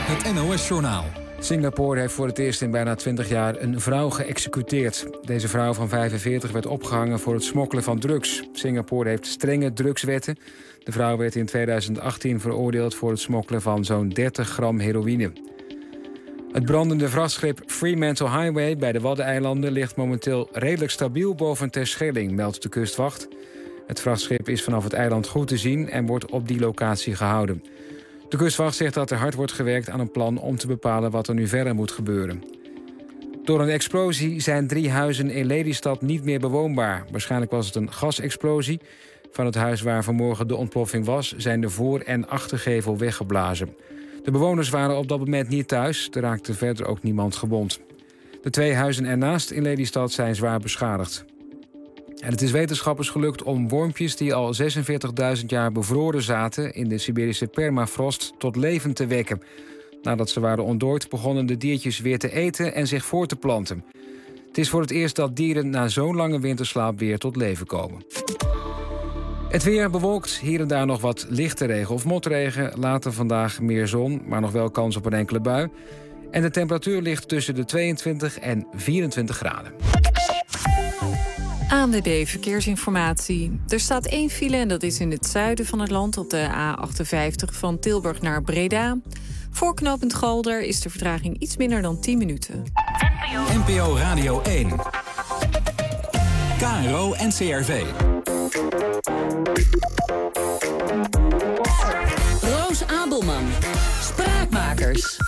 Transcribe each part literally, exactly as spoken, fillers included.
Het N O S-journaal. Singapore heeft voor het eerst in bijna twintig jaar een vrouw geëxecuteerd. Deze vrouw van vijfenveertig werd opgehangen voor het smokkelen van drugs. Singapore heeft strenge drugswetten. De vrouw werd in tweeduizend achttien veroordeeld voor het smokkelen van zo'n dertig gram heroïne. Het brandende vrachtschip Fremantle Highway bij de Waddeneilanden ligt momenteel redelijk stabiel boven Terschelling, meldt de kustwacht. Het vrachtschip is vanaf het eiland goed te zien en wordt op die locatie gehouden. De kustwacht zegt dat er hard wordt gewerkt aan een plan om te bepalen wat er nu verder moet gebeuren. Door een explosie zijn drie huizen in Lelystad niet meer bewoonbaar. Waarschijnlijk was het een gasexplosie. Van het huis waar vanmorgen de ontploffing was zijn de voor- en achtergevel weggeblazen. De bewoners waren op dat moment niet thuis. Er raakte verder ook niemand gewond. De twee huizen ernaast in Lelystad zijn zwaar beschadigd. En het is wetenschappers gelukt om wormpjes die al zesenveertigduizend jaar bevroren zaten in de Siberische permafrost tot leven te wekken. Nadat ze waren ontdooid begonnen de diertjes weer te eten en zich voor te planten. Het is voor het eerst dat dieren na zo'n lange winterslaap weer tot leven komen. Het weer bewolkt, hier en daar nog wat lichte regen of motregen. Later vandaag meer zon, maar nog wel kans op een enkele bui. En de temperatuur ligt tussen de tweeëntwintig en vierentwintig graden. A N W B Verkeersinformatie. Er staat één file en dat is in het zuiden van het land op de A achtenvijftig van Tilburg naar Breda. Voor knooppunt Galder is de vertraging iets minder dan tien minuten. N P O Radio één. K R O N C R V. Roos Abelman. Spraakmakers.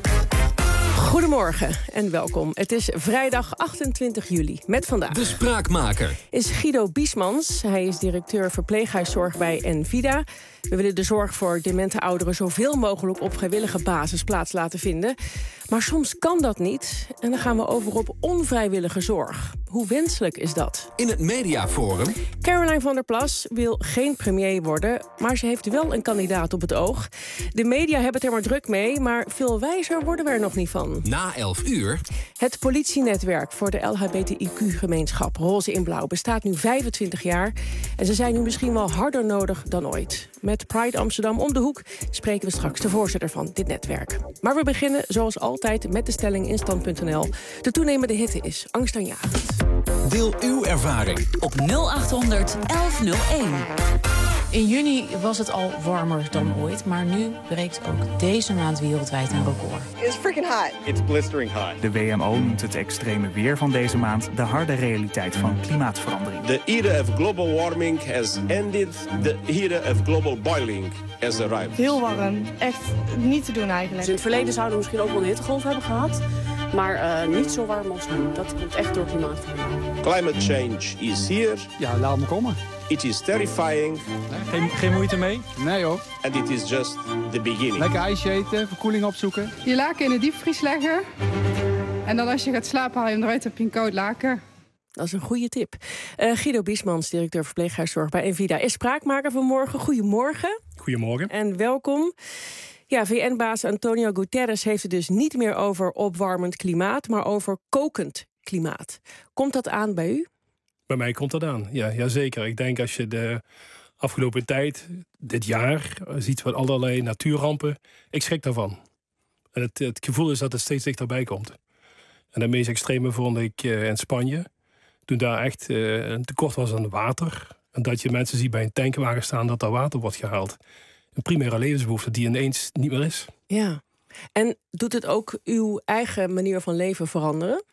Goedemorgen en welkom. Het is vrijdag achtentwintig juli. Met vandaag De Spraakmaker is Guido Biesmans. Hij is directeur verpleeghuiszorg bij Envida. We willen de zorg voor demente ouderen zoveel mogelijk op vrijwillige basis plaats laten vinden. Maar soms kan dat niet en dan gaan we over op onvrijwillige zorg. Hoe wenselijk is dat? in het Mediaforum. Caroline van der Plas wil geen premier worden, maar ze heeft wel een kandidaat op het oog. De media hebben het er maar druk mee, maar veel wijzer worden we er nog niet van. Na elf uur. Het politienetwerk voor de L H B T I Q-gemeenschap, Roze in Blauw, bestaat nu vijfentwintig jaar. En ze zijn nu misschien wel harder nodig dan ooit. Met Pride Amsterdam om de hoek spreken we straks de voorzitter van dit netwerk. Maar we beginnen zoals altijd met de stelling in stand punt n l. De toenemende hitte is angstaanjagend. Deel uw ervaring Op nul achthonderd elf nul één. In juni was het al warmer dan ooit, maar nu breekt ook deze maand wereldwijd een record. It's freaking hot. It's blistering hot. De W M O noemt het extreme weer van deze maand de harde realiteit van klimaatverandering. The era of global warming has ended. The era of global boiling has arrived. Heel warm. Echt niet te doen eigenlijk. Dus in het verleden zouden we misschien ook wel een hittegolf hebben gehad. Maar uh, niet zo warm als nu. Dat komt echt door klimaatverandering. Climate change is here. Ja, laat me komen. It is terrifying. Geen, geen moeite mee? Nee hoor. And it is just the beginning. Lekker ijsje eten, verkoeling opzoeken. Je laken in de diepvries leggen. En dan als je gaat slapen haal je hem eruit, heb je een koud laken. Dat is een goede tip. Uh, Guido Biesmans, directeur verpleeghuiszorg bij Envida, is spraakmaker vanmorgen. Goedemorgen. Goedemorgen. En welkom. Ja, V N-baas Antonio Guterres heeft het dus niet meer over opwarmend klimaat, maar over kokend klimaat. Komt dat aan bij u? Bij mij komt dat aan, ja, ja zeker. Ik denk als je de afgelopen tijd, dit jaar, ziet wat allerlei natuurrampen, ik schrik daarvan. En het, het gevoel is dat het steeds dichterbij komt. En het meest extreme vond ik uh, in Spanje. Toen daar echt uh, een tekort was aan water. En dat je mensen ziet bij een tankwagen staan dat daar water wordt gehaald. Een primaire levensbehoefte die ineens niet meer is. Ja. En doet het ook uw eigen manier van leven veranderen?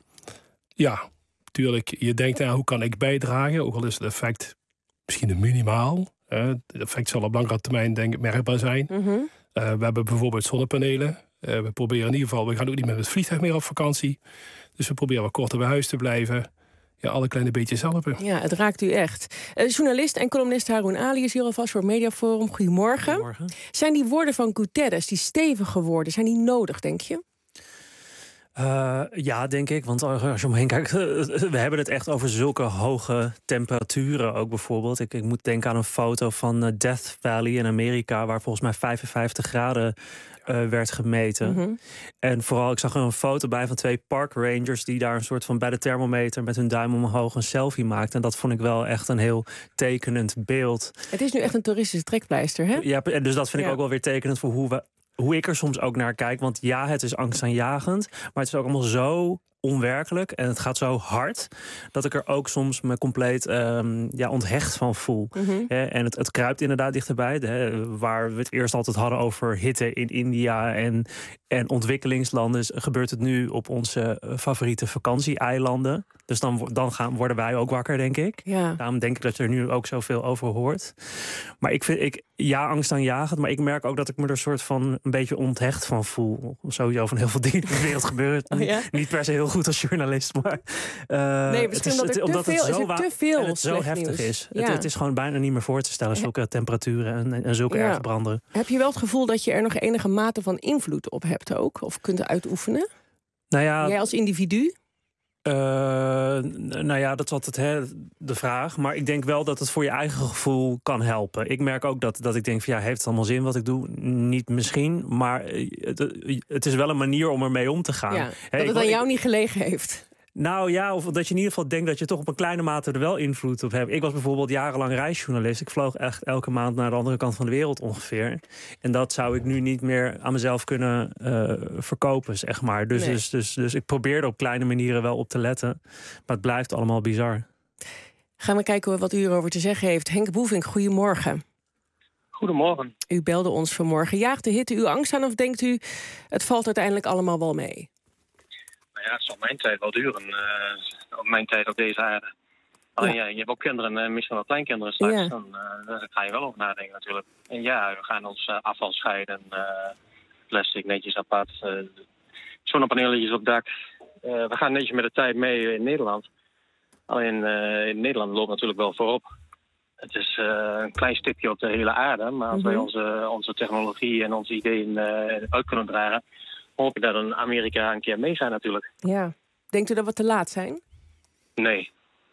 Ja, tuurlijk. Je denkt aan hoe kan ik bijdragen. Ook al is het effect misschien minimaal. Het effect zal op langere termijn denk ik merkbaar zijn. Mm-hmm. Uh, we hebben bijvoorbeeld zonnepanelen. Uh, we proberen in ieder geval, we gaan ook niet met het vliegtuig meer op vakantie. Dus we proberen wat korter bij huis te blijven. Ja, alle kleine beetjes helpen. Ja, het raakt u echt. Uh, journalist en columnist Haroun Ali is hier alvast voor Mediaforum. Goedemorgen. Goedemorgen. Zijn die woorden van Guterres, die stevige woorden, zijn die nodig, denk je? Uh, ja, denk ik. Want als je omheen kijkt, we hebben het echt over zulke hoge temperaturen ook bijvoorbeeld. Ik, ik moet denken aan een foto van Death Valley in Amerika, waar volgens mij vijfenvijftig graden uh, werd gemeten. Mm-hmm. En vooral, ik zag er een foto bij van twee park rangers die daar een soort van bij de thermometer met hun duim omhoog een selfie maakten. En dat vond ik wel echt een heel tekenend beeld. Het is nu echt een toeristische trekpleister, hè? Ja, en dus dat vind ik ja. ook wel weer tekenend voor hoe we hoe ik er soms ook naar kijk. Want ja, het is angstaanjagend, maar het is ook allemaal zo onwerkelijk en het gaat zo hard dat ik er ook soms me compleet um, ja, onthecht van voel. Mm-hmm. He, en het, het kruipt inderdaad dichterbij. He, waar we het eerst altijd hadden over hitte in India en, en ontwikkelingslanden, gebeurt het nu op onze favoriete vakantieeilanden. Dus dan, dan gaan, worden wij ook wakker, denk ik. Ja. Daarom denk ik dat je er nu ook zoveel over hoort. Maar ik vind, ik, ja, angstaanjagend, maar ik merk ook dat ik me er soort van een beetje onthecht van voel. Sowieso van heel veel dingen in de wereld gebeuren. Oh, ja? niet, niet per se heel goed als journalist, maar uh, nee, misschien het is, omdat er het, omdat te veel, het zo, is er te veel en het zo heftig nieuws. is. Ja. Het, het is gewoon bijna niet meer voor te stellen, zulke temperaturen en, en zulke Ja. erge branden. Heb je wel het gevoel dat je er nog enige mate van invloed op hebt ook? Of kunt uitoefenen? Nou ja, Jij als individu? Uh, nou ja, dat is altijd hè, de vraag. Maar ik denk wel dat het voor je eigen gevoel kan helpen. Ik merk ook dat, dat ik denk van ja, heeft het allemaal zin wat ik doe? Niet misschien, maar het, het is wel een manier om ermee om te gaan. Ja, Hey, dat het ik, aan jou ik, niet gelegen heeft. Nou ja, of dat je in ieder geval denkt dat je toch op een kleine mate er wel invloed op hebt. Ik was bijvoorbeeld jarenlang reisjournalist. Ik vloog echt elke maand naar de andere kant van de wereld ongeveer. En dat zou ik nu niet meer aan mezelf kunnen uh, verkopen, zeg maar. Dus, Nee. dus, dus, dus ik probeer er op kleine manieren wel op te letten. Maar het blijft allemaal bizar. Gaan we kijken wat u erover te zeggen heeft. Henk Boevink, goedemorgen. Goedemorgen. U belde ons vanmorgen. Jaagt de hitte uw angst aan of denkt u, het valt uiteindelijk allemaal wel mee? Nou ja, het zal mijn tijd wel duren. Uh, op mijn tijd op deze aarde. Alleen ja. ja, je hebt ook kinderen en misschien wel kleinkinderen straks. Ja. Dan, uh, daar ga je wel over nadenken natuurlijk. En ja, we gaan ons uh, afval scheiden. Uh, plastic netjes apart. Uh, zonnepaneeltjes op dak. Uh, we gaan netjes met de tijd mee in Nederland. Alleen uh, in Nederland loopt natuurlijk wel voorop. Het is uh, een klein stipje op de hele aarde. Maar als mm-hmm. wij onze, onze technologie en onze ideeën uh, uit kunnen dragen, hoop ik dat een Amerika een keer meegaan natuurlijk. Ja. Denkt u dat we te laat zijn? Nee.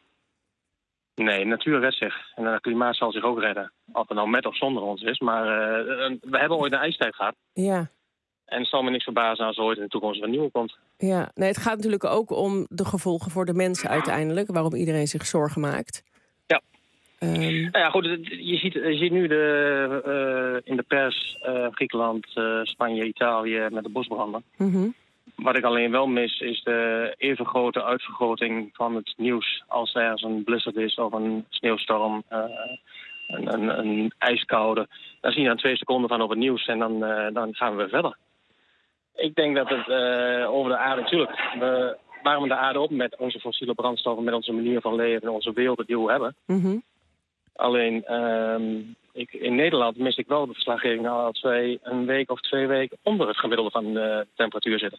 Nee, natuur redt zich. En het klimaat zal zich ook redden. Of het nou met of zonder ons is. Maar uh, we hebben ooit een ijstijd gehad. Ja. En het zal me niks verbazen als er ooit in de toekomst een nieuwe komt. Ja, nee, het gaat natuurlijk ook om de gevolgen voor de mensen uiteindelijk. Waarom iedereen zich zorgen maakt. Ja. Um... Nou ja, goed, je ziet, je ziet nu de, uh, in de pers uh, Griekenland, uh, Spanje, Italië met de bosbranden. Mm-hmm. Wat ik alleen wel mis is de even grote uitvergroting van het nieuws als er een blizzard is of een sneeuwstorm, uh, een, een, een ijskoude. Dan zie je dan twee seconden van op het nieuws en dan, uh, dan gaan we weer verder. Ik denk dat het uh, over de aarde, natuurlijk, we warmen de aarde op met onze fossiele brandstoffen, met onze manier van leven en onze wereld die we hebben. Mm-hmm. Alleen um, ik, in Nederland mis ik wel de verslaggeving als wij een week of twee weken onder het gemiddelde van de temperatuur zitten.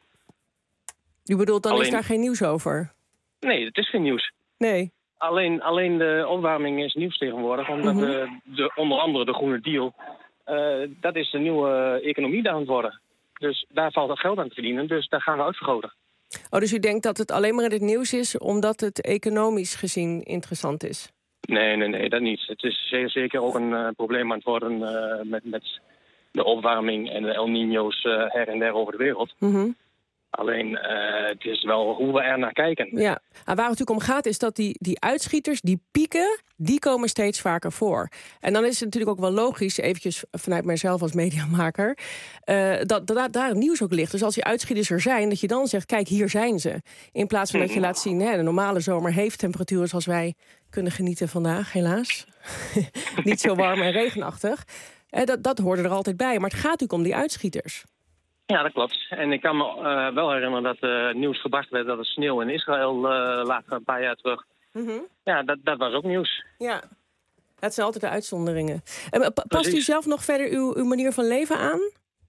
U bedoelt, dan alleen... is daar geen nieuws over? Nee, het is geen nieuws. Nee. Alleen, alleen de opwarming is nieuws tegenwoordig, omdat mm-hmm. de, de, onder andere de Groene Deal, uh, dat is de nieuwe economie aan het worden. Dus daar valt het geld aan te verdienen, dus daar gaan we uitvergroten. Oh, dus u denkt dat het alleen maar in het nieuws is omdat het economisch gezien interessant is? Nee, nee, nee, dat niet. Het is zeer zeker ook een uh, probleem aan het worden uh, met, met de opwarming en de El Niño's uh, her en der over de wereld. Mm-hmm. Alleen, uh, het is wel hoe we er naar kijken. Ja, en waar het natuurlijk om gaat is dat die, die uitschieters, die pieken, die komen steeds vaker voor. En dan is het natuurlijk ook wel logisch, eventjes vanuit mijzelf als mediamaker, uh, dat, dat daar het nieuws ook ligt. Dus als die uitschieters er zijn, dat je dan zegt, kijk, hier zijn ze. In plaats van dat je laat zien, hè, de normale zomer heeft temperaturen zoals wij kunnen genieten vandaag, helaas. Niet zo warm en regenachtig. Uh, dat, dat hoorde er altijd bij, maar het gaat natuurlijk om die uitschieters. Ja, dat klopt. En ik kan me uh, wel herinneren dat uh, nieuws gebracht werd dat er sneeuw in Israël uh, lag een paar jaar terug. Mm-hmm. Ja, dat, dat was ook nieuws. Ja, het zijn altijd de uitzonderingen. Uh, pa- past u zelf nog verder uw, uw manier van leven aan?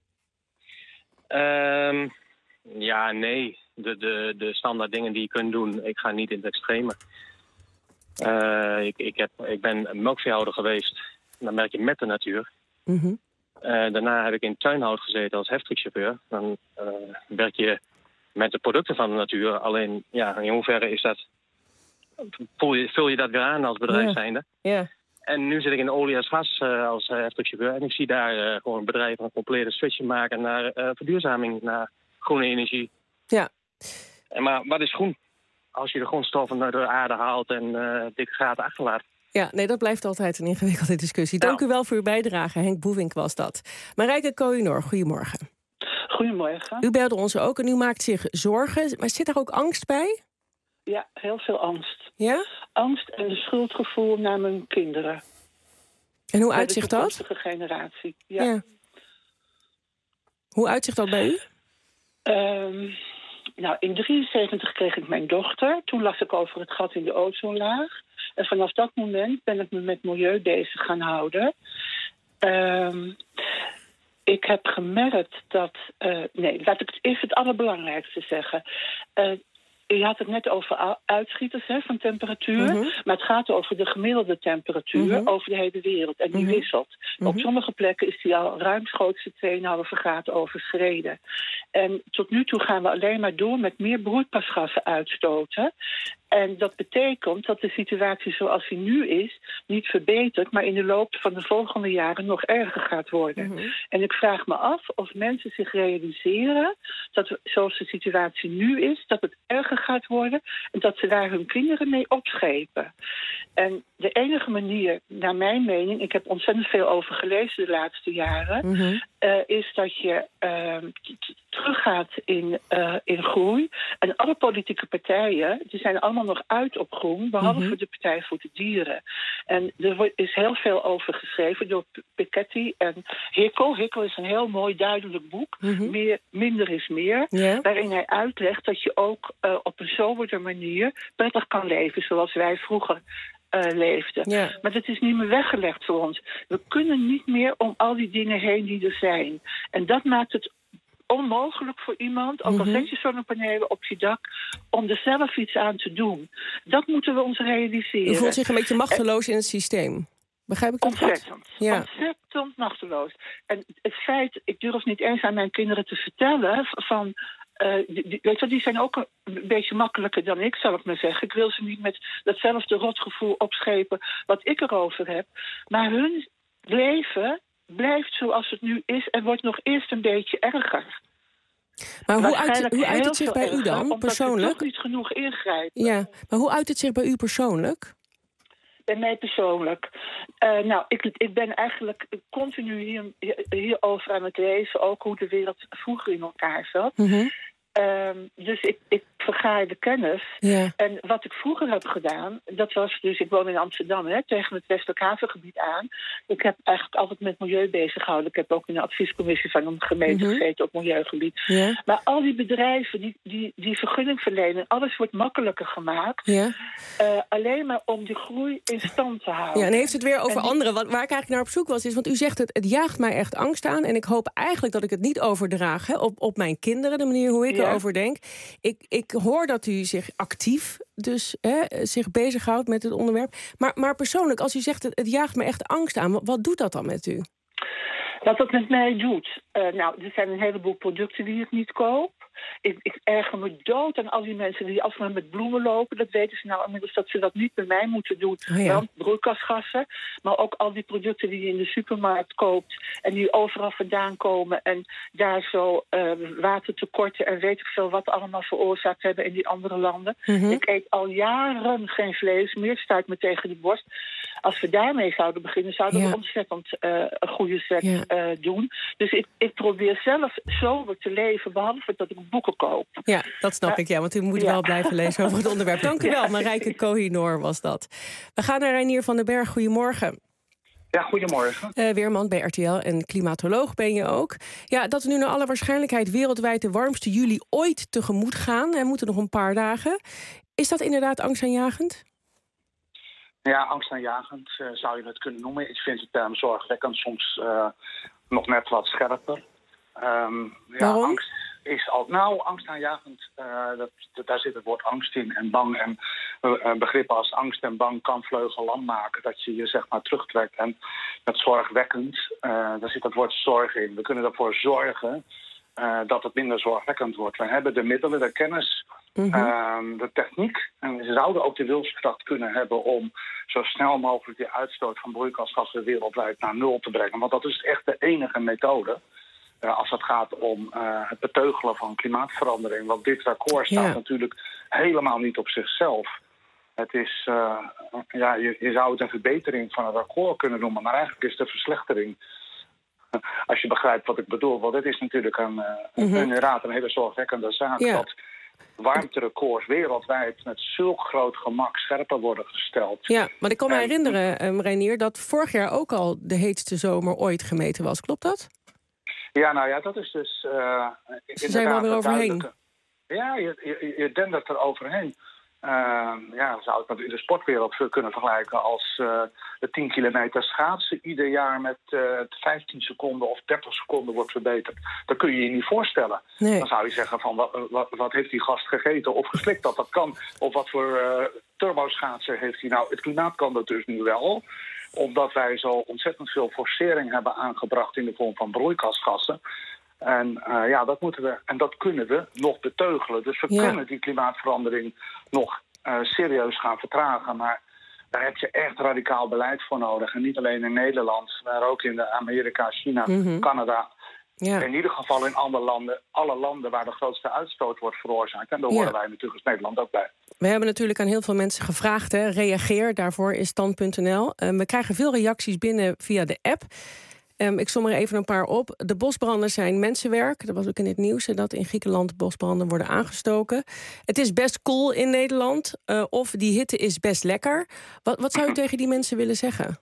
Um, ja, nee. De, de, de standaard dingen die je kunt doen, ik ga niet in het extreme. Uh, ik, ik, heb, ik ben melkveehouder geweest. Dan merk je met de natuur. Mm-hmm. Uh, daarna heb ik in tuinhoud gezeten als heftruckchauffeur. Dan uh, werk je met de producten van de natuur. Alleen, ja, in hoeverre is dat... Vul je, vul je dat weer aan als bedrijf zijnde? Ja. Ja. En nu zit ik in de olie en gas uh, als uh, heftruckchauffeur. En ik zie daar uh, gewoon bedrijven een complete switch maken naar uh, verduurzaming, naar groene energie. Ja. En maar wat is groen? Als je de grondstoffen uit de aarde haalt en uh, dikke gaten achterlaat. Ja, nee, dat blijft altijd een ingewikkelde discussie. Dank ja. u wel voor uw bijdrage. Henk Boevink was dat. Marijke Kohinoor, goedemorgen. Goedemorgen. U belde ons ook en u maakt zich zorgen. Maar zit er ook angst bij? Ja, heel veel angst. Ja? Angst en een schuldgevoel naar mijn kinderen. En hoe uitzicht dat? De toekomstige generatie, ja. ja. Hoe uitzicht dat bij u? Um, nou, in drieënzeventig kreeg ik mijn dochter. Toen las ik over het gat in de ozonlaag. En vanaf dat moment ben ik me met milieu bezig gaan houden. Um, ik heb gemerkt dat... Uh, nee, laat ik even het allerbelangrijkste zeggen. Uh, Je had het net over uitschieters hè, van temperatuur. Mm-hmm. Maar het gaat over de gemiddelde temperatuur mm-hmm. over de hele wereld. En die mm-hmm. wisselt. Mm-hmm. Op sommige plekken is die al ruimschoots de twee komma vijf graden overschreden. En tot nu toe gaan we alleen maar door met meer broeikasgassen uitstoten. En dat betekent dat de situatie zoals die nu is niet verbetert, maar in de loop van de volgende jaren nog erger gaat worden. Mm-hmm. En ik vraag me af of mensen zich realiseren dat we, zoals de situatie nu is, dat het erger gaat worden en dat ze daar hun kinderen mee opschepen. En de enige manier, naar mijn mening, ik heb ontzettend veel over gelezen de laatste jaren, mm-hmm. uh, is dat je uh, t- teruggaat in, uh, in groei. En alle politieke partijen, die zijn allemaal nog uit op groen, behalve mm-hmm. de Partij voor de Dieren. En er is heel veel over geschreven door Piketty en Hickel. Hickel is een heel mooi duidelijk boek, mm-hmm. meer, Minder is meer, yeah. waarin hij uitlegt dat je ook uh, op een soberder manier prettig kan leven, zoals wij vroeger Uh, leefden. Ja. Maar dat is niet meer weggelegd voor ons. We kunnen niet meer om al die dingen heen die er zijn. En dat maakt het onmogelijk voor iemand, ook al mm-hmm. zet je zonnepanelen op je dak, om er zelf iets aan te doen. Dat moeten we ons realiseren. U voelt zich een beetje machteloos en, in het systeem. Begrijp ik dat ontzettend, goed? Ja. Ontzettend machteloos. En het feit, ik durf niet eens aan mijn kinderen te vertellen van Uh, die, die, weet je, die zijn ook een, een beetje makkelijker dan ik, zal ik maar zeggen. Ik wil ze niet met datzelfde rotgevoel opschepen wat ik erover heb. Maar hun leven blijft zoals het nu is en wordt nog eerst een beetje erger. Maar hoe uit, hoe uit het zich bij u dan, omdat persoonlijk? Omdat we toch niet genoeg ingrijpen. Ja, maar hoe uit het zich bij u persoonlijk? Bij mij persoonlijk. Uh, nou, ik, ik ben eigenlijk continu hier, hierover aan het lezen, ook hoe de wereld vroeger in elkaar zat. Mm-hmm. Um, dus ik, ik vergaar de kennis. Yeah. En wat ik vroeger heb gedaan, dat was dus, ik woon in Amsterdam, hè, tegen het Westelijk Havengebied aan. Ik heb eigenlijk altijd met milieu bezig gehouden. Ik heb ook in de adviescommissie van een gemeente mm-hmm. gezeten op milieugebied. Yeah. Maar al die bedrijven, die, die, die vergunning verlenen, alles wordt makkelijker gemaakt. Yeah. Uh, alleen maar om die groei in stand te houden. Ja, en heeft het weer over die anderen. Wat, waar ik eigenlijk naar op zoek was, is, want u zegt het, het jaagt mij echt angst aan. En ik hoop eigenlijk dat ik het niet overdraag hè, op, op mijn kinderen, de manier hoe ik ja. erover denk. Ik, ik hoor dat u zich actief dus hè, zich bezighoudt met het onderwerp. Maar, maar persoonlijk, als u zegt het, het jaagt me echt angst aan, wat doet dat dan met u? Wat dat met mij doet? Uh, nou, er zijn een heleboel producten die ik niet koop. Ik, ik erger me dood aan al die mensen die alsmaar met bloemen lopen. Dat weten ze nou inmiddels dat ze dat niet bij mij moeten doen. Oh ja. Want broeikasgassen. Maar ook al die producten die je in de supermarkt koopt en die overal vandaan komen en daar zo uh, watertekorten en weet ik veel wat allemaal veroorzaakt hebben in die andere landen. Mm-hmm. Ik eet al jaren geen vlees meer. Stuit me tegen de borst. Als we daarmee zouden beginnen, zouden ja. we ontzettend uh, een goede zet ja. uh, doen. Dus ik, ik probeer zelf sober te leven, behalve dat ik boeken koop. Ja, dat snap uh, ik, ja, want u moet ja. wel blijven lezen over het onderwerp. Dank u wel, ja. Marijke Kohinoor was dat. We gaan naar Reinier van den Berg. Goedemorgen. Ja, goedemorgen. Uh, weerman bij R T L en klimatoloog ben je ook. Ja, dat we nu naar alle waarschijnlijkheid wereldwijd de warmste juli ooit tegemoet gaan. Er moeten nog een paar dagen. Is dat inderdaad angstaanjagend? Ja, angstaanjagend uh, zou je het kunnen noemen. Ik vind het term zorgwekkend soms uh, nog net wat scherper. Um, ja, Waarom? Angst is al, nou, angstaanjagend, uh, dat, dat, daar zit het woord angst in. En bang en uh, begrippen als angst en bang kan vleugellam maken. Dat je je zeg maar terugtrekt. En met zorgwekkend, uh, daar zit het woord zorg in. We kunnen ervoor zorgen uh, dat het minder zorgwekkend wordt. We hebben de middelen, de kennis, mm-hmm. uh, de techniek. En we zouden ook de wilskracht kunnen hebben om zo snel mogelijk die uitstoot van broeikasgassen wereldwijd naar nul te brengen. Want dat is echt de enige methode. Uh, als het gaat om uh, het beteugelen van klimaatverandering. Want dit akkoord staat ja. natuurlijk helemaal niet op zichzelf. Het is, uh, ja, je, je zou het een verbetering van het akkoord kunnen noemen, maar eigenlijk is het een verslechtering. Als je begrijpt wat ik bedoel, want dit is natuurlijk een, uh, mm-hmm. inderdaad een hele zorgwekkende zaak. Ja. Dat warmterecords wereldwijd met zulk groot gemak scherper worden gesteld. Ja, maar ik kan me en, herinneren, um, Reinier, dat vorig jaar ook al de heetste zomer ooit gemeten was. Klopt dat? Ja, nou ja, dat is dus... Uh, Ze zijn wel weer overheen. Ja, je, je, je dendert er overheen. Uh, ja, zou ik dat in de sportwereld kunnen vergelijken als uh, de tien kilometer schaatsen ieder jaar met uh, vijftien seconden of dertig seconden wordt verbeterd. Dat kun je je niet voorstellen. Nee. Dan zou je zeggen van wat, wat, wat heeft die gast gegeten of geslikt dat dat kan. Of wat voor uh, turboschaatsen heeft hij nou. Het klimaat kan dat dus nu wel. Omdat wij zo ontzettend veel forcering hebben aangebracht in de vorm van broeikasgassen. En uh, ja, dat moeten we en dat kunnen we nog beteugelen. Dus we ja. kunnen die klimaatverandering nog uh, serieus gaan vertragen. Maar daar heb je echt radicaal beleid voor nodig. En niet alleen in Nederland, maar ook in de Amerika, China, mm-hmm. Canada. Ja. In ieder geval in andere landen, alle landen waar de grootste uitstoot wordt veroorzaakt. En daar horen ja. wij natuurlijk als Nederland ook bij. We hebben natuurlijk aan heel veel mensen gevraagd, hè, reageer, daarvoor is stand punt n l. Uh, we krijgen veel reacties binnen via de app. Um, ik som er even een paar op. De bosbranden zijn mensenwerk. Dat was ook in het nieuws, dat in Griekenland bosbranden worden aangestoken. Het is best cool in Nederland. Uh, of die hitte is best lekker. Wat, wat zou u tegen die mensen willen zeggen?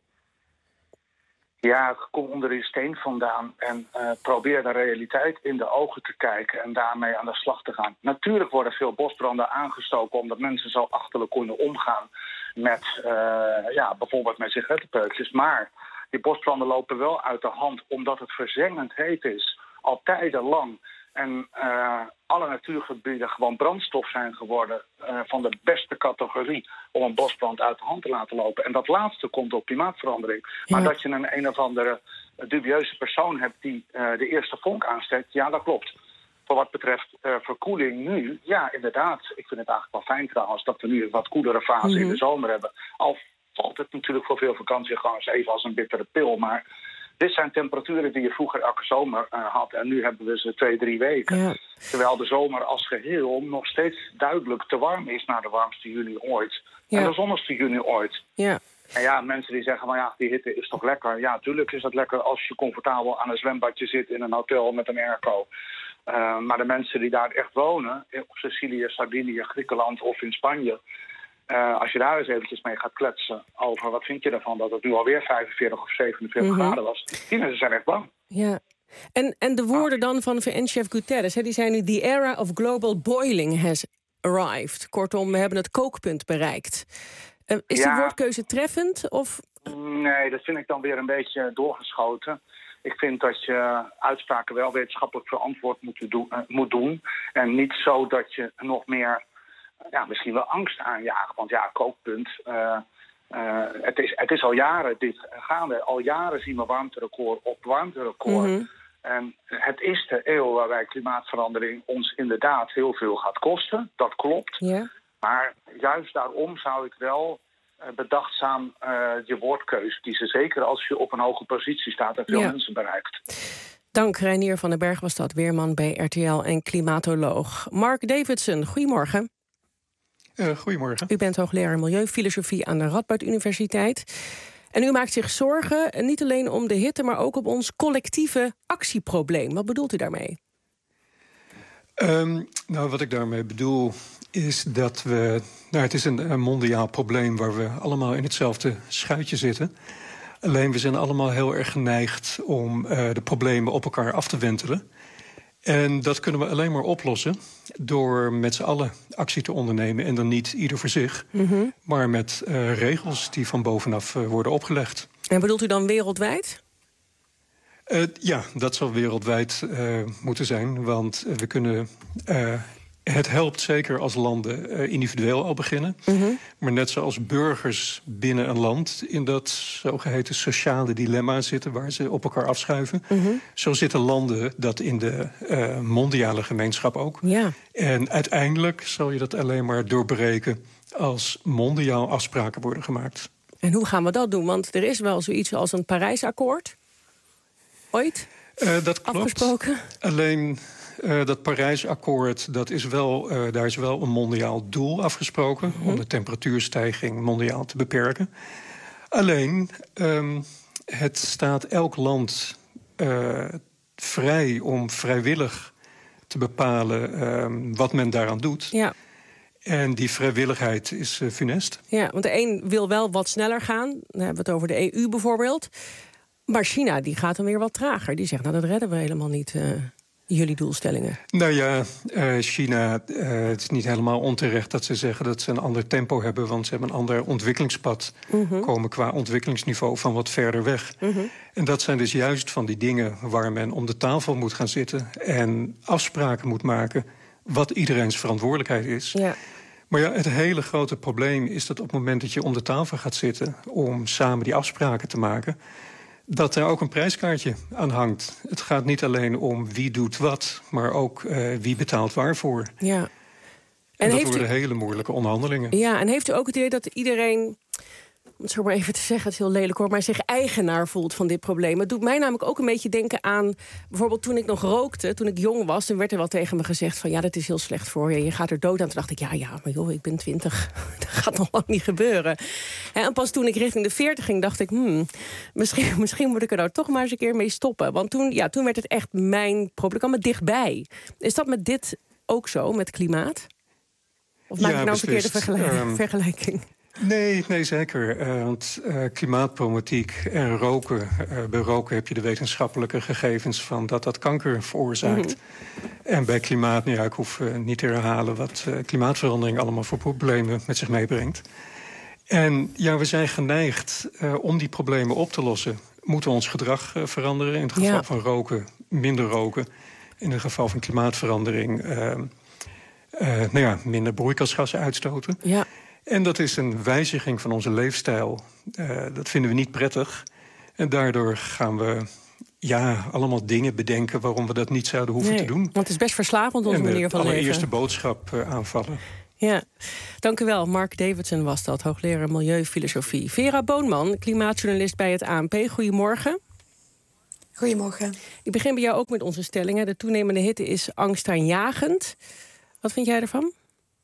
Ja, kom onder die steen vandaan en uh, probeer de realiteit in de ogen te kijken en daarmee aan de slag te gaan. Natuurlijk worden veel bosbranden aangestoken omdat mensen zo achterlijk kunnen omgaan met, uh, ja, bijvoorbeeld met sigarettenpeukjes. Maar die bosbranden lopen wel uit de hand omdat het verzengend heet is, al tijdenlang. En uh, alle natuurgebieden gewoon brandstof zijn geworden uh, van de beste categorie om een bosbrand uit de hand te laten lopen. En dat laatste komt op klimaatverandering. Ja. Maar dat je een een of andere dubieuze persoon hebt die uh, de eerste vonk aansteekt, ja, dat klopt. Voor wat betreft uh, verkoeling nu, ja, inderdaad. Ik vind het eigenlijk wel fijn trouwens dat we nu een wat koelere fase mm-hmm. in de zomer hebben. Al valt het natuurlijk voor veel vakantiegangers even als een bittere pil, maar dit zijn temperaturen die je vroeger elke zomer uh, had. En nu hebben we ze twee, drie weken. Ja. Terwijl de zomer als geheel nog steeds duidelijk te warm is naar de warmste juni ooit. Ja. En de zonnigste juni ooit. Ja. En ja, mensen die zeggen, maar ja, die hitte is toch lekker. Ja, tuurlijk is dat lekker als je comfortabel aan een zwembadje zit in een hotel met een airco. Uh, maar de mensen die daar echt wonen, op Sicilië, Sardinië, Griekenland of in Spanje, Uh, als je daar eens eventjes mee gaat kletsen over wat vind je ervan dat het nu alweer vijfenveertig of zevenenveertig mm-hmm. graden was. Die mensen zijn echt bang. Ja. En, en de woorden dan van V N-chef Guterres, hè, die zijn nu: the era of global boiling has arrived. Kortom, we hebben het kookpunt bereikt. Uh, is ja. die woordkeuze treffend? Of? Nee, dat vind ik dan weer een beetje doorgeschoten. Ik vind dat je uitspraken wel wetenschappelijk verantwoord moet doen, uh, moet doen. En niet zo dat je nog meer, ja, misschien wel angst aanjagen. Want ja, kookpunt. Uh, uh, het, is, het is al jaren dit gaande. Al jaren zien we warmterecord op warmterecord. Mm-hmm. En het is de eeuw waarbij klimaatverandering ons inderdaad heel veel gaat kosten. Dat klopt. Yeah. Maar juist daarom zou ik wel uh, bedachtzaam uh, je woordkeus kiezen. Zeker als je op een hoge positie staat en veel yeah. mensen bereikt. Dank, Reinier van den Berg was dat, weerman bij R T L en klimatoloog. Mark Davidson, goedemorgen. Uh, goedemorgen. U bent hoogleraar milieufilosofie aan de Radboud Universiteit. En u maakt zich zorgen, niet alleen om de hitte, maar ook om ons collectieve actieprobleem. Wat bedoelt u daarmee? Um, nou, wat ik daarmee bedoel is dat we... Nou, het is een, een mondiaal probleem waar we allemaal in hetzelfde schuitje zitten. Alleen we zijn allemaal heel erg geneigd om uh, de problemen op elkaar af te wentelen. En dat kunnen we alleen maar oplossen door met z'n allen actie te ondernemen. En dan niet ieder voor zich, mm-hmm. maar met uh, regels die van bovenaf uh, worden opgelegd. En bedoelt u dan wereldwijd? Uh, ja, dat zal wereldwijd uh, moeten zijn. Want uh, we kunnen... Uh, het helpt zeker als landen uh, individueel al beginnen. Mm-hmm. Maar net zoals burgers binnen een land in dat zogeheten sociale dilemma zitten, waar ze op elkaar afschuiven. Mm-hmm. Zo zitten landen dat in de uh, mondiale gemeenschap ook. Ja. En uiteindelijk zal je dat alleen maar doorbreken als mondiaal afspraken worden gemaakt. En hoe gaan we dat doen? Want er is wel zoiets als een Parijsakkoord. Ooit? Uh, dat klopt. Afgesproken. Alleen uh, dat Parijsakkoord, dat is wel, uh, daar is wel een mondiaal doel afgesproken... Mm-hmm. om de temperatuurstijging mondiaal te beperken. Alleen, um, het staat elk land uh, vrij om vrijwillig te bepalen um, wat men daaraan doet. Ja. En die vrijwilligheid is uh, funest. Ja, want de een wil wel wat sneller gaan. Dan hebben we het over de E U bijvoorbeeld. Maar China die gaat dan weer wat trager. Die zegt, nou dat redden we helemaal niet, uh, jullie doelstellingen. Nou ja, uh, China, uh, het is niet helemaal onterecht dat ze zeggen dat ze een ander tempo hebben. Want ze hebben een ander ontwikkelingspad. Mm-hmm. Komen qua ontwikkelingsniveau van wat verder weg. Mm-hmm. En dat zijn dus juist van die dingen waar men om de tafel moet gaan zitten. En afspraken moet maken wat iedereen's verantwoordelijkheid is. Ja. Maar ja, het hele grote probleem is dat op het moment dat je om de tafel gaat zitten om samen die afspraken te maken, dat er ook een prijskaartje aan hangt. Het gaat niet alleen om wie doet wat, maar ook uh, wie betaalt waarvoor. Ja. En, en dat heeft worden u... hele moeilijke onderhandelingen. Ja, en heeft u ook het idee dat iedereen, om het zo maar even te zeggen, het is heel lelijk hoor, maar zich eigenaar voelt van dit probleem? Het doet mij namelijk ook een beetje denken aan, bijvoorbeeld toen ik nog rookte, toen ik jong was, dan werd er wel tegen me gezegd van ja, dat is heel slecht voor je, je gaat er dood aan. Toen dacht ik, ja, ja, maar joh, ik ben twintig, dat gaat nog lang niet gebeuren. En pas toen ik richting de veertig ging, dacht ik, hmm, misschien, misschien moet ik er nou toch maar eens een keer mee stoppen. Want toen, ja, toen werd het echt mijn probleem, kwam het dichtbij. Is dat met dit ook zo, met klimaat? Of maak ja, ik nou een verkeerde vergelijk- um... vergelijking? Nee, nee, zeker. Uh, want uh, klimaatproblematiek en roken. Uh, bij roken heb je de wetenschappelijke gegevens van dat dat kanker veroorzaakt. Mm-hmm. En bij klimaat, nou ja, ik hoef uh, niet te herhalen wat uh, klimaatverandering allemaal voor problemen met zich meebrengt. En ja, we zijn geneigd uh, om die problemen op te lossen. Moeten we ons gedrag uh, veranderen. In het geval ja. van roken, minder roken. In het geval van klimaatverandering, uh, uh, nou ja, minder broeikasgassen uitstoten. Ja. En dat is een wijziging van onze leefstijl. Uh, dat vinden we niet prettig. En daardoor gaan we ja, allemaal dingen bedenken waarom we dat niet zouden hoeven nee, te doen. Want het is best verslavend, onze en manier van leven. En de allereerste boodschap uh, aanvallen. Ja, dank u wel. Mark Davidson was dat, hoogleraar Milieufilosofie. Vera Boonman, klimaatjournalist bij het A N P. Goedemorgen. Goedemorgen. Ik begin bij jou ook met onze stellingen. De toenemende hitte is angstaanjagend. Wat vind jij ervan?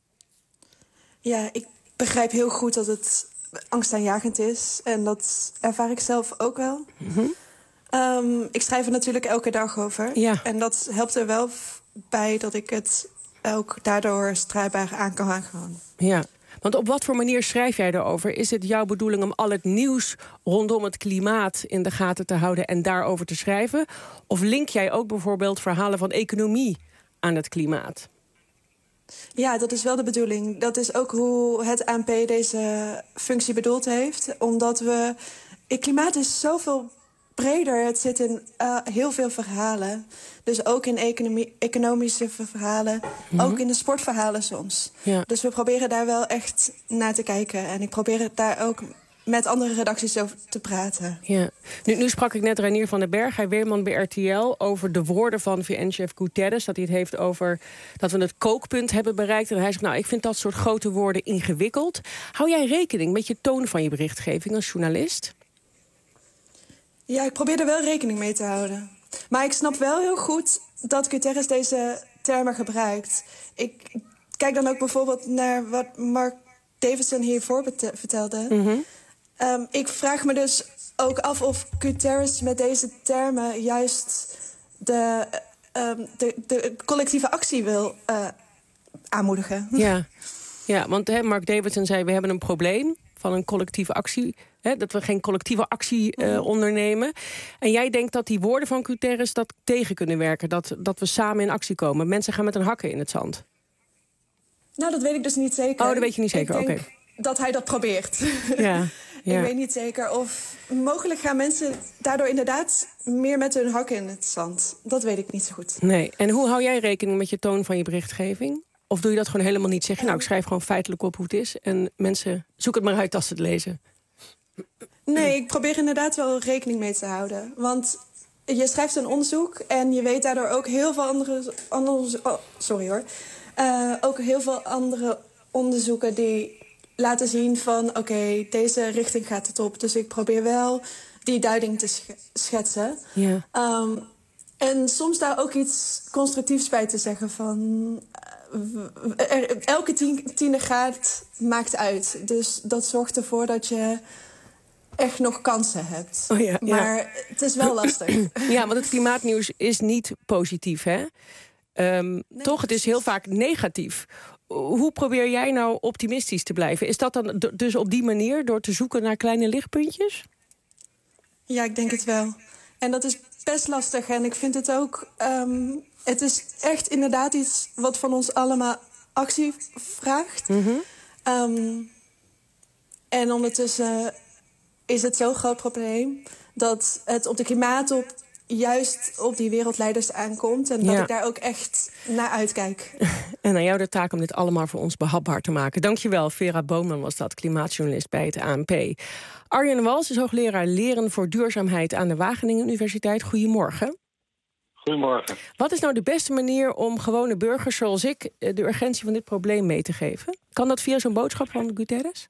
Ja, ik begrijp heel goed dat het angstaanjagend is. En dat ervaar ik zelf ook wel. Mm-hmm. Um, ik schrijf er natuurlijk elke dag over. Ja. En dat helpt er wel bij dat ik het ook daardoor strijdbaar aan kan gaan. Ja, want op wat voor manier schrijf jij erover? Is het jouw bedoeling om al het nieuws rondom het klimaat in de gaten te houden en daarover te schrijven? Of link jij ook bijvoorbeeld verhalen van economie aan het klimaat? Ja, dat is wel de bedoeling. Dat is ook hoe het A N P deze functie bedoeld heeft. Omdat we... Het klimaat is zoveel breder. Het zit in uh, heel veel verhalen. Dus ook in economie, economische verhalen. Mm-hmm. Ook in de sportverhalen soms. Ja. Dus we proberen daar wel echt naar te kijken. En ik probeer het daar ook met andere redacties over te praten. Ja. Nu, nu sprak ik net Reinier van den Berg, hij weerman bij R T L, over de woorden van V N-chef Guterres. Dat hij het heeft over dat we het kookpunt hebben bereikt. En hij zegt, nou, ik vind dat soort grote woorden ingewikkeld. Hou jij rekening met je toon van je berichtgeving als journalist? Ja, ik probeer er wel rekening mee te houden. Maar ik snap wel heel goed dat Guterres deze termen gebruikt. Ik kijk dan ook bijvoorbeeld naar wat Mark Davidson hiervoor bete- vertelde. Mm-hmm. Um, ik vraag me dus ook af of Guterres met deze termen juist de, um, de, de collectieve actie wil uh, aanmoedigen. Ja, ja, want hè, Mark Davidson zei, we hebben een probleem van een collectieve actie. Hè, dat we geen collectieve actie uh, ondernemen. En jij denkt dat die woorden van Guterres dat tegen kunnen werken. Dat, dat we samen in actie komen. Mensen gaan met een hakken in het zand. Nou, dat weet ik dus niet zeker. Oh, dat weet je niet zeker, oké. Okay. Dat hij dat probeert. Ja, ja. Ik weet niet zeker of... Mogelijk gaan mensen daardoor inderdaad meer met hun hakken in het zand. Dat weet ik niet zo goed. Nee. En hoe hou jij rekening met je toon van je berichtgeving? Of doe je dat gewoon helemaal niet? Zeg je, nou, ik schrijf gewoon feitelijk op hoe het is. En mensen, zoek het maar uit als ze het lezen. Nee, ik probeer inderdaad wel rekening mee te houden. Want je schrijft een onderzoek en je weet daardoor ook heel veel andere... andere oh, sorry hoor. Uh, ook heel veel andere onderzoeken die laten zien van... oké, okay, deze richting gaat het op. Dus ik probeer wel die duiding te sch- schetsen. Ja. Um, En soms daar ook iets constructiefs bij te zeggen van... Uh, er, elke tien, tiende graad maakt uit. Dus dat zorgt ervoor dat je echt nog kansen hebt. Oh ja, maar ja. het is wel lastig. Ja, want het klimaatnieuws is niet positief, hè? Um, nee, toch, het is heel vaak negatief. Hoe probeer jij nou optimistisch te blijven? Is dat dan d- dus op die manier, door te zoeken naar kleine lichtpuntjes? Ja, ik denk het wel. En dat is best lastig. En ik vind het ook... Um, het is echt inderdaad iets wat van ons allemaal actie vraagt. Mm-hmm. Um, en ondertussen is het zo'n groot probleem... dat het op de klimaattop juist op die wereldleiders aankomt. En dat ja. ik daar ook echt naar uitkijk. En aan jou de taak om dit allemaal voor ons behapbaar te maken. Dankjewel, Vera Boonman was dat, klimaatjournalist bij het A N P. Arjen Wals is hoogleraar Leren voor Duurzaamheid aan de Wageningen Universiteit. Goedemorgen. Goedemorgen. Wat is nou de beste manier om gewone burgers zoals ik de urgentie van dit probleem mee te geven? Kan dat via zo'n boodschap van Guterres?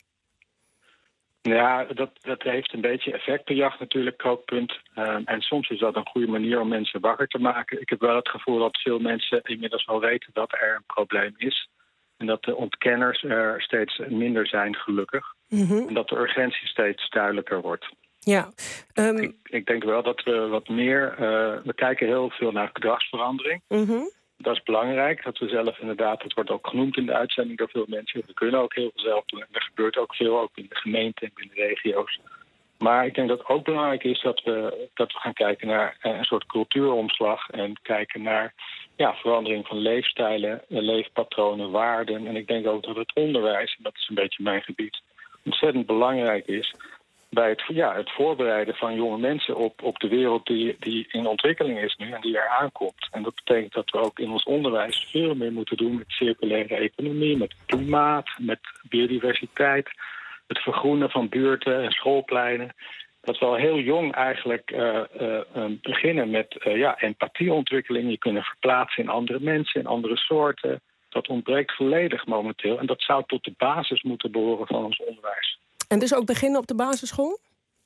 Ja, dat, dat heeft een beetje effectenjacht natuurlijk, kookpunt. Um, en soms is dat een goede manier om mensen wakker te maken. Ik heb wel het gevoel dat veel mensen inmiddels wel weten dat er een probleem is. En dat de ontkenners er steeds minder zijn, gelukkig. Mm-hmm. En dat de urgentie steeds duidelijker wordt. Ja. Um... Ik, ik denk wel dat we wat meer... Uh, we kijken heel veel naar gedragsverandering. Mm-hmm. Dat is belangrijk, dat we zelf inderdaad... het wordt ook genoemd in de uitzending door veel mensen. We kunnen ook heel veel zelf doen. En er gebeurt ook veel, ook in de gemeente en in de regio's. Maar ik denk dat het ook belangrijk is dat we, dat we gaan kijken naar een soort cultuuromslag. En kijken naar ja, verandering van leefstijlen, leefpatronen, waarden. En ik denk ook dat het onderwijs, en dat is een beetje mijn gebied... ontzettend belangrijk is... bij het, ja, het voorbereiden van jonge mensen op, op de wereld die, die in ontwikkeling is nu en die er aankomt. En dat betekent dat we ook in ons onderwijs veel meer moeten doen met circulaire economie, met klimaat, met biodiversiteit, het vergroenen van buurten en schoolpleinen. Dat we al heel jong eigenlijk uh, uh, uh, beginnen met uh, ja, empathieontwikkeling. Je kunnen verplaatsen in andere mensen, in andere soorten. Dat ontbreekt volledig momenteel. En dat zou tot de basis moeten behoren van ons onderwijs. En dus ook beginnen op de basisschool?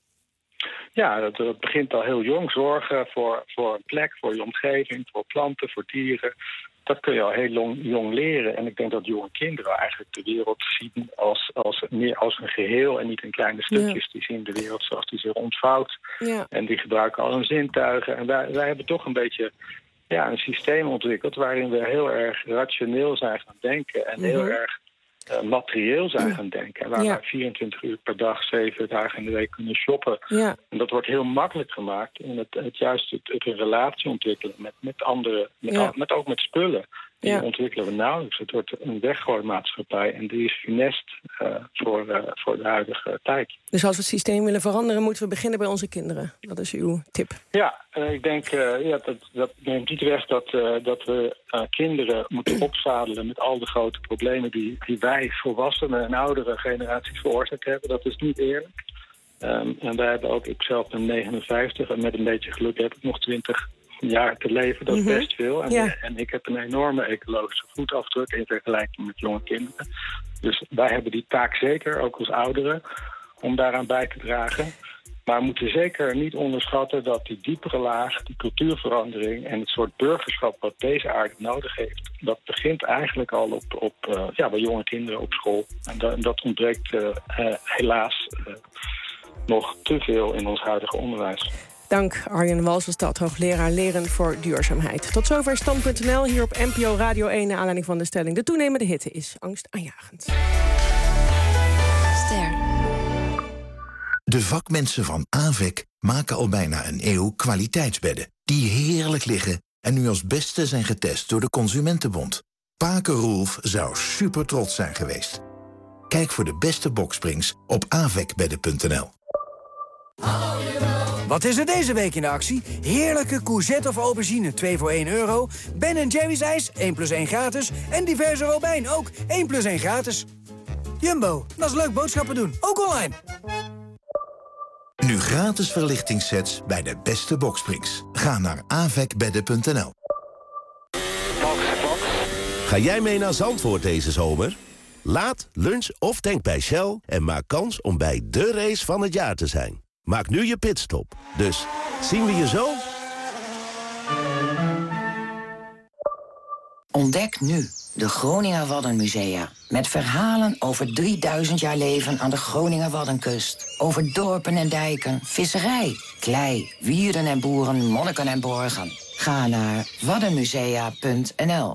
Ja, dat, dat begint al heel jong. Zorgen voor, voor een plek, voor je omgeving, voor planten, voor dieren. Dat kun je al heel jong, jong leren. En ik denk dat jonge kinderen eigenlijk de wereld zien als, als, meer als een geheel... en niet in kleine stukjes. Ja. Die zien de wereld zoals die zich ontvouwt. Ja. En die gebruiken al hun zintuigen. En wij, wij hebben toch een beetje ja, een systeem ontwikkeld... waarin we heel erg rationeel zijn gaan denken en heel mm-hmm. erg... Uh, materieel zijn gaan denken. Waar ja. we vierentwintig uur per dag, zeven dagen in de week kunnen shoppen. Ja. En dat wordt heel makkelijk gemaakt. En het, het juist het, het een relatie ontwikkelen met, met anderen, met, ja. met ook met spullen. Die ja. ontwikkelen we nauwelijks. Het wordt een weggooimaatschappij en die is funest uh, voor, uh, voor de huidige tijd. Dus als we het systeem willen veranderen, moeten we beginnen bij onze kinderen. Dat is uw tip. Ja, uh, ik denk uh, ja, dat, dat neemt niet weg dat, uh, dat we uh, kinderen moeten opzadelen met al de grote problemen die, die wij volwassenen en oudere generaties veroorzaakt hebben. Dat is niet eerlijk. Um, en wij hebben ook, ik zelf ben negenenvijftig en met een beetje geluk heb ik nog twintig jaar te leven, dat is mm-hmm. best veel. En, ja. en ik heb een enorme ecologische voetafdruk in vergelijking met jonge kinderen. Dus wij hebben die taak zeker, ook als ouderen, om daaraan bij te dragen. Maar we moeten zeker niet onderschatten dat die diepere laag, die cultuurverandering en het soort burgerschap wat deze aarde nodig heeft, dat begint eigenlijk al op, op, uh, ja, bij jonge kinderen op school. En dat, dat ontbreekt uh, uh, helaas uh, nog te veel in ons huidige onderwijs. Dank Arjen Walsenstad, hoogleraar Leren voor Duurzaamheid. Tot zover Stand punt n l hier op N P O Radio één... naar aanleiding van de stelling: de toenemende hitte is angstaanjagend. Ster. De vakmensen van Avec maken al bijna een eeuw kwaliteitsbedden... die heerlijk liggen en nu als beste zijn getest door de Consumentenbond. Paken Roelf zou super trots zijn geweest. Kijk voor de beste boksprings op avecbedden punt n l. Wat is er deze week in de actie? Heerlijke courgette of aubergine, twee voor één euro. Ben Jerry's ijs, één plus één gratis. En diverse Robijn, ook één plus één gratis. Jumbo, dat is leuk boodschappen doen, ook online. Nu gratis verlichtingssets bij de beste boksprings. Ga naar avecbedden punt n l. Ga jij mee naar Zandvoort deze zomer? Laat, lunch of tank bij Shell en maak kans om bij de race van het jaar te zijn. Maak nu je pitstop. Dus zien we je zo? Ontdek nu de Groninger Waddenmusea. Met verhalen over drieduizend jaar leven aan de Groninger Waddenkust. Over dorpen en dijken, visserij, klei, wierden en boeren, monniken en borgen. Ga naar waddenmusea punt n l.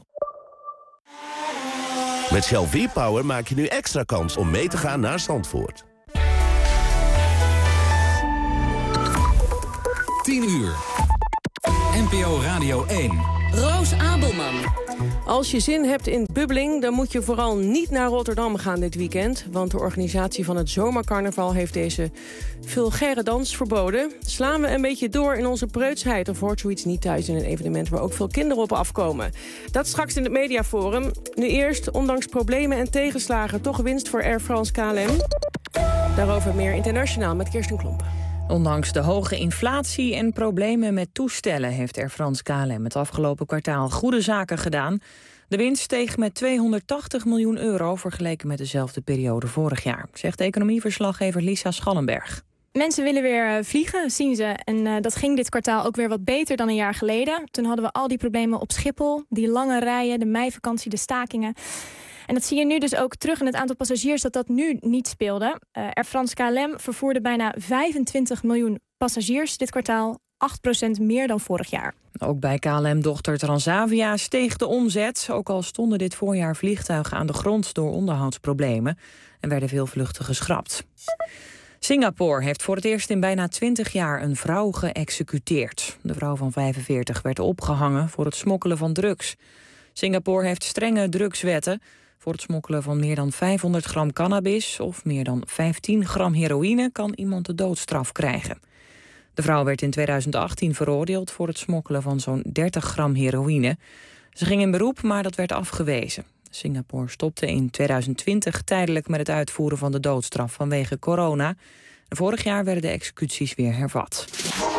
Met Shell V-Power maak je nu extra kans om mee te gaan naar Zandvoort. tien uur. N P O Radio één. Roos Abelman. Als je zin hebt in bubbeling, dan moet je vooral niet naar Rotterdam gaan dit weekend. Want de organisatie van het Zomercarnaval heeft deze vulgaire dans verboden. Slaan we een beetje door in onze preutsheid of hoort zoiets niet thuis in een evenement waar ook veel kinderen op afkomen? Dat straks in het mediaforum. Nu eerst, ondanks problemen en tegenslagen, toch winst voor Air France K L M. Daarover meer internationaal met Kirsten Klomp. Ondanks de hoge inflatie en problemen met toestellen heeft Air France K L M het afgelopen kwartaal goede zaken gedaan. De winst steeg met tweehonderdtachtig miljoen euro vergeleken met dezelfde periode vorig jaar, zegt economieverslaggever Lisa Schallenberg. Mensen willen weer vliegen, zien ze. En uh, dat ging dit kwartaal ook weer wat beter dan een jaar geleden. Toen hadden we al die problemen op Schiphol, die lange rijen, de meivakantie, de stakingen. En dat zie je nu dus ook terug in het aantal passagiers dat dat nu niet speelde. Uh, Air France K L M vervoerde bijna vijfentwintig miljoen passagiers dit kwartaal, acht procent meer dan vorig jaar. Ook bij K L M-dochter Transavia steeg de omzet. Ook al stonden dit voorjaar vliegtuigen aan de grond door onderhoudsproblemen en werden veel vluchten geschrapt. Singapore heeft voor het eerst in bijna twintig jaar een vrouw geëxecuteerd. De vrouw van vijfenveertig werd opgehangen voor het smokkelen van drugs. Singapore heeft strenge drugswetten. Voor het smokkelen van meer dan vijfhonderd gram cannabis of meer dan vijftien gram heroïne kan iemand de doodstraf krijgen. De vrouw werd in tweeduizend achttien veroordeeld voor het smokkelen van zo'n dertig gram heroïne. Ze ging in beroep, maar dat werd afgewezen. Singapore stopte in tweeduizend twintig tijdelijk met het uitvoeren van de doodstraf vanwege corona. Vorig jaar werden de executies weer hervat.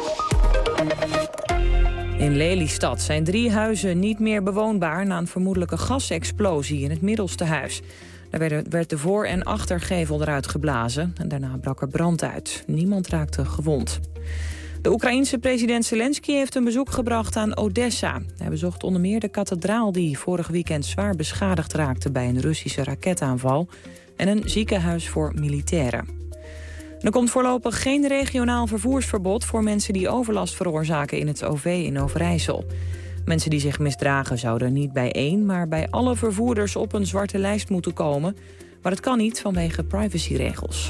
In Lelystad zijn drie huizen niet meer bewoonbaar na een vermoedelijke gasexplosie in het middelste huis. Daar werd de voor- en achtergevel eruit geblazen en daarna brak er brand uit. Niemand raakte gewond. De Oekraïense president Zelensky heeft een bezoek gebracht aan Odessa. Hij bezocht onder meer de kathedraal die vorig weekend zwaar beschadigd raakte bij een Russische raketaanval en een ziekenhuis voor militairen. Er komt voorlopig geen regionaal vervoersverbod voor mensen die overlast veroorzaken in het O V in Overijssel. Mensen die zich misdragen zouden niet bij één, maar bij alle vervoerders op een zwarte lijst moeten komen. Maar het kan niet vanwege privacyregels.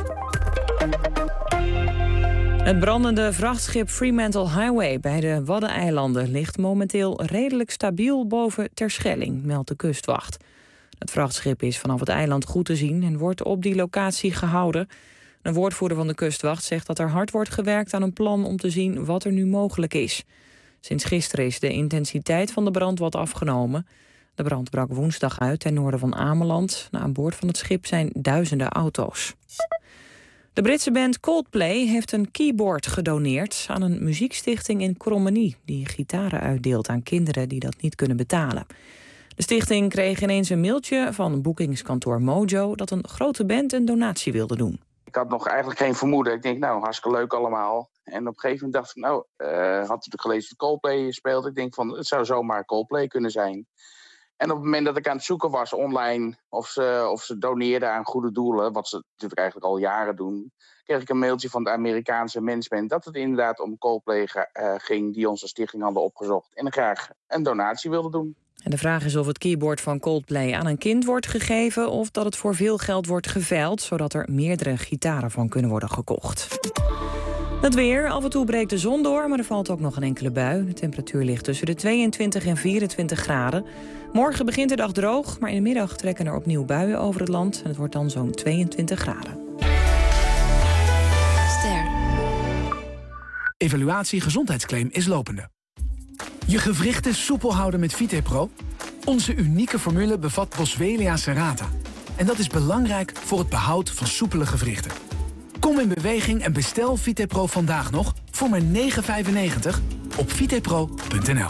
Het brandende vrachtschip Fremantle Highway bij de Waddeneilanden ligt momenteel redelijk stabiel boven Terschelling, meldt de kustwacht. Het vrachtschip is vanaf het eiland goed te zien en wordt op die locatie gehouden. Een woordvoerder van de kustwacht zegt dat er hard wordt gewerkt aan een plan om te zien wat er nu mogelijk is. Sinds gisteren is de intensiteit van de brand wat afgenomen. De brand brak woensdag uit ten noorden van Ameland. Aan boord van het schip zijn duizenden auto's. De Britse band Coldplay heeft een keyboard gedoneerd aan een muziekstichting in Krommenie die gitaren uitdeelt aan kinderen die dat niet kunnen betalen. De stichting kreeg ineens een mailtje van boekingskantoor Mojo dat een grote band een donatie wilde doen. Ik had nog eigenlijk geen vermoeden. Ik denk, nou, hartstikke leuk allemaal. En op een gegeven moment dacht ik, nou, uh, had ik gelezen dat Coldplay speelt. Ik denk van, het zou zomaar Coldplay kunnen zijn. En op het moment dat ik aan het zoeken was online of ze, of ze doneerden aan goede doelen, wat ze natuurlijk eigenlijk al jaren doen, kreeg ik een mailtje van de Amerikaanse management dat het inderdaad om Coldplay uh, ging die onze stichting hadden opgezocht en graag een donatie wilde doen. En de vraag is of het keyboard van Coldplay aan een kind wordt gegeven of dat het voor veel geld wordt geveild, zodat er meerdere gitaren van kunnen worden gekocht. Het weer, af en toe breekt de zon door, maar er valt ook nog een enkele bui. De temperatuur ligt tussen de tweeëntwintig en vierentwintig graden. Morgen begint de dag droog, maar in de middag trekken er opnieuw buien over het land. En het wordt dan zo'n tweeëntwintig graden. Ster. Evaluatie gezondheidsclaim is lopende. Je gewrichten soepel houden met VitePro? Onze unieke formule bevat Boswellia serrata. En dat is belangrijk voor het behoud van soepele gewrichten. Kom in beweging en bestel VitePro vandaag nog voor maar negen vijfennegentig op vitepro punt n l.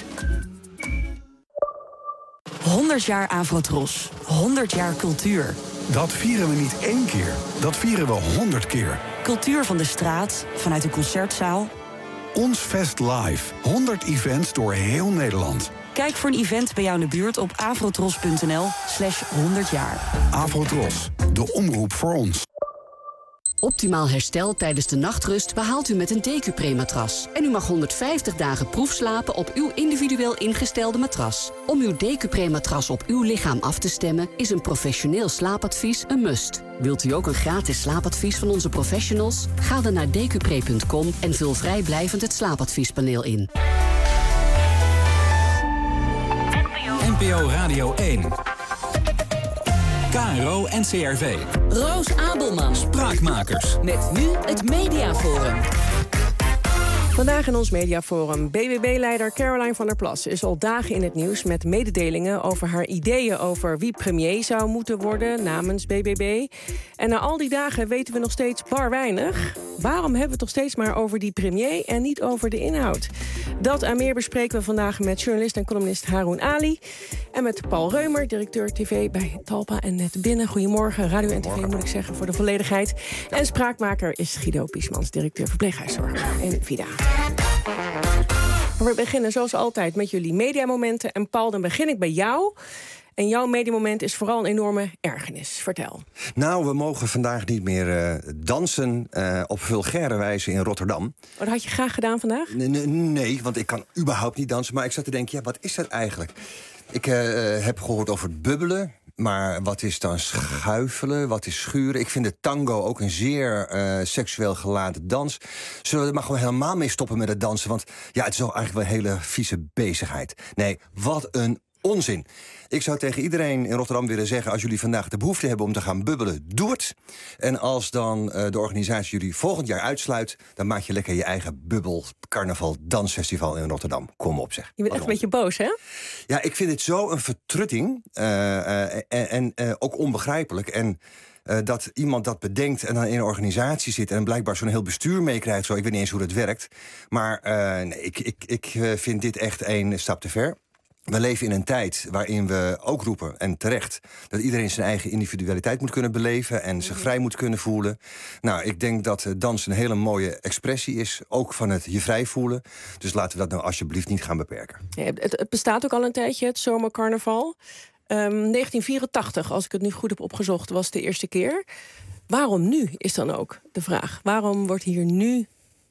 honderd jaar Avrotros. honderd jaar cultuur. Dat vieren we niet één keer. Dat vieren we honderd keer. Cultuur van de straat, vanuit een concertzaal. Ons Fest Live. honderd events door heel Nederland. Kijk voor een event bij jou in de buurt op avrotros.nl slash honderd jaar. Avrotros, de omroep voor ons. Optimaal herstel tijdens de nachtrust behaalt u met een Decupre-matras. En u mag honderdvijftig dagen proefslapen op uw individueel ingestelde matras. Om uw Decupre-matras op uw lichaam af te stemmen is een professioneel slaapadvies een must. Wilt u ook een gratis slaapadvies van onze professionals? Ga dan naar decupre punt com en vul vrijblijvend het slaapadviespaneel in. N P O Radio één. K R O en C R V. Roos Abelman. Spraakmakers. Met nu het Mediaforum. Vandaag in ons Mediaforum. B B B-leider Caroline van der Plas is al dagen in het nieuws met mededelingen over haar ideeën over wie premier zou moeten worden namens B B B. En na al die dagen weten we nog steeds bar weinig. Waarom hebben we het toch steeds maar over die premier en niet over de inhoud? Dat en meer bespreken we vandaag met journalist en columnist Haroun Ali. En met Paul Reumer, directeur tv bij Talpa en Net Binnen. Goedemorgen, radio en tv moet ik zeggen voor de volledigheid. En spraakmaker is Guido Piesmans, directeur verpleeghuiszorg in Vida. We beginnen zoals altijd met jullie mediamomenten. En Paul, dan begin ik bij jou. En jouw mediamoment is vooral een enorme ergernis. Vertel. Nou, we mogen vandaag niet meer uh, dansen uh, op vulgaire wijze in Rotterdam. Oh, dat had je graag gedaan vandaag? Nee, nee, want ik kan überhaupt niet dansen. Maar ik zat te denken, ja, wat is dat eigenlijk? Ik uh, heb gehoord over het bubbelen. Maar wat is dan schuifelen? Wat is schuren? Ik vind de tango ook een zeer uh, seksueel geladen dans. Zullen we er maar gewoon helemaal mee stoppen met het dansen? Want ja, het is toch eigenlijk wel een hele vieze bezigheid. Nee, wat een onzin. Ik zou tegen iedereen in Rotterdam willen zeggen, als jullie vandaag de behoefte hebben om te gaan bubbelen, doe het. En als dan uh, de organisatie jullie volgend jaar uitsluit, dan maak je lekker je eigen bubbel carnaval dansfestival in Rotterdam. Kom op, zeg. Je bent echt een beetje boos, hè? Ja, ik vind het zo een vertrutting uh, uh, en, en uh, ook onbegrijpelijk. En Uh, dat iemand dat bedenkt en dan in een organisatie zit en blijkbaar zo'n heel bestuur meekrijgt. Zo, ik weet niet eens hoe dat werkt. Maar uh, nee, ik, ik, ik vind dit echt een stap te ver. We leven in een tijd waarin we ook roepen, en terecht, dat iedereen zijn eigen individualiteit moet kunnen beleven en zich vrij moet kunnen voelen. Nou, ik denk dat dans een hele mooie expressie is, ook van het je vrij voelen. Dus laten we dat nou alsjeblieft niet gaan beperken. Ja, het, het bestaat ook al een tijdje, het zomercarnaval. Um, negentien vierentachtig, als ik het nu goed heb opgezocht, was de eerste keer. Waarom nu, is dan ook de vraag. Waarom wordt hier nu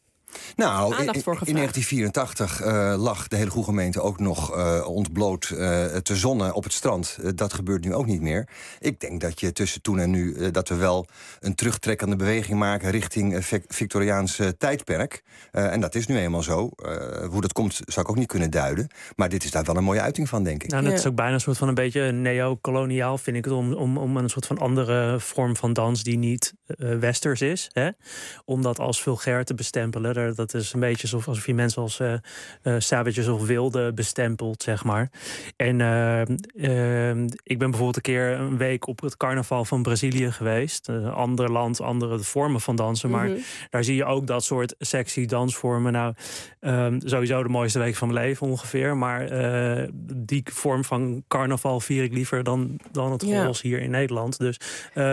Nou, aandacht voor in, gevraagd? in negentien vierentachtig uh, lag de hele goede gemeente ook nog uh, ontbloot uh, te zonnen op het strand. Uh, dat gebeurt nu ook niet meer. Ik denk dat je tussen toen en nu uh, dat we wel een terugtrekkende beweging maken richting uh, Victoriaans uh, tijdperk. Uh, en dat is nu eenmaal zo. Uh, hoe dat komt, zou ik ook niet kunnen duiden. Maar dit is daar wel een mooie uiting van, denk ik. Nou, dat is ook bijna een soort van een beetje neo-koloniaal, vind ik het, om, om, om een soort van andere vorm van dans die niet uh, westers is. Hè? Om dat als vulgair te bestempelen. Dat is een beetje alsof, alsof je mensen als uh, uh, savages of wilde bestempelt, zeg maar. En uh, uh, ik ben bijvoorbeeld een keer een week op het carnaval van Brazilië geweest. Uh, ander land, andere vormen van dansen. Maar Mm-hmm. daar zie je ook dat soort sexy dansvormen. Nou, uh, sowieso de mooiste week van mijn leven ongeveer. Maar uh, die vorm van carnaval vier ik liever dan, dan het Ja. goals hier in Nederland. Dus uh,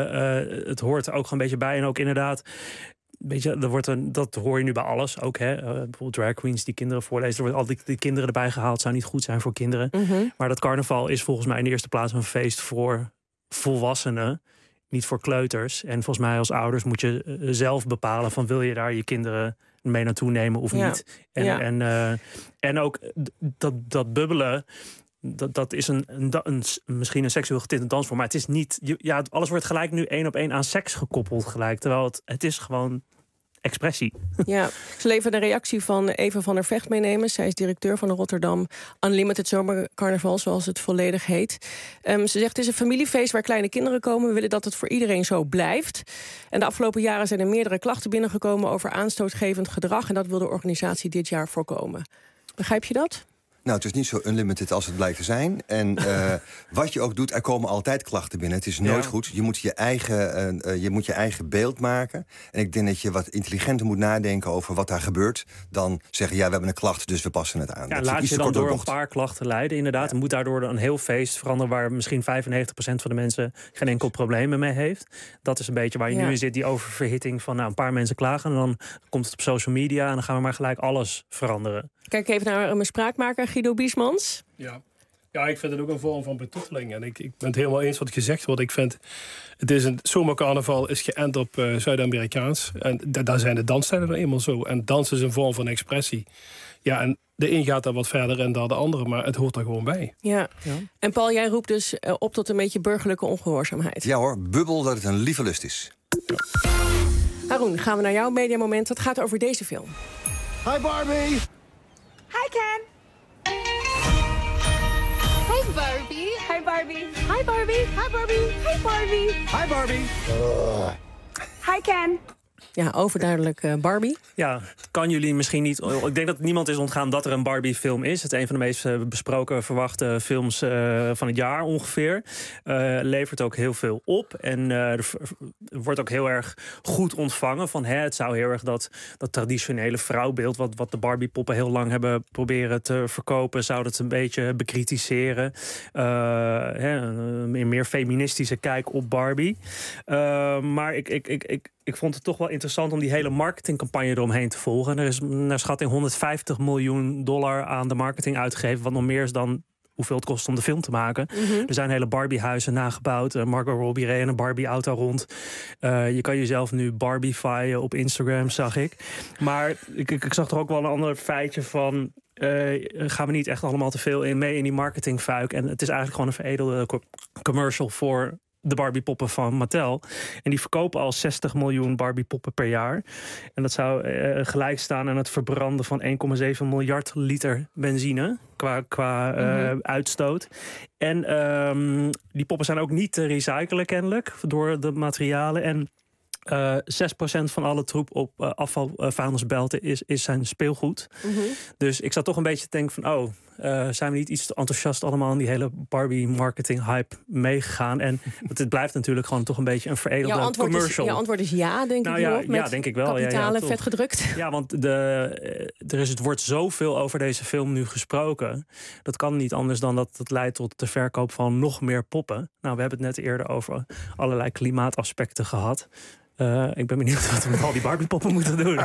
uh, het hoort er ook gewoon een beetje bij. En ook inderdaad, weet je, er wordt een, dat hoor je nu bij alles ook. Hè? Uh, bijvoorbeeld drag queens die kinderen voorlezen. Er worden al die, die kinderen erbij gehaald. Zou niet goed zijn voor kinderen. Mm-hmm. Maar dat carnaval is volgens mij in de eerste plaats een feest voor volwassenen. Niet voor kleuters. En volgens mij als ouders moet je uh, zelf bepalen van wil je daar je kinderen mee naartoe nemen of Ja. niet. En, Ja. en, uh, en ook dat, dat bubbelen. Dat, dat is een, een, een, misschien een seksueel getinte dansvorm. Maar het is niet. Ja, alles wordt gelijk nu één op één aan seks gekoppeld gelijk. Terwijl het, het is gewoon expressie. Ja, ze leveren een reactie van Eva van der Vecht meenemen. Zij is directeur van de Rotterdam Unlimited Zomercarnaval, zoals het volledig heet. Um, ze zegt, het is een familiefeest waar kleine kinderen komen. We willen dat het voor iedereen zo blijft. En de afgelopen jaren zijn er meerdere klachten binnengekomen over aanstootgevend gedrag. En dat wil de organisatie dit jaar voorkomen. Begrijp je dat? Nou, het is niet zo unlimited als het blijkt te zijn. En uh, wat je ook doet, er komen altijd klachten binnen. Het is nooit Ja. goed. Je moet je, eigen, uh, uh, je moet je eigen beeld maken. En ik denk dat je wat intelligenter moet nadenken over wat daar gebeurt. Dan zeggen, ja, we hebben een klacht, dus we passen het aan. Ja, Dat laat iets je te dan kort door een bocht. paar klachten leiden, inderdaad. En moet daardoor een heel feest veranderen waar misschien vijfennegentig procent van de mensen geen enkel probleem mee heeft. Dat is een beetje waar je Ja. nu in zit, die oververhitting van nou, een paar mensen klagen. En dan komt het op social media en dan gaan we maar gelijk alles veranderen. Kijk even naar mijn spraakmaker Guido Biesmans? Ja. Ja, ik vind het ook een vorm van betutteling. En ik, ik ben het helemaal eens wat gezegd wordt. Ik vind, het is een zomercarnaval is geënt op uh, Zuid-Amerikaans. En d- daar zijn de dansstijlen er eenmaal zo. En dans is een vorm van expressie. Ja, en de een gaat daar wat verder in dan de andere. Maar het hoort er gewoon bij. Ja. ja. En Paul, jij roept dus uh, op tot een beetje burgerlijke ongehoorzaamheid. Ja hoor, bubbel dat het een lieve lust is. Ja. Haroon, gaan we naar jouw mediamoment. Dat gaat over deze film. Hi Barbie! Hi Ken! Hi Barbie! Hi Barbie! Hi Barbie! Hi Barbie! Hi Barbie! Hi Barbie! Uh. Hi Ken! Ja, overduidelijk uh, Barbie. Ja, het kan jullie misschien niet... Ik denk dat niemand is ontgaan dat er een Barbie-film is. Het is een van de meest uh, besproken, verwachte films uh, van het jaar ongeveer. Uh, levert ook heel veel op. En uh, er wordt ook heel erg goed ontvangen. Van, hè, het zou heel erg dat, dat traditionele vrouwbeeld... Wat, wat de Barbie-poppen heel lang hebben proberen te verkopen... zou dat een beetje bekritiseren. Uh, hè, een meer feministische kijk op Barbie. Uh, maar ik... ik, ik, ik Ik vond het toch wel interessant om die hele marketingcampagne eromheen te volgen. Er is naar schatting honderdvijftig miljoen dollar aan de marketing uitgegeven. Wat nog meer is dan hoeveel het kost om de film te maken. Mm-hmm. Er zijn hele Barbie-huizen nagebouwd. Uh, Margot Robbie reed in een Barbie-auto rond. Uh, je kan jezelf nu Barbie-fyen op Instagram, zag ik. Maar ik, ik, ik zag er ook wel een ander feitje van... Uh, gaan we niet echt allemaal te veel in mee in die marketingfuik. En het is eigenlijk gewoon een veredelde co- commercial voor... de Barbie-poppen van Mattel. En die verkopen al zestig miljoen Barbie-poppen per jaar. En dat zou uh, gelijk staan aan het verbranden van één komma zeven miljard liter benzine... qua, qua uh, mm-hmm. uitstoot. En um, die poppen zijn ook niet te recyclen kennelijk... door de materialen. En uh, zes procent van alle troep op uh, afvalvuilnisbelten is, is zijn speelgoed. Mm-hmm. Dus ik zat toch een beetje te denken van... oh, uh, zijn we niet iets te enthousiast allemaal... in die hele Barbie-marketing-hype meegegaan. En want het blijft natuurlijk gewoon toch een beetje een veredelde jouw commercial. Is, jouw antwoord is ja, denk nou, ik ja, hierop, met ja, denk ik wel. kapitalen ja, ja, vet gedrukt. Ja, want de, er is, het wordt zoveel over deze film nu gesproken. Dat kan niet anders dan dat het leidt tot de verkoop van nog meer poppen. Nou, we hebben het net eerder over allerlei klimaataspecten gehad. Uh, ik ben benieuwd wat we met al die Barbie-poppen moeten doen.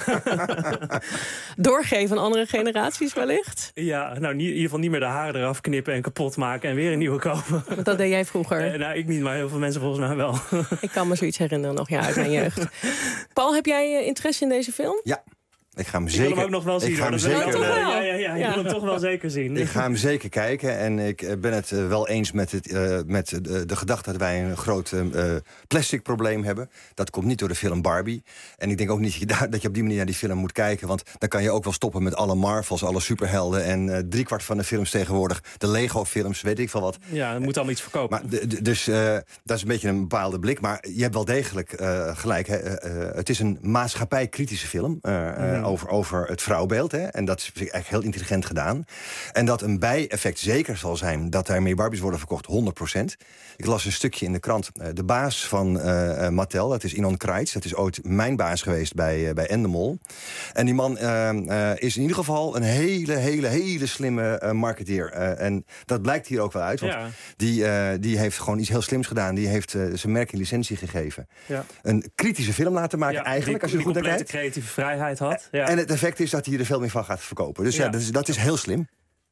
Doorgeven aan andere generaties wellicht? Ja, nou in ieder geval niet meer de haren eraf knippen en kapot maken en weer een nieuwe kopen. Dat deed jij vroeger? Uh, nou, ik niet, maar heel veel mensen volgens mij wel. Ik kan me zoiets herinneren nog, ja, uit mijn jeugd. Paul, heb jij uh, interesse in deze film? Ja. Ik ga hem ik zeker. wil hem ook nog wel zien. Ik ga hem zeker, toch wel. Ja, ja, ja, ik ja. wil hem toch wel zeker zien. Ik ga hem zeker kijken en ik ben het wel eens met, het, uh, met de, de gedachte dat wij een groot uh, plastic probleem hebben. Dat komt niet door de film Barbie. En ik denk ook niet dat je, daar, dat je op die manier naar die film moet kijken. Want dan kan je ook wel stoppen met alle Marvels, alle superhelden. En uh, driekwart van de films tegenwoordig, de Lego-films, weet ik veel wat. Ja, dat moet allemaal iets verkopen. Maar de, de, dus uh, dat is een beetje een bepaalde blik. Maar je hebt wel degelijk uh, gelijk. Hè. Uh, uh, het is een maatschappij-kritische film uh, uh, mm. over, over het vrouwbeeld. Hè? En dat is eigenlijk heel intelligent gedaan. En dat een bijeffect zeker zal zijn dat er meer Barbies worden verkocht, honderd procent. Ik las een stukje in de krant. De baas van uh, Mattel, dat is Ynon Kreiz. Dat is ooit mijn baas geweest bij, uh, bij Endemol. En die man uh, uh, is in ieder geval een hele, hele, hele slimme uh, marketeer. Uh, en dat blijkt hier ook wel uit. Want ja. die, uh, die heeft gewoon iets heel slims gedaan. Die heeft uh, zijn merk in licentie gegeven. Ja. Een kritische film laten maken ja, eigenlijk, die, als je er goed naar kijkt. Creatieve vrijheid had. Ja. En het effect is dat hij er veel meer van gaat verkopen. Dus ja, ja dat, is, dat is heel slim.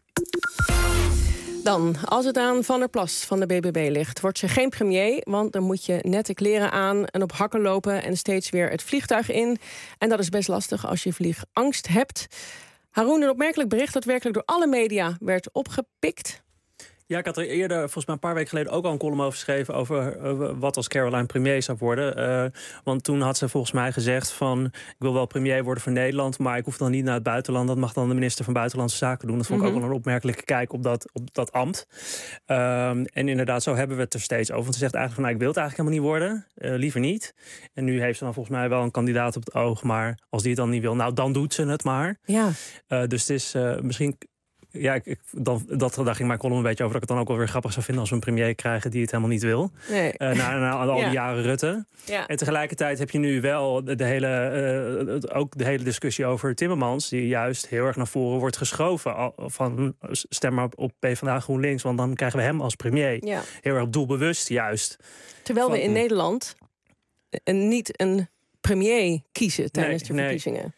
Dan, als het aan Van der Plas van de B B B ligt, wordt ze geen premier, want dan moet je nette kleren aan en op hakken lopen en steeds weer het vliegtuig in. En dat is best lastig als je vliegangst hebt. Haroon, een opmerkelijk bericht dat werkelijk door alle media werd opgepikt. Ja, ik had er eerder, volgens mij een paar weken geleden... ook al een column over geschreven over uh, wat als Caroline premier zou worden. Uh, want toen had ze volgens mij gezegd van... ik wil wel premier worden voor Nederland... maar ik hoef dan niet naar het buitenland. Dat mag dan de minister van Buitenlandse Zaken doen. Dat vond ik mm-hmm. ook wel een opmerkelijke kijk op dat, op dat ambt. Um, en inderdaad, zo hebben we het er steeds over. Want ze zegt eigenlijk van, nou, ik wil het eigenlijk helemaal niet worden. Uh, liever niet. En nu heeft ze dan volgens mij wel een kandidaat op het oog. Maar als die het dan niet wil, nou, dan doet ze het maar. Ja. Uh, dus het is uh, misschien... Ja, ik, ik, dan, dat, daar ging mijn column een beetje over... dat ik het dan ook wel weer grappig zou vinden... als we een premier krijgen die het helemaal niet wil. Nee. Uh, na, na al die ja. jaren Rutte. Ja. En tegelijkertijd heb je nu wel de, de hele, uh, ook de hele discussie over Timmermans... die juist heel erg naar voren wordt geschoven. Van stem maar op PvdA GroenLinks... want dan krijgen we hem als premier. Ja. Heel erg doelbewust juist. Terwijl van, we in Nederland niet een premier kiezen tijdens nee, de verkiezingen. Nee.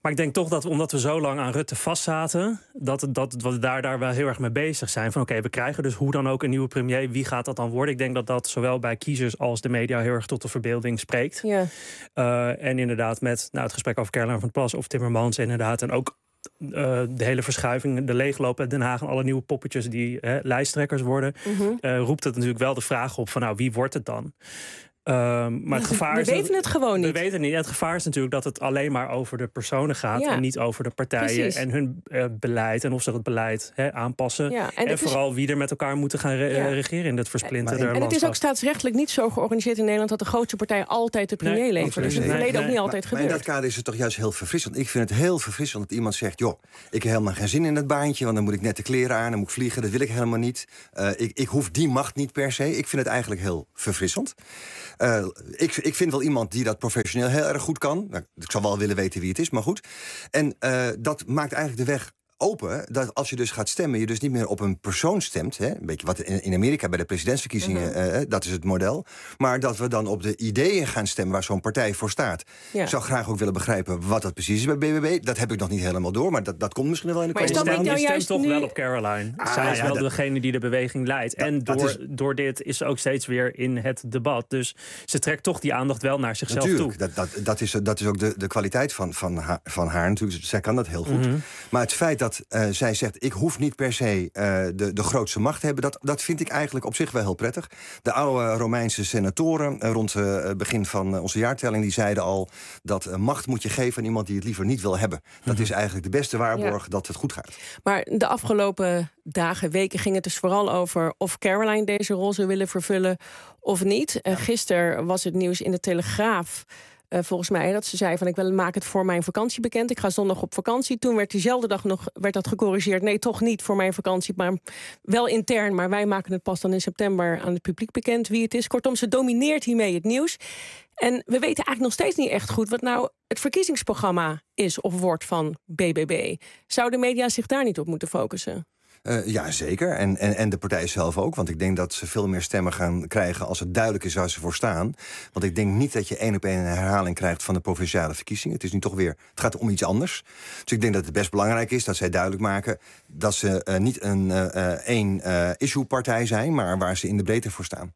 Maar ik denk toch dat omdat we zo lang aan Rutte vastzaten, dat, dat we daar, daar wel heel erg mee bezig zijn. Van oké, okay, we krijgen dus hoe dan ook een nieuwe premier. Wie gaat dat dan worden? Ik denk dat dat zowel bij kiezers als de media heel erg tot de verbeelding spreekt. Ja. Uh, en inderdaad met nou, het gesprek over Caroline van der Plas of Timmermans inderdaad. En ook uh, de hele verschuiving, de leegloop in Den Haag en alle nieuwe poppetjes die hè, lijsttrekkers worden. Mm-hmm. uh, roept het natuurlijk wel de vraag op van nou, wie wordt het dan? Uh, maar het gevaar we is weten het gewoon niet. We weten het niet. Het gevaar is natuurlijk dat het alleen maar over de personen gaat. Ja. En niet over de partijen Precies. en hun uh, beleid. En of ze het beleid hè, aanpassen. Ja. En, en vooral is... wie er met elkaar moeten gaan re- ja. regeren in dit versplinterde landschap. En het is ook staatsrechtelijk niet zo georganiseerd in Nederland dat de grootste partij altijd de premier nee, levert. Dat is in het verleden nee, ook niet nee. altijd maar, gebeurd. Maar in dat kader is het toch juist heel verfrissend. Ik vind het heel verfrissend dat iemand zegt, joh, ik heb helemaal geen zin in het baantje, want dan moet ik net de kleren aan, dan moet ik vliegen. Dat wil ik helemaal niet. Uh, ik, ik hoef die macht niet per se. Ik vind het eigenlijk heel verfrissend. Uh, ik Ik, ik vind wel iemand die dat professioneel heel erg goed kan. Nou, ik zou wel willen weten wie het is, maar goed. En uh, dat maakt eigenlijk de weg open, dat als je dus gaat stemmen, je dus niet meer op een persoon stemt. Hè, een beetje wat in, in Amerika bij de presidentsverkiezingen, mm-hmm. uh, dat is het model. Maar dat we dan op de ideeën gaan stemmen waar zo'n partij voor staat. Ja. Ik zou graag ook willen begrijpen wat dat precies is bij B B B. Dat heb ik nog niet helemaal door, maar dat, dat komt misschien wel in de maar komende tijd. Maar je stemt toch nu... wel op Caroline. Ah, Zij is ja, wel dat... degene die de beweging leidt. Dat, en door, is... door dit is ze ook steeds weer in het debat. Dus ze trekt toch die aandacht wel naar zichzelf natuurlijk, toe. Dat, dat, dat, is, dat is ook de, de kwaliteit van, van, haar, van haar natuurlijk. Zij kan dat heel goed. Mm-hmm. Maar het feit dat uh, zij zegt, ik hoef niet per se uh, de, de grootste macht te hebben, dat, dat vind ik eigenlijk op zich wel heel prettig. De oude Romeinse senatoren uh, rond het uh, begin van uh, onze jaartelling, die zeiden al dat uh, macht moet je geven aan iemand die het liever niet wil hebben. Dat mm-hmm. is eigenlijk de beste waarborg ja. dat het goed gaat. Maar de afgelopen dagen, weken ging het dus vooral over of Caroline deze rol zou willen vervullen of niet. Uh, gisteren was het nieuws in de Telegraaf. Uh, volgens mij dat ze zei van ik wil maak het voor mijn vakantie bekend. Ik ga zondag op vakantie. Toen werd diezelfde dag nog werd dat gecorrigeerd. Nee, toch niet voor mijn vakantie, maar wel intern. Maar wij maken het pas dan in september aan het publiek bekend wie het is. Kortom, ze domineert hiermee het nieuws. En we weten eigenlijk nog steeds niet echt goed wat nou het verkiezingsprogramma is of wordt van B B B. Zouden de media zich daar niet op moeten focussen? Uh, ja, zeker. En, en, en de partij zelf ook. Want ik denk dat ze veel meer stemmen gaan krijgen als het duidelijk is waar ze voor staan. Want ik denk niet dat je één op één een herhaling krijgt van de provinciale verkiezingen. Het is nu toch weer, het gaat om iets anders. Dus ik denk dat het best belangrijk is dat zij duidelijk maken dat ze uh, niet een uh, één uh, issue-partij zijn, maar waar ze in de breedte voor staan.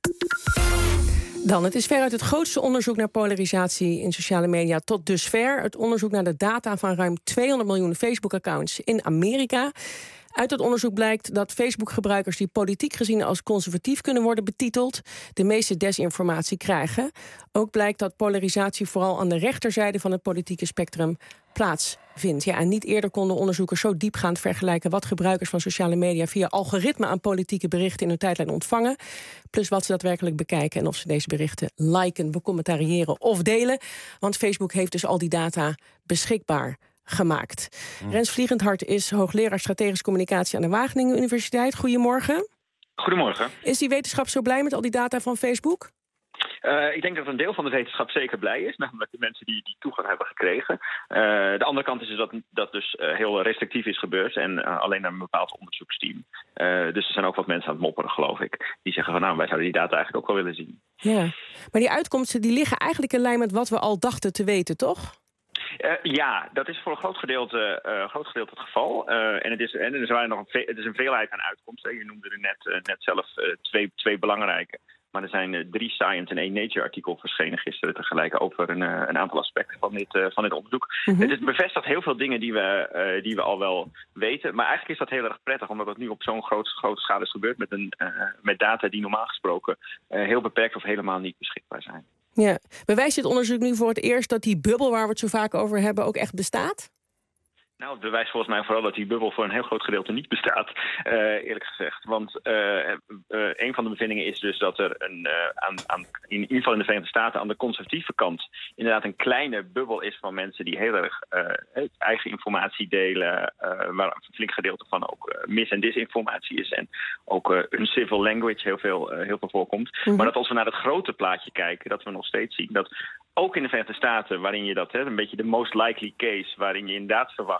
Dan, het is veruit het grootste onderzoek naar polarisatie in sociale media tot dusver. Het onderzoek naar de data van ruim tweehonderd miljoen Facebook-accounts in Amerika. Uit het onderzoek blijkt dat Facebook-gebruikers die politiek gezien als conservatief kunnen worden betiteld, de meeste desinformatie krijgen. Ook blijkt dat polarisatie vooral aan de rechterzijde van het politieke spectrum plaatsvindt. Ja, en niet eerder konden onderzoekers zo diepgaand vergelijken wat gebruikers van sociale media via algoritme aan politieke berichten in hun tijdlijn ontvangen, plus wat ze daadwerkelijk bekijken en of ze deze berichten liken, becommentariëren of delen. Want Facebook heeft dus al die data beschikbaar gemaakt. Mm. Rens Vliegendhart is hoogleraar strategische communicatie aan de Wageningen Universiteit. Goedemorgen. Goedemorgen. Is die wetenschap zo blij met al die data van Facebook? Uh, ik denk dat een deel van de wetenschap zeker blij is, namelijk de mensen die, die toegang hebben gekregen. Uh, de andere kant is dus dat dat dus uh, heel restrictief is gebeurd en uh, alleen naar een bepaald onderzoeksteam. Uh, dus er zijn ook wat mensen aan het mopperen, geloof ik, die zeggen van nou, wij zouden die data eigenlijk ook wel willen zien. Ja, maar die uitkomsten die liggen eigenlijk in lijn met wat we al dachten te weten, toch? Uh, ja, dat is voor een groot gedeelte, uh, groot gedeelte het geval. Uh, en het is, en er zijn nog een, ve- het is een veelheid aan uitkomsten. Je noemde er net, uh, net zelf uh, twee, twee belangrijke. Maar er zijn uh, drie Science en één Nature-artikel verschenen gisteren tegelijk over een, uh, een aantal aspecten van dit, uh, van dit onderzoek. Mm-hmm. Het bevestigt heel veel dingen die we, uh, die we al wel weten. Maar eigenlijk is dat heel erg prettig, omdat het nu op zo'n groot, grote schaal is gebeurd met, een, uh, met data die normaal gesproken uh, heel beperkt of helemaal niet beschikbaar zijn. Ja, bewijst dit onderzoek nu voor het eerst dat die bubbel waar we het zo vaak over hebben ook echt bestaat? Nou, het bewijst volgens mij vooral dat die bubbel voor een heel groot gedeelte niet bestaat, uh, eerlijk gezegd. Want uh, uh, een van de bevindingen is dus dat er een, uh, aan, aan, in ieder geval in de Verenigde Staten aan de conservatieve kant inderdaad een kleine bubbel is van mensen die heel erg uh, eigen informatie delen, uh, waar een flink gedeelte van ook uh, mis- en disinformatie is en ook uh, uncivil language heel veel, uh, heel veel voorkomt. Mm-hmm. Maar dat als we naar het grote plaatje kijken, dat we nog steeds zien dat ook in de Verenigde Staten, waarin je dat, hè, een beetje de most likely case, waarin je inderdaad verwacht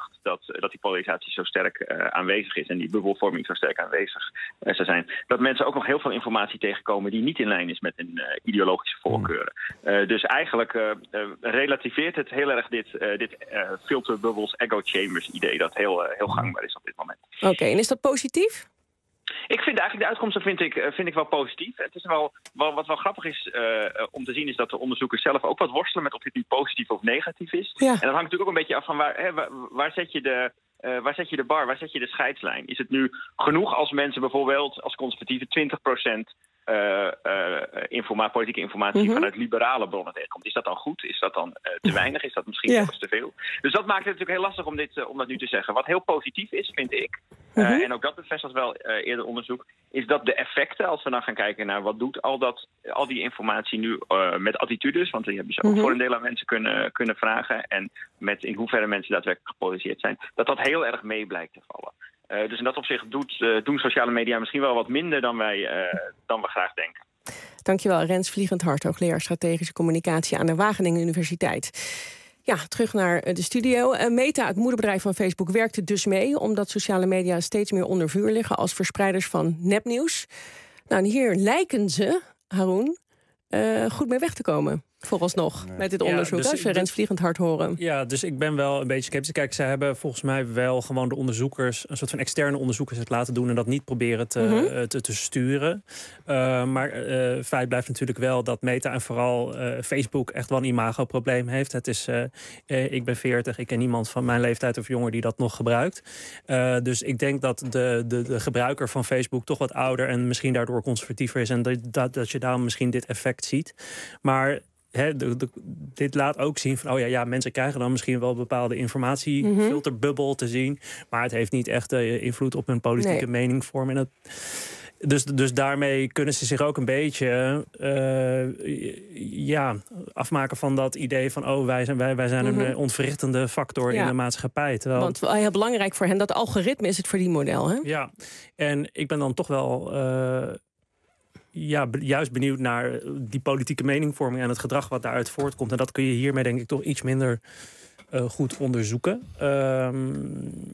gedacht dat, dat die polarisatie zo sterk uh, aanwezig is en die bubbelvorming zo sterk aanwezig uh, zou zijn, dat mensen ook nog heel veel informatie tegenkomen die niet in lijn is met hun uh, ideologische voorkeuren. Uh, dus eigenlijk uh, uh, relativeert het heel erg dit, uh, dit uh, filterbubbles, echo chambers idee dat heel, uh, heel gangbaar is op dit moment. Oké, okay, en is dat positief? Ik vind eigenlijk de uitkomsten vind ik, vind ik wel positief. Het is wel, wel, wat wel grappig is uh, om te zien is dat de onderzoekers zelf ook wat worstelen met of dit nu positief of negatief is. Ja. En dat hangt natuurlijk ook een beetje af van waar, hè, waar, waar zet je de... Uh, waar zet je de bar, waar zet je de scheidslijn? Is het nu genoeg als mensen bijvoorbeeld als conservatieve twintig procent uh, uh, informa- politieke informatie mm-hmm. vanuit liberale bronnen tegenkomt? Is dat dan goed? Is dat dan uh, te weinig? Is dat misschien ja. zelfs te veel? Dus dat maakt het natuurlijk heel lastig om, dit, uh, om dat nu te zeggen. Wat heel positief is, vind ik, uh, mm-hmm. en ook dat bevestigt wel uh, eerder onderzoek, is dat de effecten, als we dan gaan kijken naar wat doet al, dat, al die informatie nu uh, met attitudes, want die hebben ze ook mm-hmm. voor een deel aan mensen kunnen, kunnen vragen, en met in hoeverre mensen daadwerkelijk gepolariseerd zijn, dat dat heel erg mee blijkt te vallen. Uh, dus in dat opzicht doet, uh, doen sociale media misschien wel wat minder dan wij uh, dan we graag denken. Dankjewel, Rens Vliegenthart, hoogleraar strategische communicatie aan de Wageningen Universiteit. Ja, terug naar de studio. Uh, Meta, het moederbedrijf van Facebook, werkte dus mee, omdat sociale media steeds meer onder vuur liggen als verspreiders van nepnieuws. Nou, en hier lijken ze, Haroon, uh, goed mee weg te komen. Vooralsnog, nee. met dit onderzoek. Ja, dus als we Rens Vliegenthart horen. Ja, dus ik ben wel een beetje sceptisch. Kijk, zij hebben volgens mij wel gewoon de onderzoekers, een soort van externe onderzoekers het laten doen en dat niet proberen te, mm-hmm. uh, te, te sturen. Uh, maar uh, feit blijft natuurlijk wel dat Meta en vooral uh, Facebook echt wel een imagoprobleem heeft. Het is, uh, uh, ik ben veertig, ik ken niemand van mijn leeftijd of jonger die dat nog gebruikt. Uh, dus ik denk dat de, de, de gebruiker van Facebook toch wat ouder en misschien daardoor conservatiever is en dat, dat je daarom misschien dit effect ziet. Maar He, de, de, dit laat ook zien van, oh ja, ja, mensen krijgen dan misschien wel bepaalde informatiefilterbubbel mm-hmm. te zien, maar het heeft niet echt uh, invloed op hun politieke nee. meningvorm. En dat, dus, dus daarmee kunnen ze zich ook een beetje uh, ja, afmaken van dat idee van, oh, wij zijn, wij, wij zijn mm-hmm. een ontwrichtende factor ja. in de maatschappij. Terwijl, want heel belangrijk voor hen, dat algoritme is het verdienmodel. Hè? Ja, en ik ben dan toch wel Uh, Ja, juist benieuwd naar die politieke meningvorming en het gedrag wat daaruit voortkomt. En dat kun je hiermee denk ik toch iets minder uh, goed onderzoeken. Um,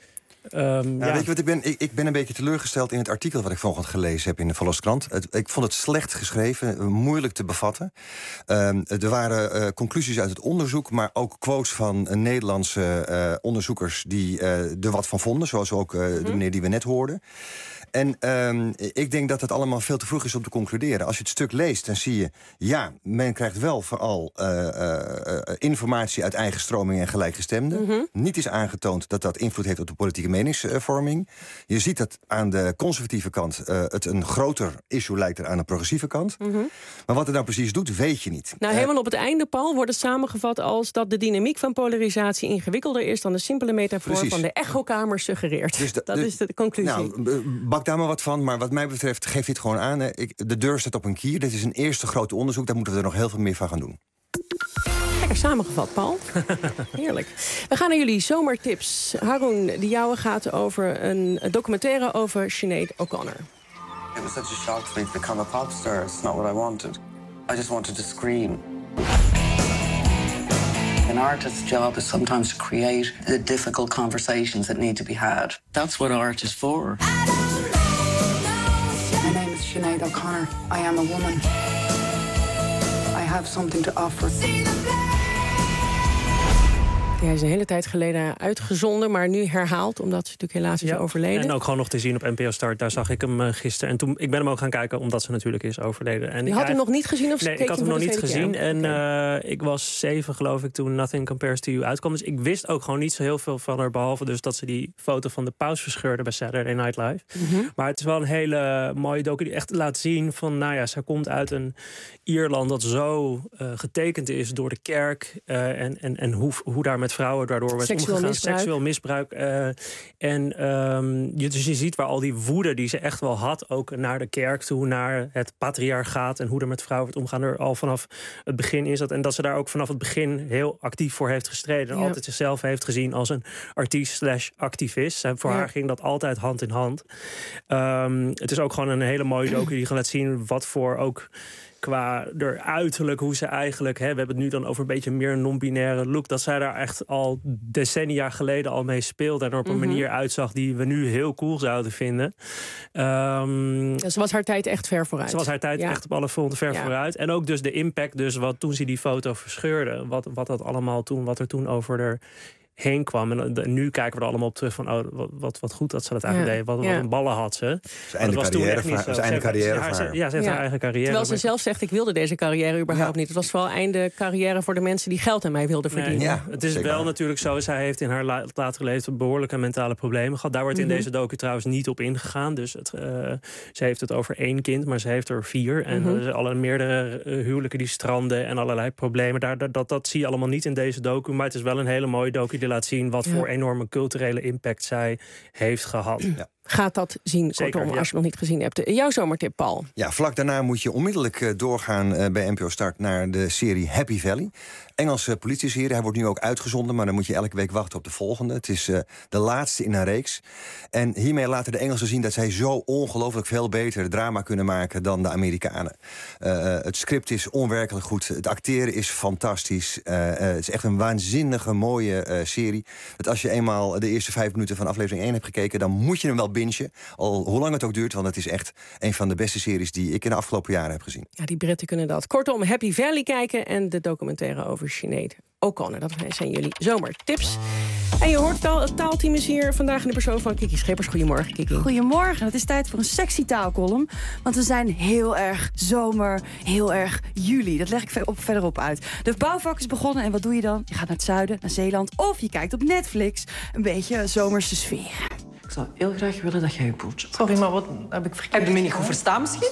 Um, ja, ja. Weet je wat ik ben? Ik, ik ben een beetje teleurgesteld in het artikel wat ik vanochtend gelezen heb in de Volkskrant. Het, ik vond het slecht geschreven, moeilijk te bevatten. Um, er waren uh, conclusies uit het onderzoek, maar ook quotes van uh, Nederlandse uh, onderzoekers die uh, er wat van vonden, zoals ook uh, mm-hmm. de meneer die we net hoorden. En um, ik denk dat het allemaal veel te vroeg is om te concluderen. Als je het stuk leest, dan zie je, ja, men krijgt wel vooral uh, uh, informatie uit eigen stroming en gelijkgestemden. Mm-hmm. Niet is aangetoond dat dat invloed heeft op de politieke meningsvorming. Je ziet dat aan de conservatieve kant uh, het een groter issue lijkt er aan de progressieve kant. Mm-hmm. Maar wat het nou precies doet, weet je niet. Nou, helemaal op het einde, Paul, wordt het samengevat als dat de dynamiek van polarisatie ingewikkelder is dan de simpele metafoor Precies. van de echokamer suggereert. Dus dat dus, is de conclusie. Nou, bak daar maar wat van, maar wat mij betreft geeft dit gewoon aan. Ik, de deur staat op een kier. Dit is een eerste grote onderzoek. Daar moeten we er nog heel veel meer van gaan doen. Lekker samengevat, Paul. Heerlijk. We gaan naar jullie zomertips. Haroon, die jouwe gaat over een documentaire over Sinead O'Connor. It was such a shock to me to become a pop star. It's not what I wanted. I just wanted to scream. An artist's job is sometimes to create the difficult conversations that need to be had. That's what art is for. My name is Sinead O'Connor. I am a woman. I have something to offer. Hij is een hele tijd geleden uitgezonden, maar nu herhaald, omdat ze natuurlijk helaas is ja, overleden. En ook gewoon nog te zien op N P O Start. Daar zag ik hem uh, gisteren. En toen, ik ben hem ook gaan kijken, omdat ze natuurlijk is overleden. En je ik had hem nog niet gezien? Of nee, ik had hem nog niet gezien. Keer? En okay. uh, ik was zeven, geloof ik, toen Nothing Compares to You uitkwam. Dus ik wist ook gewoon niet zo heel veel van haar, behalve dus dat ze die foto van de paus verscheurde bij Saturday Night Live. Mm-hmm. Maar het is wel een hele mooie docu die echt laat zien van, nou ja, zij komt uit een Ierland dat zo uh, getekend is door de kerk. Uh, en en, en hoe, hoe daar met vrouwen daardoor werd seksueel omgegaan. Misbruik. Seksueel misbruik. Uh, en um, je, dus je ziet waar al die woede die ze echt wel had, ook naar de kerk toe, naar het patriarchaat en hoe er met vrouwen wordt omgaan, er al vanaf het begin is dat. En dat ze daar ook vanaf het begin heel actief voor heeft gestreden. En ja. altijd zichzelf heeft gezien als een artiest slash activist. En voor ja. haar ging dat altijd hand in hand. Um, het is ook gewoon een hele mooie docu die gaat laten zien wat voor ook qua er uiterlijk, hoe ze eigenlijk... Hè, we hebben het nu dan over een beetje meer een non-binaire look... dat zij daar echt al decennia geleden al mee speelde... en er op een Mm-hmm. manier uitzag die we nu heel cool zouden vinden. Um, ja, ze was haar tijd echt ver vooruit. Ze was haar tijd ja. echt op alle fronten ver ja. vooruit. En ook dus de impact, dus wat toen ze die foto verscheurde... wat, wat, dat allemaal toen, wat er toen over er... heen kwam. En de, nu kijken we er allemaal op terug van... oh, wat, wat, wat goed dat ze dat eigenlijk ja. deed. Wat, ja. wat een ballen had ze. Zijn einde carrière voor haar. Zijn carrière Ja, ze heeft ja. haar eigen carrière. Terwijl ze zelf zegt, ik wilde deze carrière überhaupt ja. niet. Het was vooral einde carrière voor de mensen die geld aan mij wilden verdienen. Nee, ja, het is zeker. wel natuurlijk zo. Zij heeft in haar la- latere leven behoorlijke mentale problemen gehad. Daar wordt in mm-hmm. deze docu trouwens niet op ingegaan. Dus het, uh, ze heeft het over één kind, maar ze heeft er vier. En mm-hmm. uh, alle meerdere uh, huwelijken die stranden en allerlei problemen. Daar, dat, dat, dat zie je allemaal niet in deze docu. Maar het is wel een hele mooie docu die laat zien... wat ja. voor enorme culturele impact zij heeft gehad. Ja. Gaat dat zien, Zeker, kortom, ja. als je nog niet gezien hebt. Jouw zomertip, Paul? Ja, vlak daarna moet je onmiddellijk uh, doorgaan uh, bij N P O Start... naar de serie Happy Valley. Engelse politieserie. Hij wordt nu ook uitgezonden... maar dan moet je elke week wachten op de volgende. Het is uh, de laatste in een reeks. En hiermee laten de Engelsen zien dat zij zo ongelooflijk veel beter drama kunnen maken... dan de Amerikanen. Uh, het script is onwerkelijk goed. Het acteren is fantastisch. Uh, uh, het is echt een waanzinnige, mooie uh, serie. Dat als je eenmaal de eerste vijf minuten van aflevering één hebt gekeken... dan moet je hem wel bingen. Al hoe lang het ook duurt, want het is echt een van de beste series... die ik in de afgelopen jaren heb gezien. Ja, die Britten kunnen dat. Kortom, Happy Valley kijken en de documentaire over Sinead O'Connor. Dat zijn jullie zomertips. En je hoort het al, het taalteam is hier vandaag in de persoon van Kiki Schippers. Goedemorgen, Kiki. Goedemorgen, het is tijd voor een sexy taalcolumn. Want we zijn heel erg zomer, heel erg juli. Dat leg ik ver op, verderop uit. De bouwvak is begonnen en wat doe je dan? Je gaat naar het zuiden, naar Zeeland... of je kijkt op Netflix een beetje zomerse sfeer. Ik zou heel graag willen dat jij je broertje... Sorry, maar wat heb ik verkeerd? Heb je me niet goed verstaan misschien?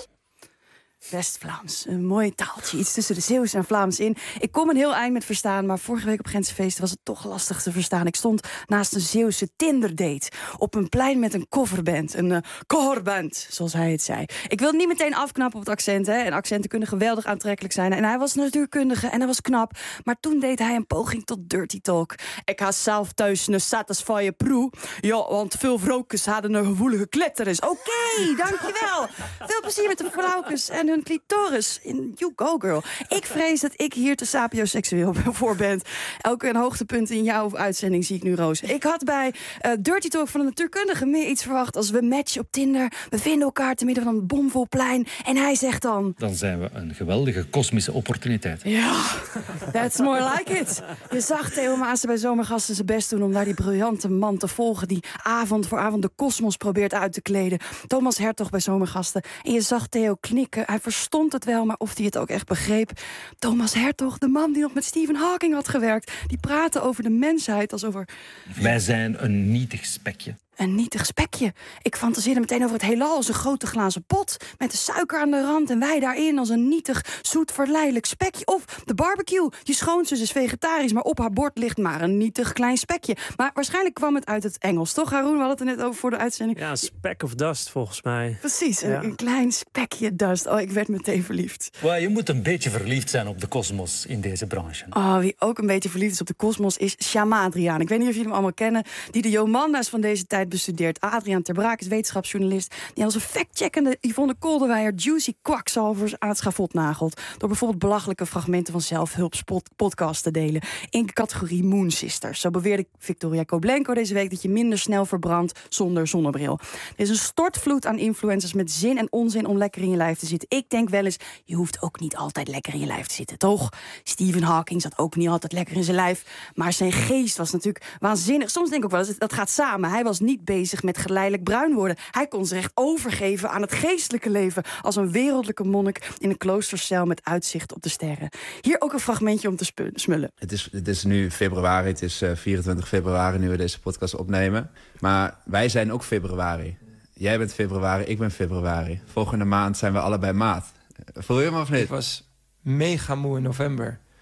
West-Vlaams, een mooi taaltje. Iets tussen de Zeeuws en Vlaams in. Ik kom een heel eind met verstaan, maar vorige week op Gentse feesten was het toch lastig te verstaan. Ik stond naast een Zeeuwse Tinder-date op een plein met een coverband. Een uh, coverband, zoals hij het zei. Ik wil niet meteen afknappen op het accent, hè. En accenten kunnen geweldig aantrekkelijk zijn. En hij was natuurkundige en hij was knap. Maar toen deed hij een poging tot dirty talk. Ik had zelf thuis een satisfye proe. Ja, want veel vrouwtjes hadden een gevoelige clitoris. Oké, okay, dankjewel. Veel plezier met de vrouwtjes en hun clitoris. In you go, girl. Ik vrees dat ik hier te sapioseksueel voor ben. Elke een hoogtepunt in jouw uitzending zie ik nu, Roos. Ik had bij uh, Dirty Talk van een natuurkundige meer iets verwacht als we matchen op Tinder. We vinden elkaar te midden van een bomvol plein. En hij zegt dan... Dan zijn we een geweldige kosmische opportuniteit. Ja, that's more like it. Je zag Theo Maassen bij Zomergasten zijn best doen om daar die briljante man te volgen die avond voor avond de kosmos probeert uit te kleden. Thomas Hertog bij Zomergasten. En je zag Theo knikken. Hij verstond het wel, maar of hij het ook echt begreep. Thomas Hertog, de man die nog met Stephen Hawking had gewerkt, die praatte over de mensheid als over... Wij zijn een nietig spekje. Een nietig spekje. Ik fantaseerde meteen over het heelal als een grote glazen pot met de suiker aan de rand en wij daarin als een nietig, zoet, verleidelijk spekje. Of de barbecue. Je schoonzus is vegetarisch, maar op haar bord ligt maar een nietig klein spekje. Maar waarschijnlijk kwam het uit het Engels, toch, Haroon? We hadden het er net over voor de uitzending. Ja, een speck of dust, volgens mij. Precies, een, ja. een klein spekje dust. Oh, ik werd meteen verliefd. Well, je moet een beetje verliefd zijn op de kosmos in deze branche. Oh, wie ook een beetje verliefd is op de kosmos is Shama Adriaan. Ik weet niet of jullie hem allemaal kennen. Die de Jomanda's van deze tijd bestudeert. Adriaan ter Braak is wetenschapsjournalist die als een factcheckende Yvonne Kolderweijer juicy kwakzalvers aan het schavot nagelt. Door bijvoorbeeld belachelijke fragmenten van zelfhulpspodcasts te delen. In de categorie Moon Sisters. Zo beweerde Victoria Koblenko deze week dat je minder snel verbrandt zonder zonnebril. Er is een stortvloed aan influencers met zin en onzin om lekker in je lijf te zitten. Ik denk wel eens, je hoeft ook niet altijd lekker in je lijf te zitten, toch? Stephen Hawking zat ook niet altijd lekker in zijn lijf. Maar zijn geest was natuurlijk waanzinnig. Soms denk ik ook wel eens, dat gaat samen. Hij was niet bezig met geleidelijk bruin worden. Hij kon zich echt overgeven aan het geestelijke leven als een wereldlijke monnik in een kloostercel met uitzicht op de sterren. Hier ook een fragmentje om te spu- smullen. Het is, het is nu februari, het is uh, vierentwintig februari nu we deze podcast opnemen. Maar wij zijn ook februari. Jij bent februari, ik ben februari. Volgende maand zijn we allebei maat. Voel je hem of niet? Ik was mega moe in november.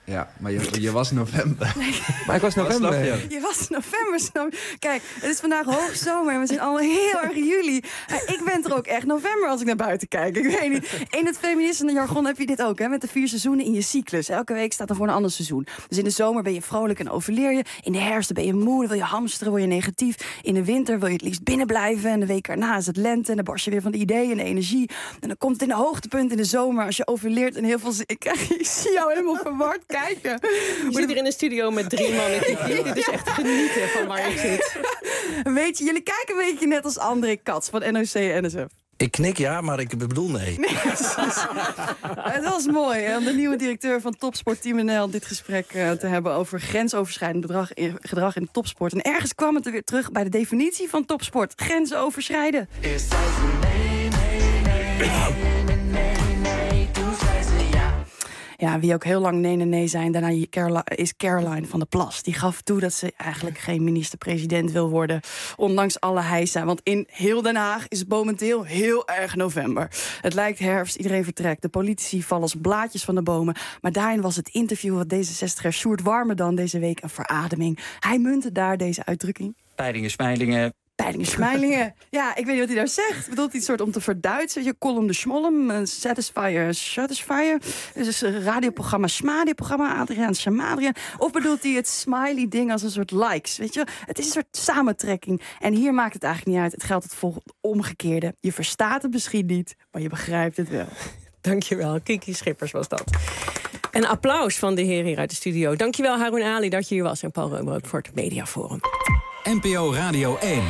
Ja, maar je, je was november. Maar ik was november. Snap je? Je was november, snap je? Kijk, het is vandaag hoogzomer en we zijn allemaal heel erg juli. Maar ik ben er ook echt november als ik naar buiten kijk. Ik weet niet. In het feministische jargon heb je dit ook, hè? Met de vier seizoenen in je cyclus. Elke week staat er voor een ander seizoen. Dus in de zomer ben je vrolijk en overleer je. In de herfst ben je moe, dan wil je hamsteren, word je negatief. In de winter wil je het liefst binnen blijven. En de week erna is het lente en dan barst je weer van de ideeën en de energie. En dan komt het in de hoogtepunt in de zomer als je overleert en heel veel zin. Ik, ik zie jou helemaal verward kijken. Je zit hier in de studio met drie mannen. Dit is echt genieten van waar ik zit. Weet je, jullie kijken een beetje net als André Katz van N O C en N S F. Ik knik ja, maar ik bedoel nee. nee het was mooi hè, om de nieuwe directeur van Topsport Team N L dit gesprek uh, te hebben over grensoverschrijdend bedrag, gedrag in de topsport. En ergens kwam het er weer terug bij de definitie van topsport. Grenzen overschrijden. Eerst zei ze nee, nee, nee, nee, nee, nee, toen zei ze ja. Ja, wie ook heel lang nee, nee, nee zijn, daarna is Caroline van der Plas. Die gaf toe dat ze eigenlijk geen minister-president wil worden, ondanks alle heisa. Want in heel Den Haag is het momenteel heel erg november. Het lijkt herfst, iedereen vertrekt. De politici vallen als blaadjes van de bomen. Maar daarin was het interview wat D zesenzestiger Sjoerd Warmerdam deze week een verademing. Hij muntte daar deze uitdrukking. Peilingen, smijlingen. Peilingen, smijlingen. Ja, ik weet niet wat hij daar zegt. Bedoelt hij een soort om te verduidsen? Je column de schmollem, Satisfier, Satisfier. Dus een radioprogramma, Schmadie-programma, Adriaan Shamadriaan. Of bedoelt hij het smiley-ding als een soort likes? Weet je, het is een soort samentrekking. En hier maakt het eigenlijk niet uit. Het geldt het volgende omgekeerde. Je verstaat het misschien niet, maar je begrijpt het wel. Dankjewel, Kiki Schippers was dat. Een applaus van de heren hier uit de studio. Dankjewel, Haroun Ali, dat je hier was. En Paul Reumer ook voor het Mediaforum. N P O Radio één.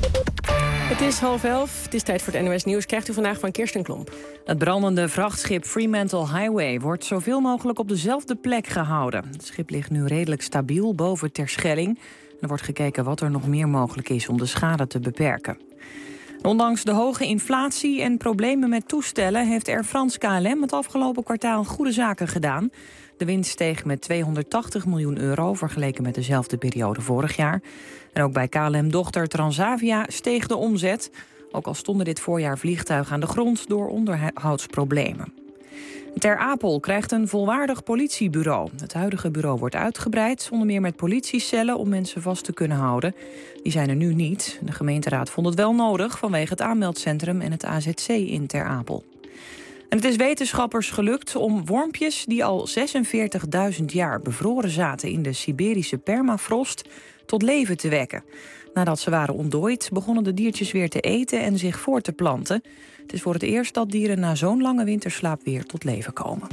Het is half elf, het is tijd voor het N O S Nieuws. Krijgt u vandaag van Kirsten Klomp. Het brandende vrachtschip Fremantle Highway wordt zoveel mogelijk op dezelfde plek gehouden. Het schip ligt nu redelijk stabiel boven Terschelling. Er wordt gekeken wat er nog meer mogelijk is om de schade te beperken. Ondanks de hoge inflatie en problemen met toestellen heeft Air France K L M het afgelopen kwartaal goede zaken gedaan. De winst steeg met tweehonderdtachtig miljoen euro vergeleken met dezelfde periode vorig jaar. En ook bij K L M-dochter Transavia steeg de omzet. Ook al stonden dit voorjaar vliegtuigen aan de grond door onderhoudsproblemen. Ter Apel krijgt een volwaardig politiebureau. Het huidige bureau wordt uitgebreid, onder meer met politiecellen om mensen vast te kunnen houden. Die zijn er nu niet. De gemeenteraad vond het wel nodig vanwege het aanmeldcentrum en het A Z C in Ter Apel. En het is wetenschappers gelukt om wormpjes die al zesenveertigduizend jaar bevroren zaten in de Siberische permafrost tot leven te wekken. Nadat ze waren ontdooid, begonnen de diertjes weer te eten en zich voort te planten. Het is voor het eerst dat dieren na zo'n lange winterslaap weer tot leven komen.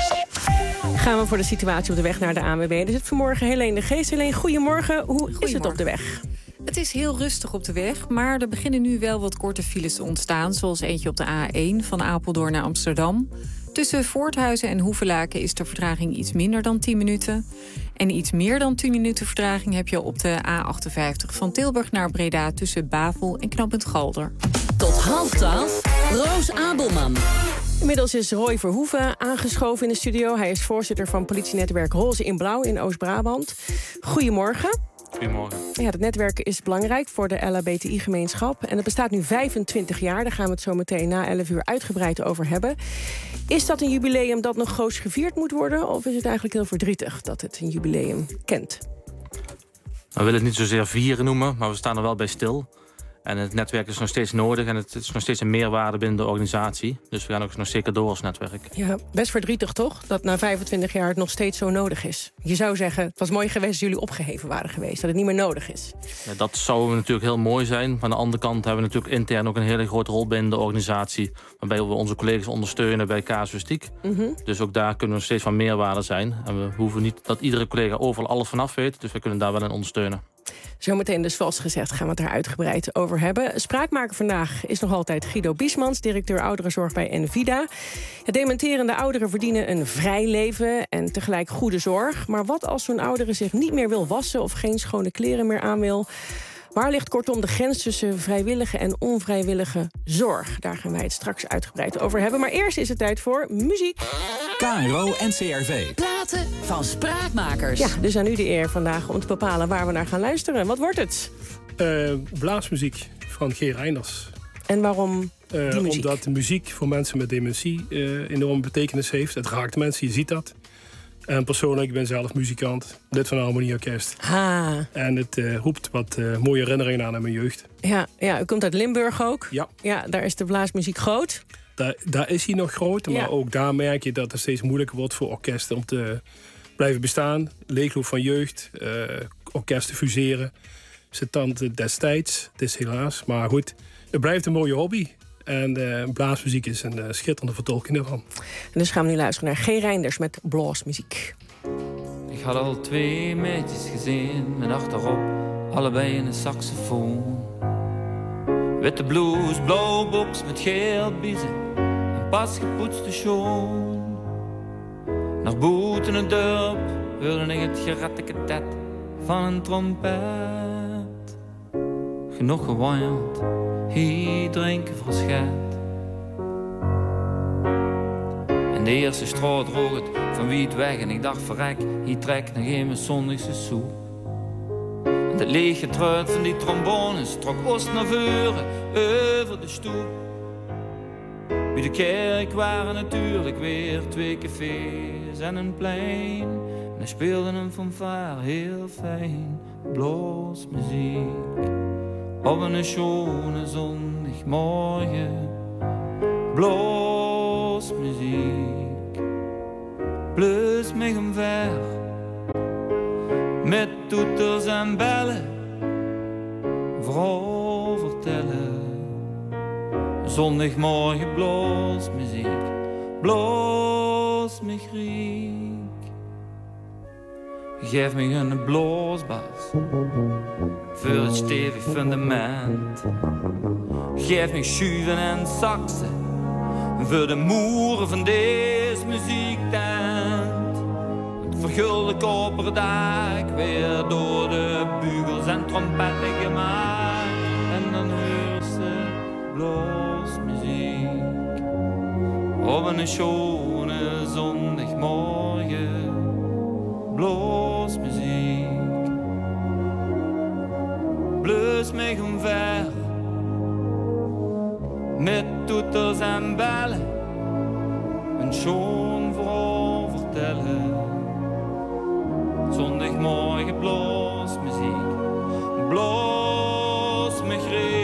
Gaan we voor de situatie op de weg naar de A N W B. Er zit vanmorgen Helene de Geest. Helene, goedemorgen. Hoe is het op de weg? Het is heel rustig op de weg, maar er beginnen nu wel wat korte files te ontstaan. Zoals eentje op de A één van Apeldoorn naar Amsterdam. Tussen Voorthuizen en Hoevelaken is de vertraging iets minder dan tien minuten. En iets meer dan tien minuten vertraging heb je op de A achtenvijftig van Tilburg naar Breda tussen Bavel en Knooppunt Galder. Tot half twaalf, Roos Abelman. Inmiddels is Roy Verhoeven aangeschoven in de studio. Hij is voorzitter van politienetwerk Roze in Blauw in Oost-Brabant. Goedemorgen. Goedemorgen. Ja, het netwerk is belangrijk voor de L H B T I-gemeenschap. En het bestaat nu vijfentwintig jaar. Daar gaan we het zo meteen na elf uur uitgebreid over hebben. Is dat een jubileum dat nog groots gevierd moet worden? Of is het eigenlijk heel verdrietig dat het een jubileum kent? We willen het niet zozeer vieren noemen, maar we staan er wel bij stil. En het netwerk is nog steeds nodig en het is nog steeds een meerwaarde binnen de organisatie. Dus we gaan ook nog zeker door als netwerk. Ja, best verdrietig toch, dat na vijfentwintig jaar het nog steeds zo nodig is. Je zou zeggen, het was mooi geweest als jullie opgeheven waren geweest, dat het niet meer nodig is. Ja, dat zou natuurlijk heel mooi zijn. Maar aan de andere kant hebben we natuurlijk intern ook een hele grote rol binnen de organisatie. Waarbij we onze collega's ondersteunen bij casuïstiek. Mm-hmm. Dus ook daar kunnen we nog steeds van meerwaarde zijn. En we hoeven niet dat iedere collega overal alles vanaf weet. Dus we kunnen daar wel in ondersteunen. Zometeen dus vast gezegd gaan we het daar uitgebreid over hebben. Spraakmaker vandaag is nog altijd Guido Biesmans, directeur ouderenzorg bij Envida. Het dementerende ouderen verdienen een vrij leven en tegelijk goede zorg. Maar wat als zo'n oudere zich niet meer wil wassen of geen schone kleren meer aan wil? Waar ligt kortom de grens tussen vrijwillige en onvrijwillige zorg? Daar gaan wij het straks uitgebreid over hebben. Maar eerst is het tijd voor muziek. K R O N C R V. Platen van Spraakmakers. Ja, dus aan u de eer vandaag om te bepalen waar we naar gaan luisteren. Wat wordt het? Uh, blaasmuziek van G. Reinders. En waarom uh, die muziek? Omdat de muziek voor mensen met dementie uh, enorm betekenis heeft. Het raakt mensen, je ziet dat. En persoonlijk, ik ben zelf muzikant, lid van een harmonieorkest. Ah. En het uh, roept wat uh, mooie herinneringen aan aan mijn jeugd. Ja, ja, u komt uit Limburg ook. Ja. Ja, daar is de blaasmuziek groot. Daar, daar is hij nog groot, maar ja. ook daar merk je dat het steeds moeilijker wordt voor orkesten om te blijven bestaan. Leegloop van jeugd, uh, orkesten fuseren. Ze tanden destijds, het is helaas. Maar goed, het blijft een mooie hobby. En uh, blaasmuziek is een uh, schitterende vertolking daarvan. En dus gaan we nu luisteren naar G. Reinders met blaasmuziek. Ik had al twee meisjes gezien met achterop allebei een saxofoon. Witte blouse, blauw box met geel biezen en pas gepoetste schoen. Naar boeten het dorp hoorde ik het geratteketet van een trompet. Genoeg gewaaierd, hier drinken verschet. In de eerste straat droog het van wie het weg en ik dacht verrek, hier trek nog geen mijn zondagse soe. En het lege truit van die trombones trok oost naar voren over de stoep. Bij de kerk waren natuurlijk weer twee cafés en een plein. En er speelde een fanfare heel fijn, blaasmuziek. Op een schone zondagmorgen, blaasmuziek. Blus mij omver, met toeters en bellen, vrouw vertellen. Zondagmorgen blaasmuziek, blaas me griek. Geef me een blaasbas voor het stevig fundament. Geef me schuiven en saxen voor de moeren van deze muziektent. Het vergulde koperen dak weer door de bugels en trompetten gemaakt. En dan hoor ze blaasmuziek op een schone zondagmorgen. Blaasmuziek, blus mij omver, met toeters en bellen, een schoon vrouw vertellen. Zondagmorgen blaasmuziek, blaas me greep.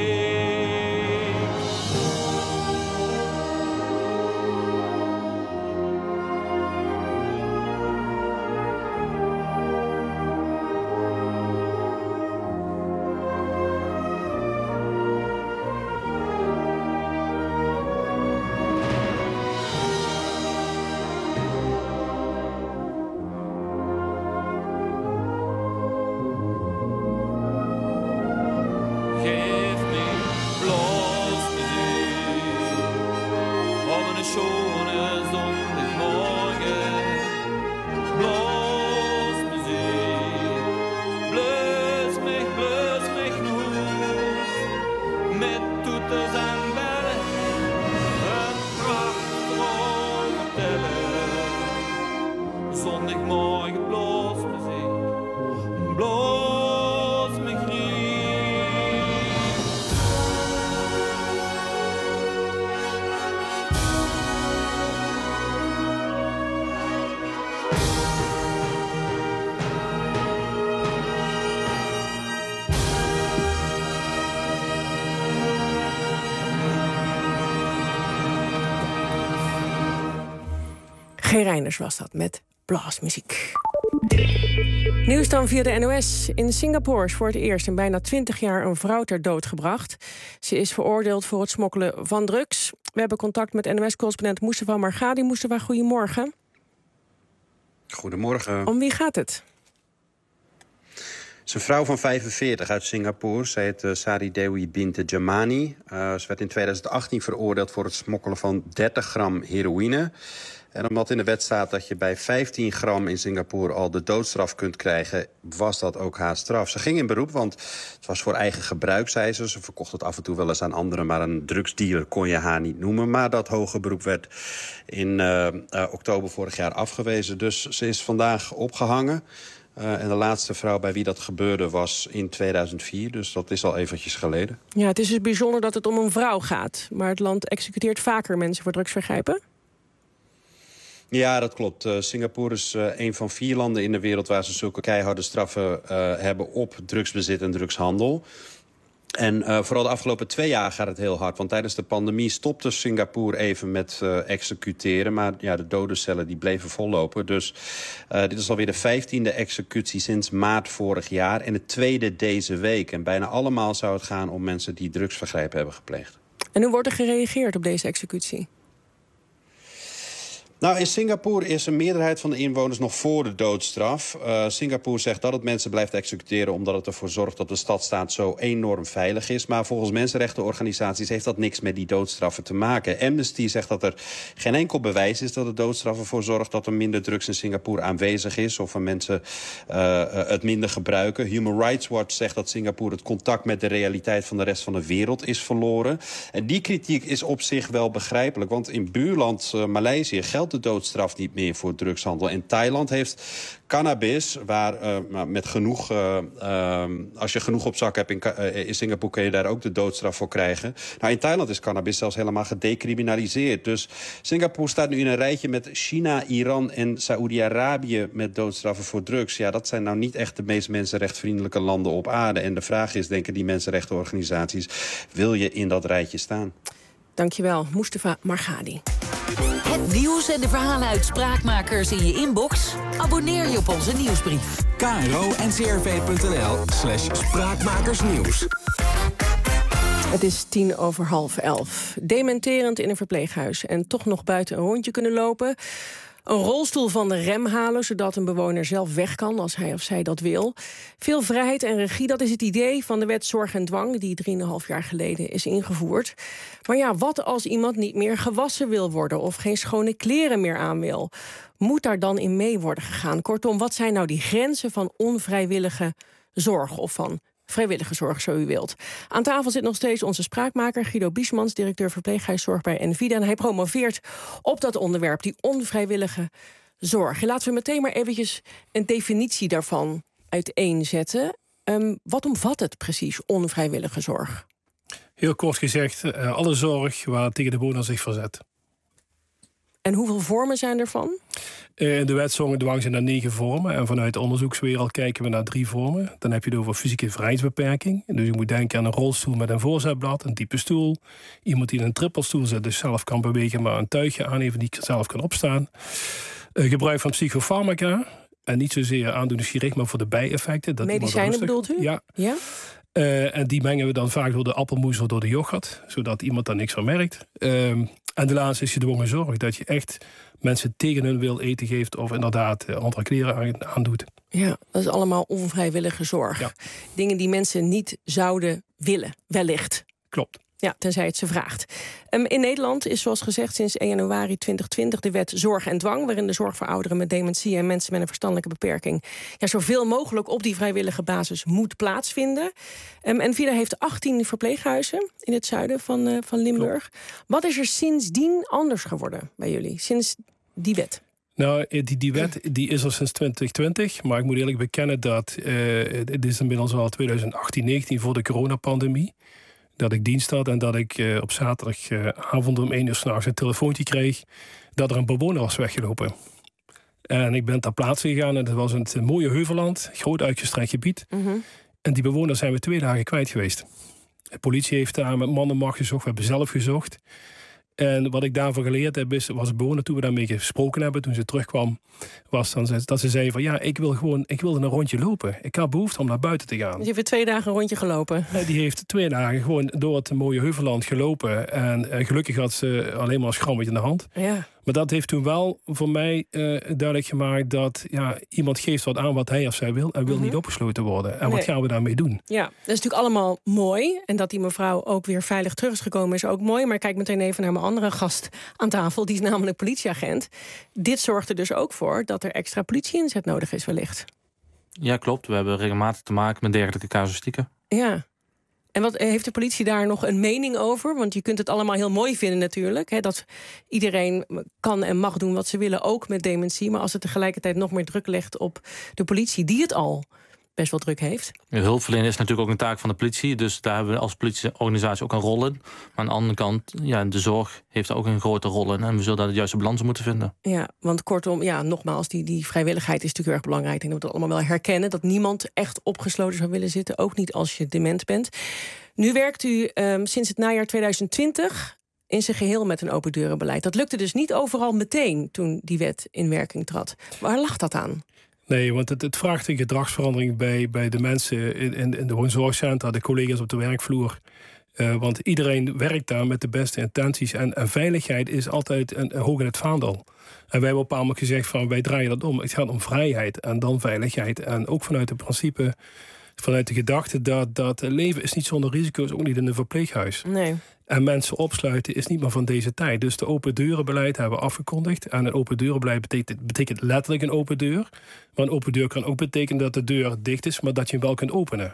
G. Reinders was dat met blaasmuziek. Nieuws dan via de N O S. In Singapore is voor het eerst in bijna twintig jaar een vrouw ter dood gebracht. Ze is veroordeeld voor het smokkelen van drugs. We hebben contact met N O S-correspondent Mustafa Margadi. Mustafa, goedemorgen. Goedemorgen. Om wie gaat het? Het is een vrouw van vijfenveertig uit Singapore. Zij heet uh, Sari Dewi Binte Jamani. Uh, ze werd in tweeduizend achttien veroordeeld voor het smokkelen van dertig gram heroïne. En omdat in de wet staat dat je bij vijftien gram in Singapore al de doodstraf kunt krijgen, was dat ook haar straf. Ze ging in beroep, want het was voor eigen gebruik, zei ze. Ze verkocht het af en toe wel eens aan anderen, maar een drugsdealer kon je haar niet noemen. Maar dat hoge beroep werd in uh, uh, oktober vorig jaar afgewezen. Dus ze is vandaag opgehangen. Uh, en de laatste vrouw bij wie dat gebeurde was in tweeduizend vier. Dus dat is al eventjes geleden. Ja, het is dus bijzonder dat het om een vrouw gaat. Maar het land executeert vaker mensen voor drugsvergrijpen. Ja, dat klopt. Uh, Singapore is uh, een van vier landen in de wereld waar ze zulke keiharde straffen uh, hebben op drugsbezit en drugshandel. En uh, vooral de afgelopen twee jaar gaat het heel hard. Want tijdens de pandemie stopte Singapore even met uh, executeren. Maar ja, de dodencellen die bleven vollopen. Dus uh, dit is alweer de vijftiende executie sinds maart vorig jaar. En de tweede deze week. En bijna allemaal zou het gaan om mensen die drugsvergrijpen hebben gepleegd. En hoe wordt er gereageerd op deze executie? Nou, in Singapore is een meerderheid van de inwoners nog voor de doodstraf. Uh, Singapore zegt dat het mensen blijft executeren omdat het ervoor zorgt dat de stadstaat zo enorm veilig is. Maar volgens mensenrechtenorganisaties heeft dat niks met die doodstraffen te maken. Amnesty zegt dat er geen enkel bewijs is dat de doodstraf ervoor zorgt dat er minder drugs in Singapore aanwezig is of er mensen uh, het minder gebruiken. Human Rights Watch zegt dat Singapore het contact met de realiteit van de rest van de wereld is verloren. En die kritiek is op zich wel begrijpelijk, want in buurland uh, Maleisië geldt de doodstraf niet meer voor drugshandel. En Thailand heeft cannabis, waar uh, met genoeg, uh, uh, als je genoeg op zak hebt in, uh, in Singapore kun je daar ook de doodstraf voor krijgen. Nou, in Thailand is cannabis zelfs helemaal gedecriminaliseerd. Dus Singapore staat nu in een rijtje met China, Iran en Saoedi-Arabië met doodstraffen voor drugs. Ja, dat zijn nou niet echt de meest mensenrechtvriendelijke landen op aarde. En de vraag is, denken die mensenrechtenorganisaties, wil je in dat rijtje staan? Dankjewel, Mustafa Margadi. Het nieuws en de verhalen uit Spraakmakers in je inbox? Abonneer je op onze nieuwsbrief. K R O N C R V punt N L slash spraakmakersnieuws. Het is tien over half elf. Dementerend in een verpleeghuis en toch nog buiten een rondje kunnen lopen. Een rolstoel van de rem halen, zodat een bewoner zelf weg kan als hij of zij dat wil. Veel vrijheid en regie, dat is het idee van de wet Zorg en Dwang die drieënhalf jaar geleden is ingevoerd. Maar ja, wat als iemand niet meer gewassen wil worden of geen schone kleren meer aan wil? Moet daar dan in mee worden gegaan? Kortom, wat zijn nou die grenzen van onvrijwillige zorg of van vrijwillige zorg, zo u wilt? Aan tafel zit nog steeds onze spraakmaker Guido Biesmans, directeur verpleeghuiszorg bij Envida. En hij promoveert op dat onderwerp, die onvrijwillige zorg. En laten we meteen maar eventjes een definitie daarvan uiteenzetten. Um, wat omvat het precies, onvrijwillige zorg? Heel kort gezegd, uh, alle zorg waar tegen de bewoner zich verzet. En hoeveel vormen zijn ervan? In de wet Zorg en Dwang zijn er negen vormen. En vanuit de onderzoekswereld kijken we naar drie vormen. Dan heb je het over fysieke vrijheidsbeperking. Dus je moet denken aan een rolstoel met een voorzetblad, een diepe stoel. Iemand die in een trippelstoel zit, dus zelf kan bewegen, maar een tuigje aan heeft die zelf kan opstaan. Uh, gebruik van psychofarmaca. En niet zozeer aandoeningsgericht, maar voor de bijeffecten. Dat medicijnen bedoelt u? Ja. ja? Uh, en die mengen we dan vaak door de appelmoes of door de yoghurt. Zodat iemand daar niks van merkt. Uh, en de laatste is gedwongen zorg. Dat je echt mensen tegen hun wil eten geeft of inderdaad uh, andere kleren aandoet. Ja, dat is allemaal onvrijwillige zorg. Ja. Dingen die mensen niet zouden willen, wellicht. Klopt. Ja, tenzij het ze vraagt. Um, in Nederland is zoals gezegd sinds één januari tweeduizend twintig de wet Zorg en Dwang, waarin de zorg voor ouderen met dementie en mensen met een verstandelijke beperking ja, zoveel mogelijk op die vrijwillige basis moet plaatsvinden. Um, en Envida heeft achttien verpleeghuizen in het zuiden van, uh, van Limburg. Klopt. Wat is er sindsdien anders geworden bij jullie, sinds die wet? Nou, die, die wet die is er sinds twintig twintig. Maar ik moet eerlijk bekennen dat uh, het is inmiddels al twintig achttien negentien voor de coronapandemie. Dat ik dienst had en dat ik uh, op zaterdagavond uh, om één uur 's nachts een telefoontje kreeg dat er een bewoner was weggelopen. En ik ben ter plaatse gegaan en dat was een mooie heuvelland, groot uitgestrekt gebied. Mm-hmm. En die bewoner zijn we twee dagen kwijt geweest. De politie heeft daar met man en macht gezocht, we hebben zelf gezocht. En wat ik daarvan geleerd heb, is, was een bewoner toen we daarmee gesproken hebben, toen ze terugkwam, was dan dat ze zei van ja, ik wil gewoon, ik wilde een rondje lopen. Ik had behoefte om naar buiten te gaan. Dus je hebt twee dagen een rondje gelopen? Ja, die heeft twee dagen gewoon door het mooie heuvelland gelopen. En, en gelukkig had ze alleen maar een schrammetje in de hand. Ja. Maar dat heeft toen wel voor mij uh, duidelijk gemaakt dat ja, iemand geeft wat aan wat hij of zij wil en wil mm-hmm. niet opgesloten worden. En nee. wat gaan we daarmee doen? Ja, dat is natuurlijk allemaal mooi. En dat die mevrouw ook weer veilig terug is gekomen is ook mooi. Maar ik kijk meteen even naar mijn andere gast aan tafel. Die is namelijk politieagent. Dit zorgt er dus ook voor dat er extra politie-inzet nodig is wellicht. Ja, klopt. We hebben regelmatig te maken met dergelijke casuïstieken. Ja. En wat heeft de politie daar nog een mening over? Want je kunt het allemaal heel mooi vinden natuurlijk. Hè, dat iedereen kan en mag doen wat ze willen, ook met dementie. Maar als het tegelijkertijd nog meer druk legt op de politie, die het al best wel druk heeft. Hulpverlening is natuurlijk ook een taak van de politie. Dus daar hebben we als politieorganisatie ook een rol in. Maar aan de andere kant, ja, de zorg heeft daar ook een grote rol in. En we zullen daar de juiste balans moeten vinden. Ja, want kortom, ja, nogmaals, die, die vrijwilligheid is natuurlijk heel erg belangrijk. Ik denk dat we dat allemaal wel herkennen. Dat niemand echt opgesloten zou willen zitten. Ook niet als je dement bent. Nu werkt u um, sinds het najaar tweeduizend twintig... in zijn geheel met een open deurenbeleid. Dat lukte dus niet overal meteen toen die wet in werking trad. Waar lag dat aan? Nee, want het, het vraagt een gedragsverandering bij, bij de mensen in, in, in de woonzorgcentra, de collega's op de werkvloer. Uh, want iedereen werkt daar met de beste intenties. En, en veiligheid is altijd een, een hoog in het vaandel. En wij hebben op een bepaald moment gezegd van wij draaien dat om. Het gaat om vrijheid en dan veiligheid. En ook vanuit het principe, vanuit de gedachte dat, dat leven is niet zonder risico's, ook niet in een verpleeghuis. Nee. En mensen opsluiten is niet meer van deze tijd. Dus de open deurenbeleid hebben we afgekondigd. En een open deurenbeleid betekent, betekent letterlijk een open deur. Maar een open deur kan ook betekenen dat de deur dicht is, maar dat je hem wel kunt openen.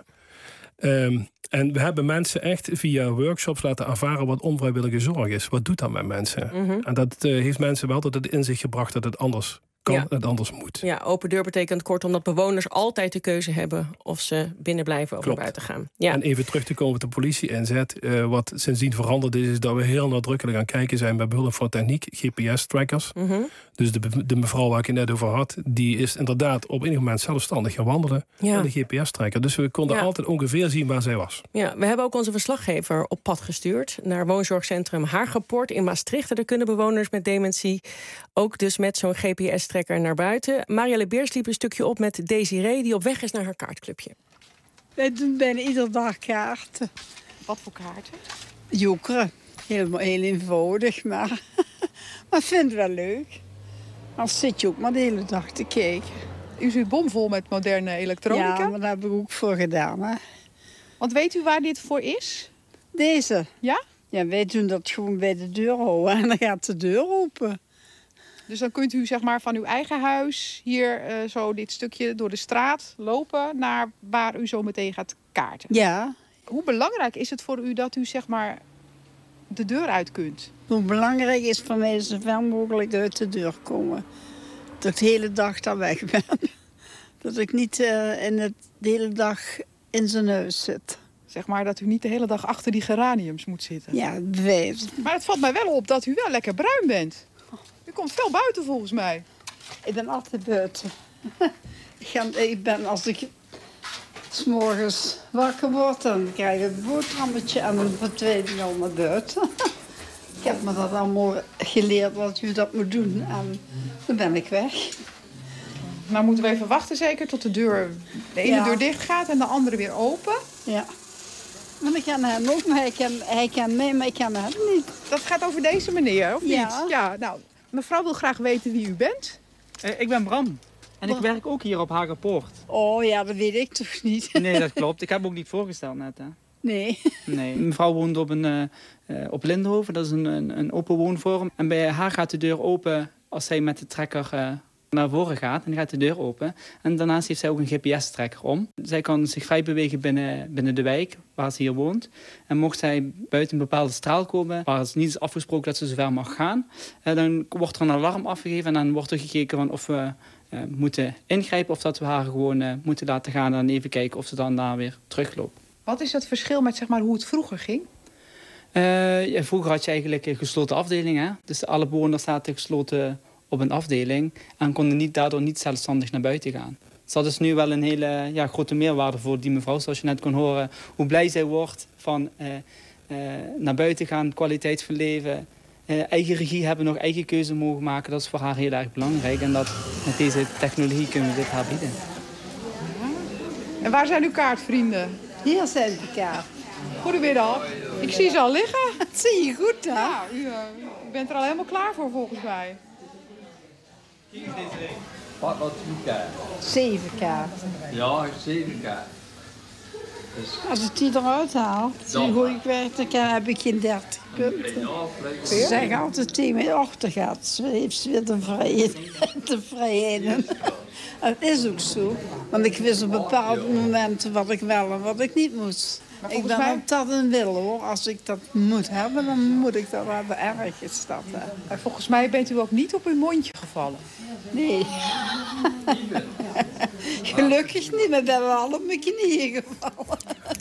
Um, en we hebben mensen echt via workshops laten ervaren wat onvrijwillige zorg is. Wat doet dat met mensen? Mm-hmm. En dat uh, heeft mensen wel tot het inzicht gebracht dat het anders kan en het anders moet. Ja, open deur betekent kortom dat bewoners altijd de keuze hebben of ze binnen blijven of naar buiten gaan. Ja. En even terug te komen op de politie-inzet. Uh, wat sindsdien veranderd is, is dat we heel nadrukkelijk aan het kijken zijn bij behulp van techniek, G P S-trackers. Mm-hmm. Dus de, de mevrouw waar ik het net over had, die is inderdaad op enig moment zelfstandig gaan wandelen ja. met de G P S-tracker. Dus we konden ja. altijd ongeveer zien waar zij was. Ja, we hebben ook onze verslaggever op pad gestuurd naar woonzorgcentrum Hagerpoort in Maastricht. Daar kunnen bewoners met dementie ook dus met zo'n G P S-tracker naar buiten. Marielle Beers liep een stukje op met Desiree, die op weg is naar haar kaartclubje. Wij doen bijna iedere dag kaarten. Wat voor kaarten? Jokeren. Helemaal heel eenvoudig, maar, maar ik vind het wel leuk. Dan zit je ook maar de hele dag te kijken. U zit bomvol met moderne elektronica? Ja, maar daar heb ik ook voor gedaan. Hè. Want weet u waar dit voor is? Deze? Ja? Ja, wij doen dat gewoon bij de deur houden en dan gaat de deur open. Dus dan kunt u zeg maar van uw eigen huis hier uh, zo dit stukje door de straat lopen naar waar u zo meteen gaat kaarten. Ja. Hoe belangrijk is het voor u dat u zeg maar de deur uit kunt? Hoe belangrijk is voor mij zo ver mogelijk uit de deur komen. Dat ik de hele dag daar weg ben. Dat ik niet uh, in het, de hele dag in zijn huis zit. Zeg maar dat u niet de hele dag achter die geraniums moet zitten. Ja, bewijs. Maar het valt mij wel op dat u wel lekker bruin bent. U komt veel buiten volgens mij. Ik ben altijd buiten. ik, ga, ik ben als ik 's morgens wakker word, dan krijg ik een boterhammetje en dan verdwijn ik al naar buiten. ik heb me dat allemaal geleerd wat je dat moet doen en dan ben ik weg. Nou moeten we even wachten zeker tot de deur, de ene ja. deur dicht gaat en de andere weer open. Ja. Maar ik ken hem ook, maar hij kent hij ken mij, maar ik ken hem niet. Dat gaat over deze meneer, of ja. niet? Ja. Nou, mevrouw wil graag weten wie u bent. Uh, ik ben Bram. En ik werk ook hier op Hagerpoort. Oh ja, dat weet ik toch niet. Nee, dat klopt. Ik heb ook niet voorgesteld net, hè. Nee. Nee. Mevrouw woont op, een, uh, uh, op Lindenhoven, dat is een, een, een open woonvorm. En bij haar gaat de deur open als zij met de trekker uh, naar voren gaat. En dan gaat de deur open. En daarnaast heeft zij ook een G P S-trekker om. Zij kan zich vrij bewegen binnen, binnen de wijk waar ze hier woont. En mocht zij buiten een bepaalde straal komen, waar het niet is afgesproken dat ze zover mag gaan, uh, dan wordt er een alarm afgegeven en dan wordt er gekeken van of we uh, moeten ingrijpen of dat we haar gewoon uh, moeten laten gaan en even kijken of ze dan daar weer terugloopt. Wat is het verschil met zeg maar, hoe het vroeger ging? Uh, ja, vroeger had je eigenlijk een gesloten afdeling. Hè? Dus alle bewoners zaten gesloten op een afdeling en konden niet, daardoor niet zelfstandig naar buiten gaan. Dus dat is nu wel een hele ja, grote meerwaarde voor die mevrouw. Zoals je net kon horen, hoe blij zij wordt van uh, uh, naar buiten gaan, kwaliteit van leven, uh, eigen regie hebben, nog eigen keuze mogen maken. Dat is voor haar heel erg belangrijk en dat met deze technologie kunnen we dit haar bieden. En waar zijn uw kaartvrienden? Hier zijn de kaart. Goedemiddag. Ik zie ze al liggen. Dat zie je goed, hè? Ja, u, uh, u bent er al helemaal klaar voor, volgens mij. Wat wat uw kaart? Zeven kaarten. Ja, zeven kaarten. Dus... Als ik die eruit haal, dan hoe ik werk, dan heb ik geen dertig punten. Ze zeggen altijd tegen mij, och, dan gaat ze, heeft ze weer de vrijheid. De vrijheden. Het is ook zo, want ik wist op bepaalde momenten wat ik wel en wat ik niet moest. Ik ben mij... op dat een wil, hoor. Als ik dat moet hebben, dan moet ik dat hebben. Erg is dat. Maar volgens mij bent u ook niet op uw mondje gevallen. Nee. Gelukkig niet, maar we hebben wel op mijn knieën gevallen.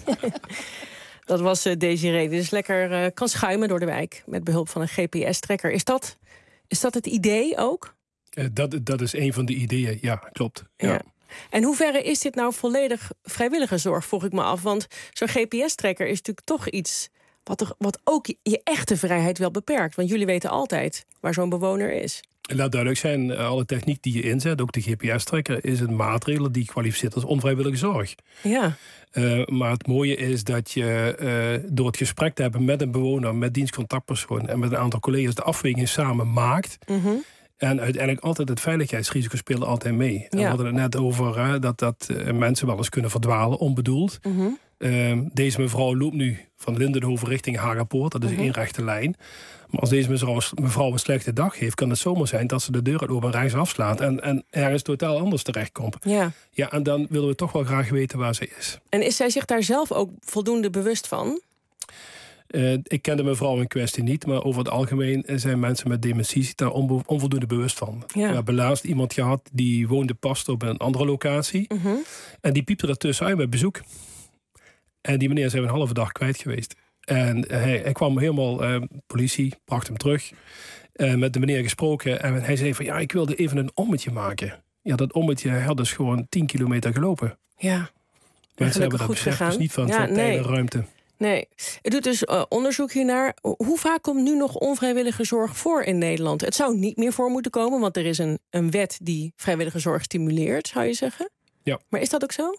Dat was uh, Desiree. Die dus lekker uh, kan schuimen door de wijk met behulp van een G P S-trekker. Is dat, is dat het idee ook? Uh, dat, dat is een van de ideeën, ja, klopt. Ja. Ja. En hoeverre is dit nou volledig vrijwilligerszorg, vroeg ik me af. Want zo'n G P S-trekker is natuurlijk toch iets wat, er, wat ook je echte vrijheid wel beperkt. Want jullie weten altijd waar zo'n bewoner is. Laat duidelijk zijn, alle techniek die je inzet, ook de G P S-trekker, is een maatregel die kwalificeert als onvrijwillige zorg. Ja. Uh, maar het mooie is dat je uh, door het gesprek te hebben met een bewoner, met dienstcontactpersoon en met een aantal collega's de afweging samen maakt. Mm-hmm. En uiteindelijk altijd het veiligheidsrisico speelt altijd mee. Ja. En we hadden het net over uh, dat, dat uh, mensen wel eens kunnen verdwalen, onbedoeld. Mm-hmm. Uh, deze mevrouw loopt nu van Lindenhoven richting Hagapoort. Dat is mm-hmm. één rechte lijn. Maar als deze mevrouw, mevrouw een slechte dag heeft, kan het zomaar zijn dat ze de deur uit open rechts afslaat en, en ergens totaal anders terechtkomt. Ja. Ja, en dan willen we toch wel graag weten waar ze is. En is zij zich daar zelf ook voldoende bewust van? Uh, ik ken de mevrouw in kwestie niet, maar over het algemeen zijn mensen met dementie zich daar onbe- onvoldoende bewust van. Ja. We hebben laatst iemand gehad die woonde pas op een andere locatie. Mm-hmm. En die piepte ertussen uit met bezoek. En die meneer zijn we een halve dag kwijt geweest. En hij, hij kwam helemaal, uh, politie bracht hem terug. Uh, met de meneer gesproken. En hij zei van ja, ik wilde even een ommetje maken. Ja, dat ommetje, hij had dus gewoon tien kilometer gelopen. Ja. Mensen hebben dat besef dus niet van, ja, van tijd en ruimte. Nee. U doet dus uh, onderzoek hiernaar. Hoe vaak komt nu nog onvrijwillige zorg voor in Nederland? Het zou niet meer voor moeten komen, want er is een, een wet die vrijwillige zorg stimuleert, zou je zeggen? Ja. Maar is dat ook zo?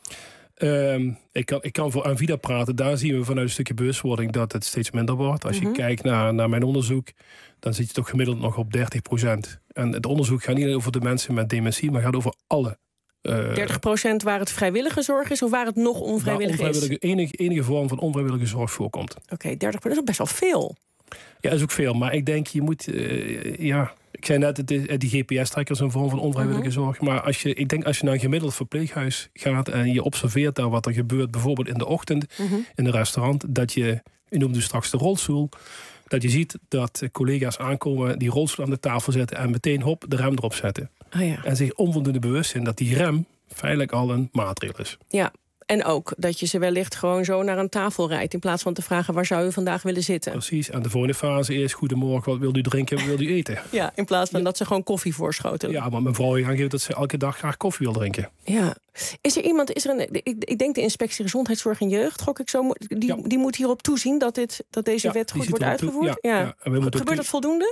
Um, ik, kan, ik kan voor Anvida praten. Daar zien we vanuit een stukje bewustwording dat het steeds minder wordt. Als mm-hmm. je kijkt naar, naar mijn onderzoek, dan zit je toch gemiddeld nog op dertig procent. En het onderzoek gaat niet alleen over de mensen met dementie, maar gaat over alle. Uh, dertig procent waar het vrijwillige zorg is of waar het nog onvrijwillig onvrijwillige, is? Enige, enige vorm van onvrijwillige zorg voorkomt. Oké, okay, dertig procent is best wel veel. Ja, dat is ook veel. Maar ik denk, je moet... Uh, ja, ik zei net, het is, die G P S-trekker is een vorm van onvrijwillige mm-hmm. zorg. Maar als je, ik denk, als je naar een gemiddeld verpleeghuis gaat en je observeert daar wat er gebeurt, bijvoorbeeld in de ochtend, mm-hmm. in een restaurant, dat je, je noemde straks de rolstoel, dat je ziet dat collega's aankomen, die rolstoel aan de tafel zetten en meteen hop, de rem erop zetten. Oh ja. En zich onvoldoende bewust zijn dat die rem feitelijk al een maatregel is. Ja. En ook dat je ze wellicht gewoon zo naar een tafel rijdt, in plaats van te vragen waar zou u vandaag willen zitten. Precies. En de volgende fase is goedemorgen, wat wil u drinken, wat wil u eten? Ja, in plaats van ja. dat ze gewoon koffie voorschotelen. Ja, maar mevrouw heeft aangegeven dat ze elke dag graag koffie wil drinken. Ja. Is er iemand, is er een, ik, ik denk de Inspectie Gezondheidszorg en Jeugd, gok ik zo, die, ja. die moet hierop toezien dat, dit, dat deze ja, wet goed wordt uitgevoerd? Ja, ja. ja. En we Gebeurt dat toe... voldoende?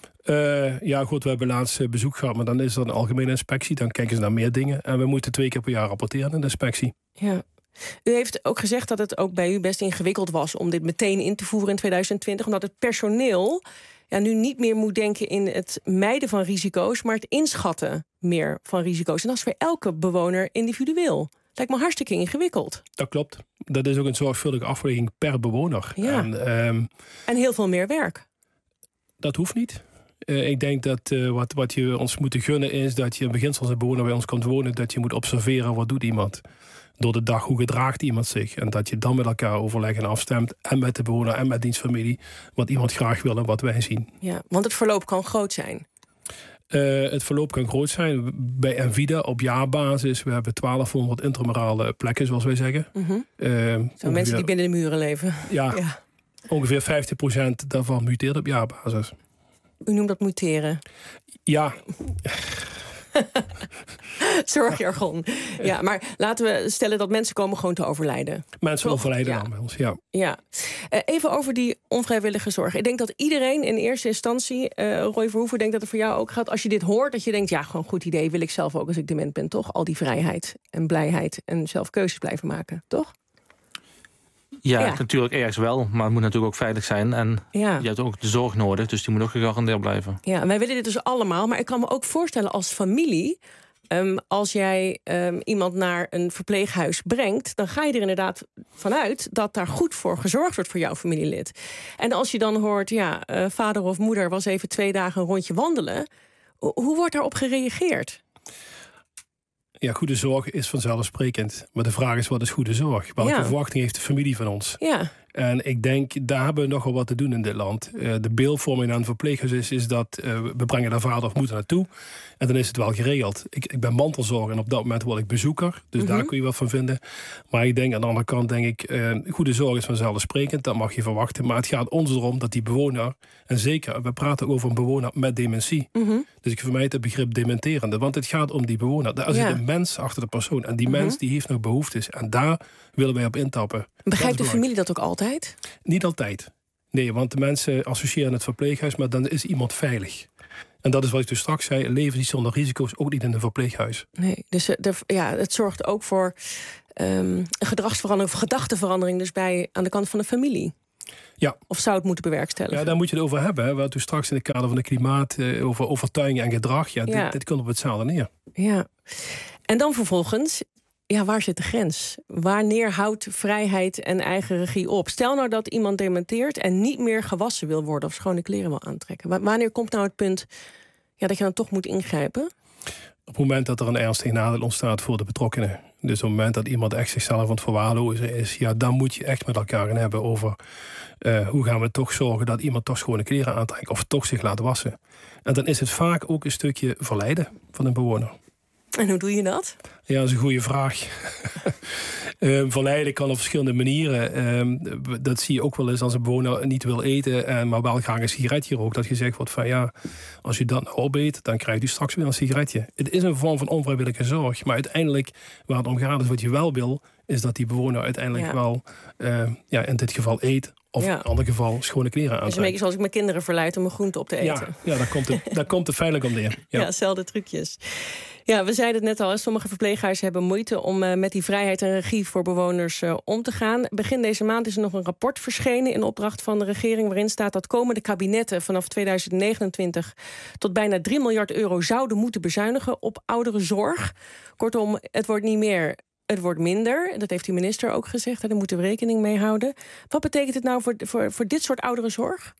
Uh, ja, goed, we hebben laatst bezoek gehad, maar dan is er een algemene inspectie. Dan kijken ze naar meer dingen. En we moeten twee keer per jaar rapporteren in de inspectie. Ja. U heeft ook gezegd dat het ook bij u best ingewikkeld was om dit meteen in te voeren in tweeduizend twintig. Omdat het personeel ja, nu niet meer moet denken in het mijden van risico's, maar het inschatten meer van risico's. En dat is voor elke bewoner individueel. Lijkt me hartstikke ingewikkeld. Dat klopt. Dat is ook een zorgvuldige afweging per bewoner. Ja. En, um, en heel veel meer werk. Dat hoeft niet. Uh, ik denk dat uh, wat, wat je ons moet gunnen is dat je in beginsel als een bewoner bij ons komt wonen, dat je moet observeren wat doet iemand. Door de dag, hoe gedraagt iemand zich. En dat je dan met elkaar overlegt en afstemt. En met de bewoner en met dienstfamilie. Wat iemand graag wil en wat wij zien. Ja, want het verloop kan groot zijn. Uh, het verloop kan groot zijn. Bij Envida op jaarbasis. We hebben twaalfhonderd intramurale plekken, zoals wij zeggen. Mm-hmm. Uh, Zo ongeveer, mensen die binnen de muren leven. Ja, ja. Ongeveer vijftig procent daarvan muteert op jaarbasis. U noemt dat muteren? Ja. Zorgjargon. Ja, maar laten we stellen dat mensen komen gewoon te overlijden. Mensen Toch? overlijden ja. dan bij ons, ja. ja. Uh, even over die onvrijwillige zorg. Ik denk dat iedereen in eerste instantie, uh, Roy Verhoeven, denkt dat het voor jou ook gaat. Als je dit hoort, dat je denkt, ja, gewoon een goed idee. Wil ik zelf ook als ik dement ben, toch? Al die vrijheid en blijheid en zelf keuzes blijven maken, toch? Ja, Ja. natuurlijk ergens wel. Maar het moet natuurlijk ook veilig zijn. En Ja. je hebt ook de zorg nodig, dus die moet ook gegarandeerd blijven. Ja, en wij willen dit dus allemaal. Maar ik kan me ook voorstellen als familie, Um, als jij um, iemand naar een verpleeghuis brengt, dan ga je er inderdaad vanuit dat daar goed voor gezorgd wordt voor jouw familielid. En als je dan hoort, ja, uh, vader of moeder was even twee dagen een rondje wandelen, hoe wordt daarop gereageerd? Ja, goede zorg is vanzelfsprekend. Maar de vraag is, wat is goede zorg? Welke Ja. verwachting heeft de familie van ons? Ja. En ik denk, daar hebben we nogal wat te doen in dit land. Uh, de beeldvorming aan een verpleeghuis is, is dat uh, we brengen daar vader of moeder naartoe. En dan is het wel geregeld. Ik, ik ben mantelzorger en op dat moment word ik bezoeker. Dus mm-hmm. daar kun je wat van vinden. Maar ik denk aan de andere kant, denk ik, uh, goede zorg is vanzelfsprekend. Dat mag je verwachten. Maar het gaat ons erom dat die bewoner, en zeker, we praten over een bewoner met dementie. Mm-hmm. Dus ik vermijd het begrip dementerende. Want het gaat om die bewoner. Daar ja. zit een mens achter de persoon. En die mm-hmm. mens die heeft nog behoeftes. En daar willen wij op intappen. Begrijpt de familie dat ook altijd? Niet altijd. Nee, want de mensen associëren het verpleeghuis, maar dan is iemand veilig. En dat is wat ik dus straks zei, leven niet zonder risico's, ook niet in een verpleeghuis. Nee, dus de, ja, het zorgt ook voor um, een gedragsverandering of gedachteverandering dus bij aan de kant van de familie. Ja. Of zou het moeten bewerkstelligen? Ja, daar moet je het over hebben. Hè. We hadden toen straks in het kader van het klimaat uh, over overtuiging en gedrag. Ja, ja. Dit, dit komt op hetzelfde neer. Ja. En dan vervolgens, ja, waar zit de grens? Wanneer houdt vrijheid en eigen regie op? Stel nou dat iemand dementeert en niet meer gewassen wil worden of schone kleren wil aantrekken. Wanneer komt nou het punt ja, dat je dan toch moet ingrijpen? Op het moment dat er een ernstig nadeel ontstaat voor de betrokkenen. Dus op het moment dat iemand echt zichzelf aan het verwaarlozen is, ja, dan moet je echt met elkaar gaan hebben over uh, hoe gaan we toch zorgen dat iemand toch schone kleren aantrekt of toch zich laat wassen. En dan is het vaak ook een stukje verleiden van een bewoner. En hoe doe je dat? Ja, dat is een goede vraag. uh, verleiden kan op verschillende manieren. Uh, dat zie je ook wel eens als een bewoner niet wil eten, uh, maar wel graag een sigaretje rookt. Dat gezegd wordt van ja, als je dat nou opeet, dan krijgt u straks weer een sigaretje. Het is een vorm van onvrijwillige zorg. Maar uiteindelijk, waar het om gaat, is wat je wel wil, is dat die bewoner uiteindelijk ja. wel, uh, ja, in dit geval eet. Of ja. in een ander geval schone kleren aantrekt. Dus een beetje zoals ik mijn kinderen verleid om een groente op te eten. Ja, ja daar, komt het, daar komt het feitelijk om neer. Ja, ja zelfde trucjes. Ja, we zeiden het net al, sommige verpleeghuizen hebben moeite om uh, met die vrijheid en regie voor bewoners uh, om te gaan. Begin deze maand is er nog een rapport verschenen in opdracht van de regering, waarin staat dat komende kabinetten vanaf tweeduizend negenentwintig tot bijna drie miljard euro zouden moeten bezuinigen op ouderenzorg. Kortom, het wordt niet meer, het wordt minder. Dat heeft de minister ook gezegd, daar moeten we rekening mee houden. Wat betekent het nou voor, voor, voor dit soort ouderenzorg?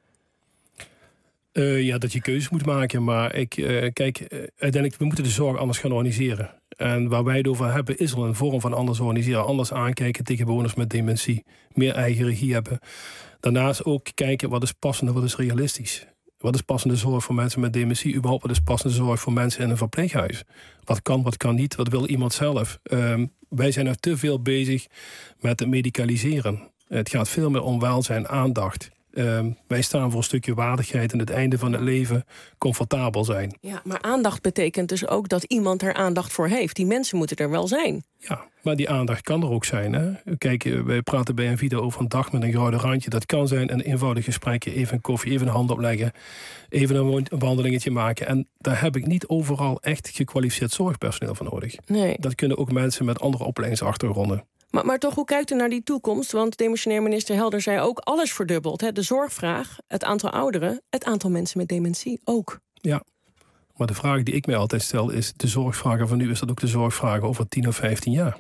Uh, ja, dat je keuzes moet maken. Maar ik, uh, kijk, uh, uiteindelijk, we moeten de zorg anders gaan organiseren. En waar wij het over hebben, is er een vorm van anders organiseren. Anders aankijken tegen bewoners met dementie. Meer eigen regie hebben. Daarnaast ook kijken, wat is passend en wat is realistisch. Wat is passende zorg voor mensen met dementie? Überhaupt, wat is passende zorg voor mensen in een verpleeghuis? Wat kan, wat kan niet? Wat wil iemand zelf? Uh, wij zijn nog te veel bezig met het medicaliseren. Het gaat veel meer om welzijn, aandacht. Uh, wij staan voor een stukje waardigheid en het einde van het leven comfortabel zijn. Ja, maar aandacht betekent dus ook dat iemand er aandacht voor heeft. Die mensen moeten er wel zijn. Ja, maar die aandacht kan er ook zijn. Hè? Kijk, wij praten bij een video over een dag met een gouden randje. Dat kan zijn een eenvoudig gesprekje, even een koffie, even een hand opleggen, even een wandelingetje maken. En daar heb ik niet overal echt gekwalificeerd zorgpersoneel voor nodig. Nee. Dat kunnen ook mensen met andere opleidingsachtergronden. Maar, maar toch, hoe kijkt u naar die toekomst? Want demissionair minister Helder zei ook, alles verdubbelt. Hè? De zorgvraag, het aantal ouderen, het aantal mensen met dementie ook. Ja, maar de vraag die ik mij altijd stel is, de zorgvragen van nu, is dat ook de zorgvragen over tien of vijftien jaar?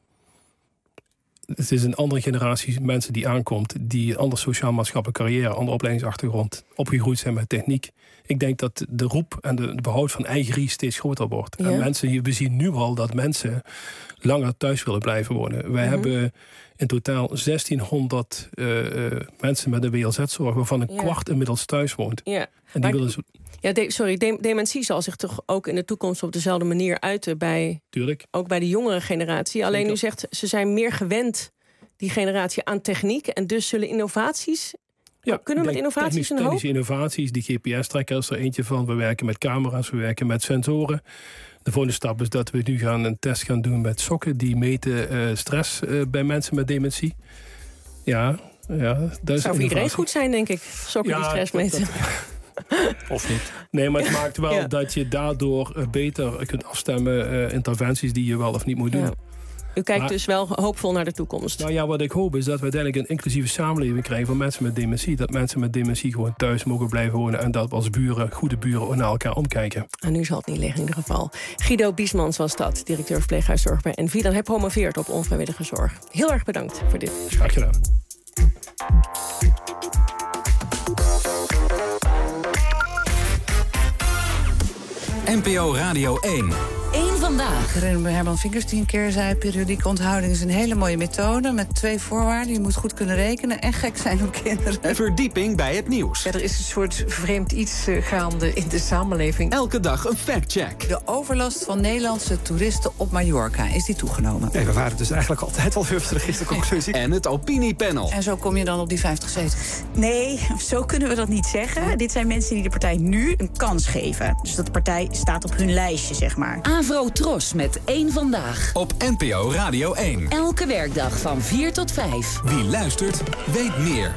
Het is een andere generatie mensen die aankomt, die een andere sociaal-maatschappelijke carrière, andere opleidingsachtergrond, opgegroeid zijn met techniek. Ik denk dat de roep en de, de behoud van eigen regie steeds groter wordt. Ja. En mensen, we zien nu al dat mensen langer thuis willen blijven wonen. Wij mm-hmm. hebben in totaal zestienhonderd uh, uh, mensen met een W L Z-zorg, waarvan een ja. kwart inmiddels thuis woont. Ja. En die maar, willen zo... ja, de, sorry, de, dementie zal zich toch ook in de toekomst op dezelfde manier uiten bij, Tuurlijk. ook bij de jongere generatie. Alleen u zegt, ze zijn meer gewend, die generatie, aan techniek. En dus zullen innovaties... Ja, kunnen we met innovaties een hoop? Technische innovaties, die G P S-trekker is er eentje van. We werken met camera's, we werken met sensoren. De volgende stap is dat we nu gaan een test gaan doen met sokken. Die meten uh, stress uh, bij mensen met dementie. Ja, ja. Dat zou voor iedereen goed zijn, denk ik. Sokken ja, die stress meten. Dat, dat, of niet. Nee, maar het maakt wel ja. dat je daardoor uh, beter kunt afstemmen uh, interventies die je wel of niet moet doen. Ja. U kijkt maar, dus wel hoopvol naar de toekomst. Nou ja, wat ik hoop is dat we uiteindelijk een inclusieve samenleving krijgen van mensen met dementie. Dat mensen met dementie gewoon thuis mogen blijven wonen en dat we als buren, goede buren, ook naar elkaar omkijken. En nu zal het niet liggen in ieder geval. Guido Biesmans was dat, directeur verpleeghuiszorg bij N V. Dan hij promoveert op onvrijwillige zorg. Heel erg bedankt voor dit gesprek. Graag gedaan. N P O Radio één. Eén van vandaag. Ik herinner me Herman Vinkers die een keer zei... periodieke onthouding is een hele mooie methode... met twee voorwaarden. Je moet goed kunnen rekenen en gek zijn op kinderen. Verdieping bij het nieuws. Ja, er is een soort vreemd iets uh, gaande in de samenleving. Elke dag een factcheck. De overlast van Nederlandse toeristen op Mallorca, is die toegenomen? Nee, we waren dus eigenlijk altijd al weer op de registerconclusie. En het opiniepanel. En zo kom je dan op die vijftig zetels? Nee, zo kunnen we dat niet zeggen. Dit zijn mensen die de partij nu een kans geven. Dus dat de partij staat op hun lijstje, zeg maar. Avro Tros met één Vandaag. Op N P O Radio één. Elke werkdag van vier tot vijf. Wie luistert, weet meer.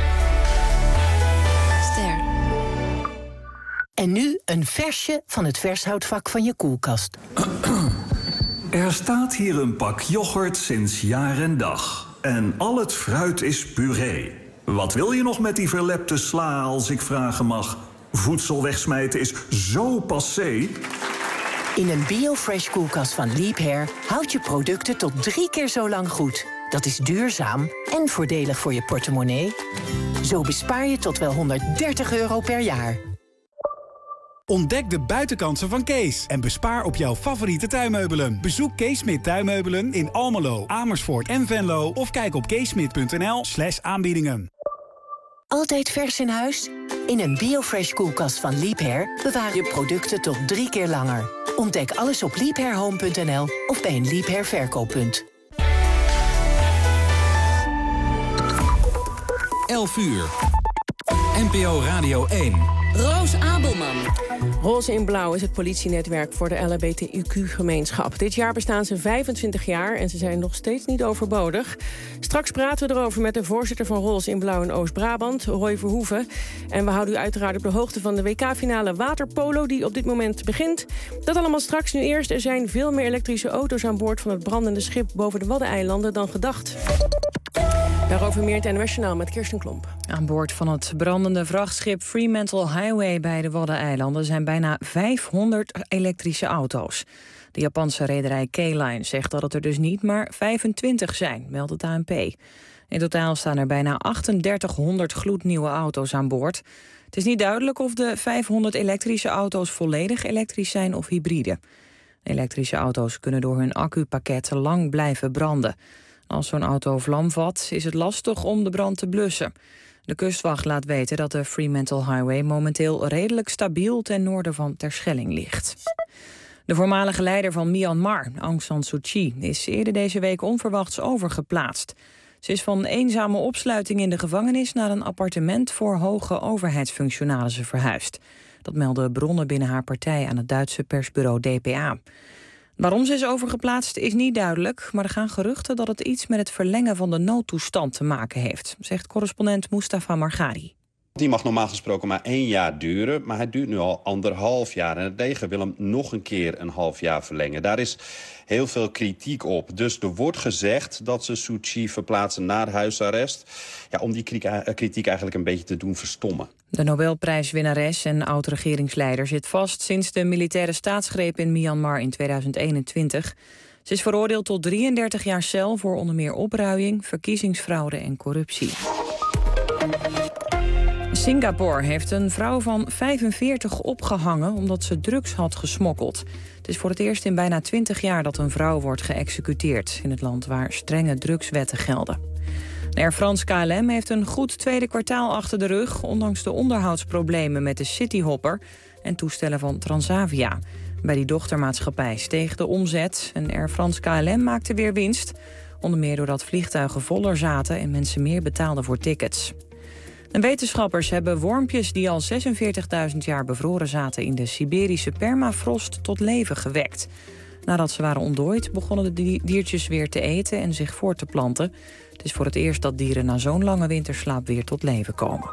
Ster. En nu een versje van het vershoutvak van je koelkast. Er staat hier een pak yoghurt sinds jaar en dag. En al het fruit is puree. Wat wil je nog met die verlepte sla, als ik vragen mag? Voedsel wegsmijten is zo passé. In een BioFresh koelkast van Leap Hair houd je producten tot drie keer zo lang goed. Dat is duurzaam en voordelig voor je portemonnee. Zo bespaar je tot wel honderddertig euro per jaar. Ontdek de buitenkansen van Kees en bespaar op jouw favoriete tuinmeubelen. Bezoek Kees Smit Tuinmeubelen in Almelo, Amersfoort en Venlo... of kijk op keesmit.nl slash aanbiedingen. Altijd vers in huis? In een BioFresh koelkast van Leap Hair bewaar je producten tot drie keer langer. Ontdek alles op leap hair home punt n l of bij een Leap Hair verkooppunt. elf uur. N P O Radio één. Roos Abelman. Roze in Blauw is het politienetwerk voor de L H B T I Q-gemeenschap. Dit jaar bestaan ze vijfentwintig jaar en ze zijn nog steeds niet overbodig. Straks praten we erover met de voorzitter van Roze in Blauw in Oost-Brabant, Roy Verhoeven. En we houden u uiteraard op de hoogte van de W K-finale waterpolo die op dit moment begint. Dat allemaal straks. Nu eerst, er zijn veel meer elektrische auto's aan boord van het brandende schip boven de Waddeneilanden dan gedacht. Daarover meer in het N O S-journaal met Kirsten Klomp. Aan boord van het brandende vrachtschip Fremantle Highway bij de Waddeneilanden zijn bijna vijfhonderd elektrische auto's. De Japanse rederij K-Line zegt dat het er dus niet, maar vijfentwintig zijn, meldt het A N P. In totaal staan er bijna drieduizendachthonderd gloednieuwe auto's aan boord. Het is niet duidelijk of de vijfhonderd elektrische auto's volledig elektrisch zijn of hybride. Elektrische auto's kunnen door hun accupakket lang blijven branden. Als zo'n auto vlam vat, is het lastig om de brand te blussen. De kustwacht laat weten dat de Fremantle Highway momenteel redelijk stabiel ten noorden van Terschelling ligt. De voormalige leider van Myanmar, Aung San Suu Kyi, is eerder deze week onverwachts overgeplaatst. Ze is van eenzame opsluiting in de gevangenis naar een appartement voor hoge overheidsfunctionarissen verhuisd. Dat melden bronnen binnen haar partij aan het Duitse persbureau D P A. Waarom ze is overgeplaatst is niet duidelijk, maar er gaan geruchten dat het iets met het verlengen van de noodtoestand te maken heeft, zegt correspondent Mustafa Margari. Die mag normaal gesproken maar één jaar duren, maar hij duurt nu al anderhalf jaar. En het leger wil hem nog een keer een half jaar verlengen. Daar is heel veel kritiek op. Dus er wordt gezegd dat ze Suu Kyi verplaatsen naar huisarrest, ja, om die kritiek eigenlijk een beetje te doen verstommen. De Nobelprijswinnares en oud-regeringsleider zit vast sinds de militaire staatsgreep in Myanmar in tweeduizend eenentwintig. Ze is veroordeeld tot drieëndertig jaar cel voor onder meer opruiing, verkiezingsfraude en corruptie. Singapore heeft een vrouw van vijfenveertig opgehangen omdat ze drugs had gesmokkeld. Het is voor het eerst in bijna twintig jaar dat een vrouw wordt geëxecuteerd in het land waar strenge drugswetten gelden. Air France K L M heeft een goed tweede kwartaal achter de rug, ondanks de onderhoudsproblemen met de Cityhopper en toestellen van Transavia. Bij die dochtermaatschappij steeg de omzet en Air France K L M maakte weer winst, onder meer doordat vliegtuigen voller zaten en mensen meer betaalden voor tickets. En wetenschappers hebben wormpjes die al zesenveertigduizend jaar bevroren zaten in de Siberische permafrost tot leven gewekt. Nadat ze waren ontdooid, begonnen de diertjes weer te eten en zich voort te planten. Het is voor het eerst dat dieren na zo'n lange winterslaap weer tot leven komen.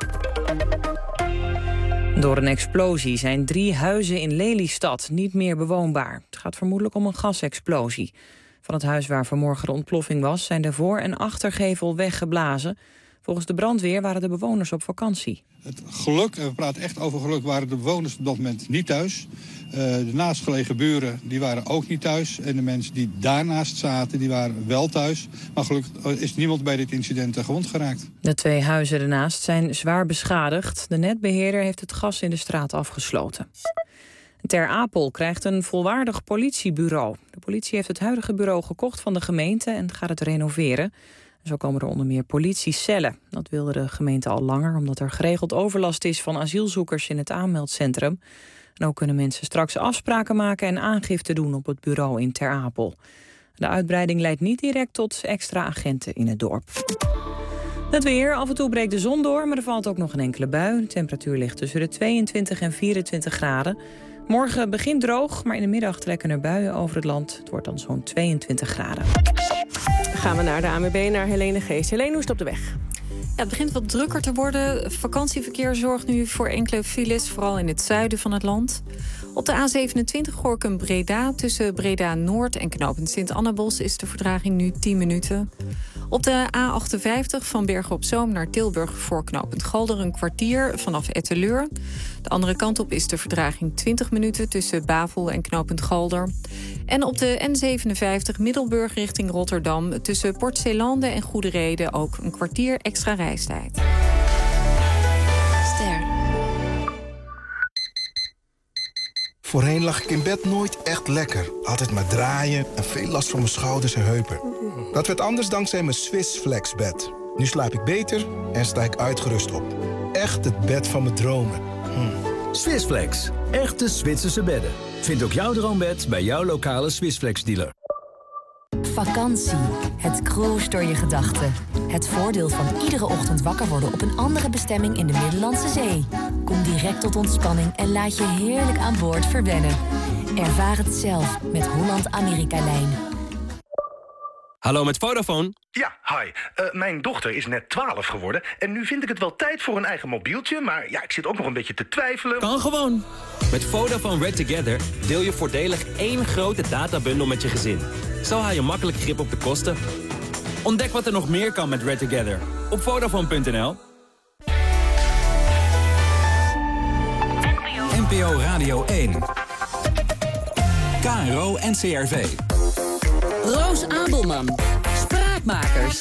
Door een explosie zijn drie huizen in Lelystad niet meer bewoonbaar. Het gaat vermoedelijk om een gasexplosie. Van het huis waar vanmorgen de ontploffing was, zijn de voor- en achtergevel weggeblazen. Volgens de brandweer waren de bewoners op vakantie. Het geluk, we praten echt over geluk, waren de bewoners op dat moment niet thuis. Uh, de naastgelegen buren die waren ook niet thuis. En de mensen die daarnaast zaten, die waren wel thuis. Maar gelukkig is niemand bij dit incident gewond geraakt. De twee huizen ernaast zijn zwaar beschadigd. De netbeheerder heeft het gas in de straat afgesloten. Ter Apel krijgt een volwaardig politiebureau. De politie heeft het huidige bureau gekocht van de gemeente en gaat het renoveren. Zo komen er onder meer politiecellen. Dat wilde de gemeente al langer, omdat er geregeld overlast is van asielzoekers in het aanmeldcentrum. En ook kunnen mensen straks afspraken maken en aangifte doen op het bureau in Ter Apel. De uitbreiding leidt niet direct tot extra agenten in het dorp. Het weer, af en toe breekt de zon door, maar er valt ook nog een enkele bui. De temperatuur ligt tussen de tweeëntwintig en vierentwintig graden. Morgen begint droog, maar in de middag trekken er buien over het land. Het wordt dan zo'n tweeëntwintig graden. Gaan we naar de A N W B, naar Helene Geest. Helene, hoe is het op de weg? Ja, het begint wat drukker te worden. Vakantieverkeer zorgt nu voor enkele files, vooral in het zuiden van het land. Op de A zevenentwintig Gorinchem-Breda tussen Breda-Noord en knooppunt Sint-Annabos is de vertraging nu tien minuten. Op de A achtenvijftig van Bergen op Zoom naar Tilburg voor knooppunt Galder een kwartier vanaf Etteleur. De andere kant op is de vertraging twintig minuten tussen Bavel en knooppunt Galder. En op de N zevenenvijftig Middelburg richting Rotterdam tussen Port Zeelanden en Goederede ook een kwartier extra reistijd. Ster. Voorheen lag ik in bed nooit echt lekker. Altijd maar draaien en veel last van mijn schouders en heupen. Dat werd anders dankzij mijn Swiss Flex bed. Nu slaap ik beter en sta ik uitgerust op. Echt het bed van mijn dromen. Hm. Swiss Flex. Echte Zwitserse bedden. Vind ook jouw droombed bij jouw lokale Swiss Flex dealer. Vakantie. Het cruist door je gedachten. Het voordeel van iedere ochtend wakker worden op een andere bestemming in de Middellandse Zee. Kom direct tot ontspanning en laat je heerlijk aan boord verwennen. Ervaar het zelf met Holland Amerika-lijn. Hallo, met Vodafone. Ja, hi. Uh, mijn dochter is net twaalf geworden en nu vind ik het wel tijd voor een eigen mobieltje, maar ja, ik zit ook nog een beetje te twijfelen. Kan gewoon. Met Vodafone Red Together deel je voordelig één grote databundel met je gezin. Zo haal je makkelijk grip op de kosten. Ontdek wat er nog meer kan met Red Together op Vodafone punt n l. N P O Radio één. K R O en C R V. Roos Abelman. Spraakmakers.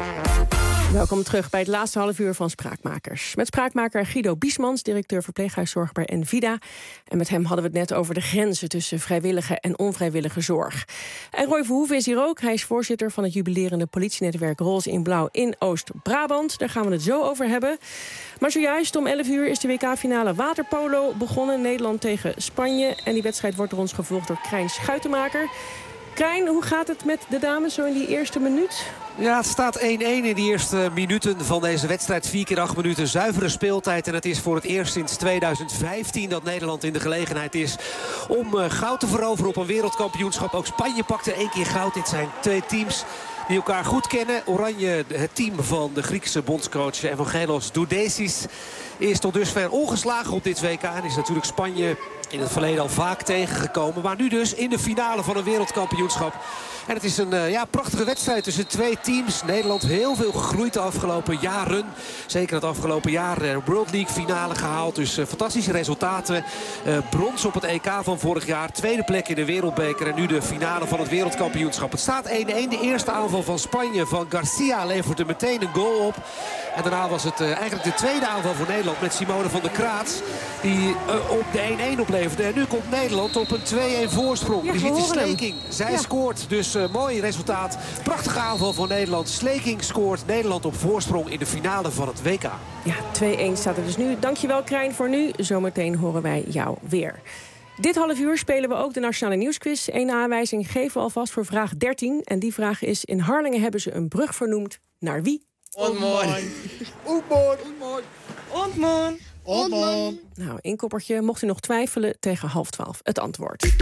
Welkom terug bij het laatste half uur van Spraakmakers. Met spraakmaker Guido Biesmans, directeur verpleeghuiszorg bij Envida. En met hem hadden we het net over de grenzen tussen vrijwillige en onvrijwillige zorg. En Roy Verhoeven is hier ook. Hij is voorzitter van het jubilerende politienetwerk Roze in Blauw in Oost-Brabant. Daar gaan we het zo over hebben. Maar zojuist om elf uur is de W K-finale waterpolo begonnen. Nederland tegen Spanje. En die wedstrijd wordt door ons gevolgd door Krijn Schuitenmaker. Krijn, hoe gaat het met de dames zo in die eerste minuut? Ja, het staat één-één in de eerste minuten van deze wedstrijd. Vier keer acht minuten zuivere speeltijd. En het is voor het eerst sinds tweeduizend vijftien dat Nederland in de gelegenheid is om uh, goud te veroveren op een wereldkampioenschap. Ook Spanje pakte één keer goud. Dit zijn twee teams die elkaar goed kennen. Oranje, het team van de Griekse bondscoach Evangelos Doudesis, is tot dusver ongeslagen op dit W K. En is natuurlijk Spanje in het verleden al vaak tegengekomen. Maar nu dus in de finale van een wereldkampioenschap. En het is een uh, ja, prachtige wedstrijd tussen twee teams. Nederland heel veel gegroeid de afgelopen jaren. Zeker het afgelopen jaar uh, World League finale gehaald. Dus uh, fantastische resultaten. Uh, brons op het E K van vorig jaar. Tweede plek in de wereldbeker. En nu de finale van het wereldkampioenschap. Het staat één-één. De eerste aanval van Spanje van Garcia levert er meteen een goal op. En daarna was het uh, eigenlijk de tweede aanval voor Nederland met Simone van der Kraats. Die uh, op de één-één opleverde. En nu komt Nederland op een twee-één voorsprong. Ja, Je ziet de horen hem. Sleking. Zij Ja. scoort. Dus uh, mooi resultaat. Prachtige aanval voor Nederland. Sleking scoort. Nederland op voorsprong in de finale van het W K. Ja, twee-één staat er dus nu. Dankjewel, Krijn, voor nu. Zometeen horen wij jou weer. Dit half uur spelen we ook de Nationale Nieuwsquiz. Eén aanwijzing geven we alvast voor vraag dertien. En die vraag is: in Harlingen hebben ze een brug vernoemd naar wie? Ontmoen. Ontmoen. Ontmoen. Ontmoen. Nou, inkoppertje, mocht u nog twijfelen, tegen half twaalf het antwoord.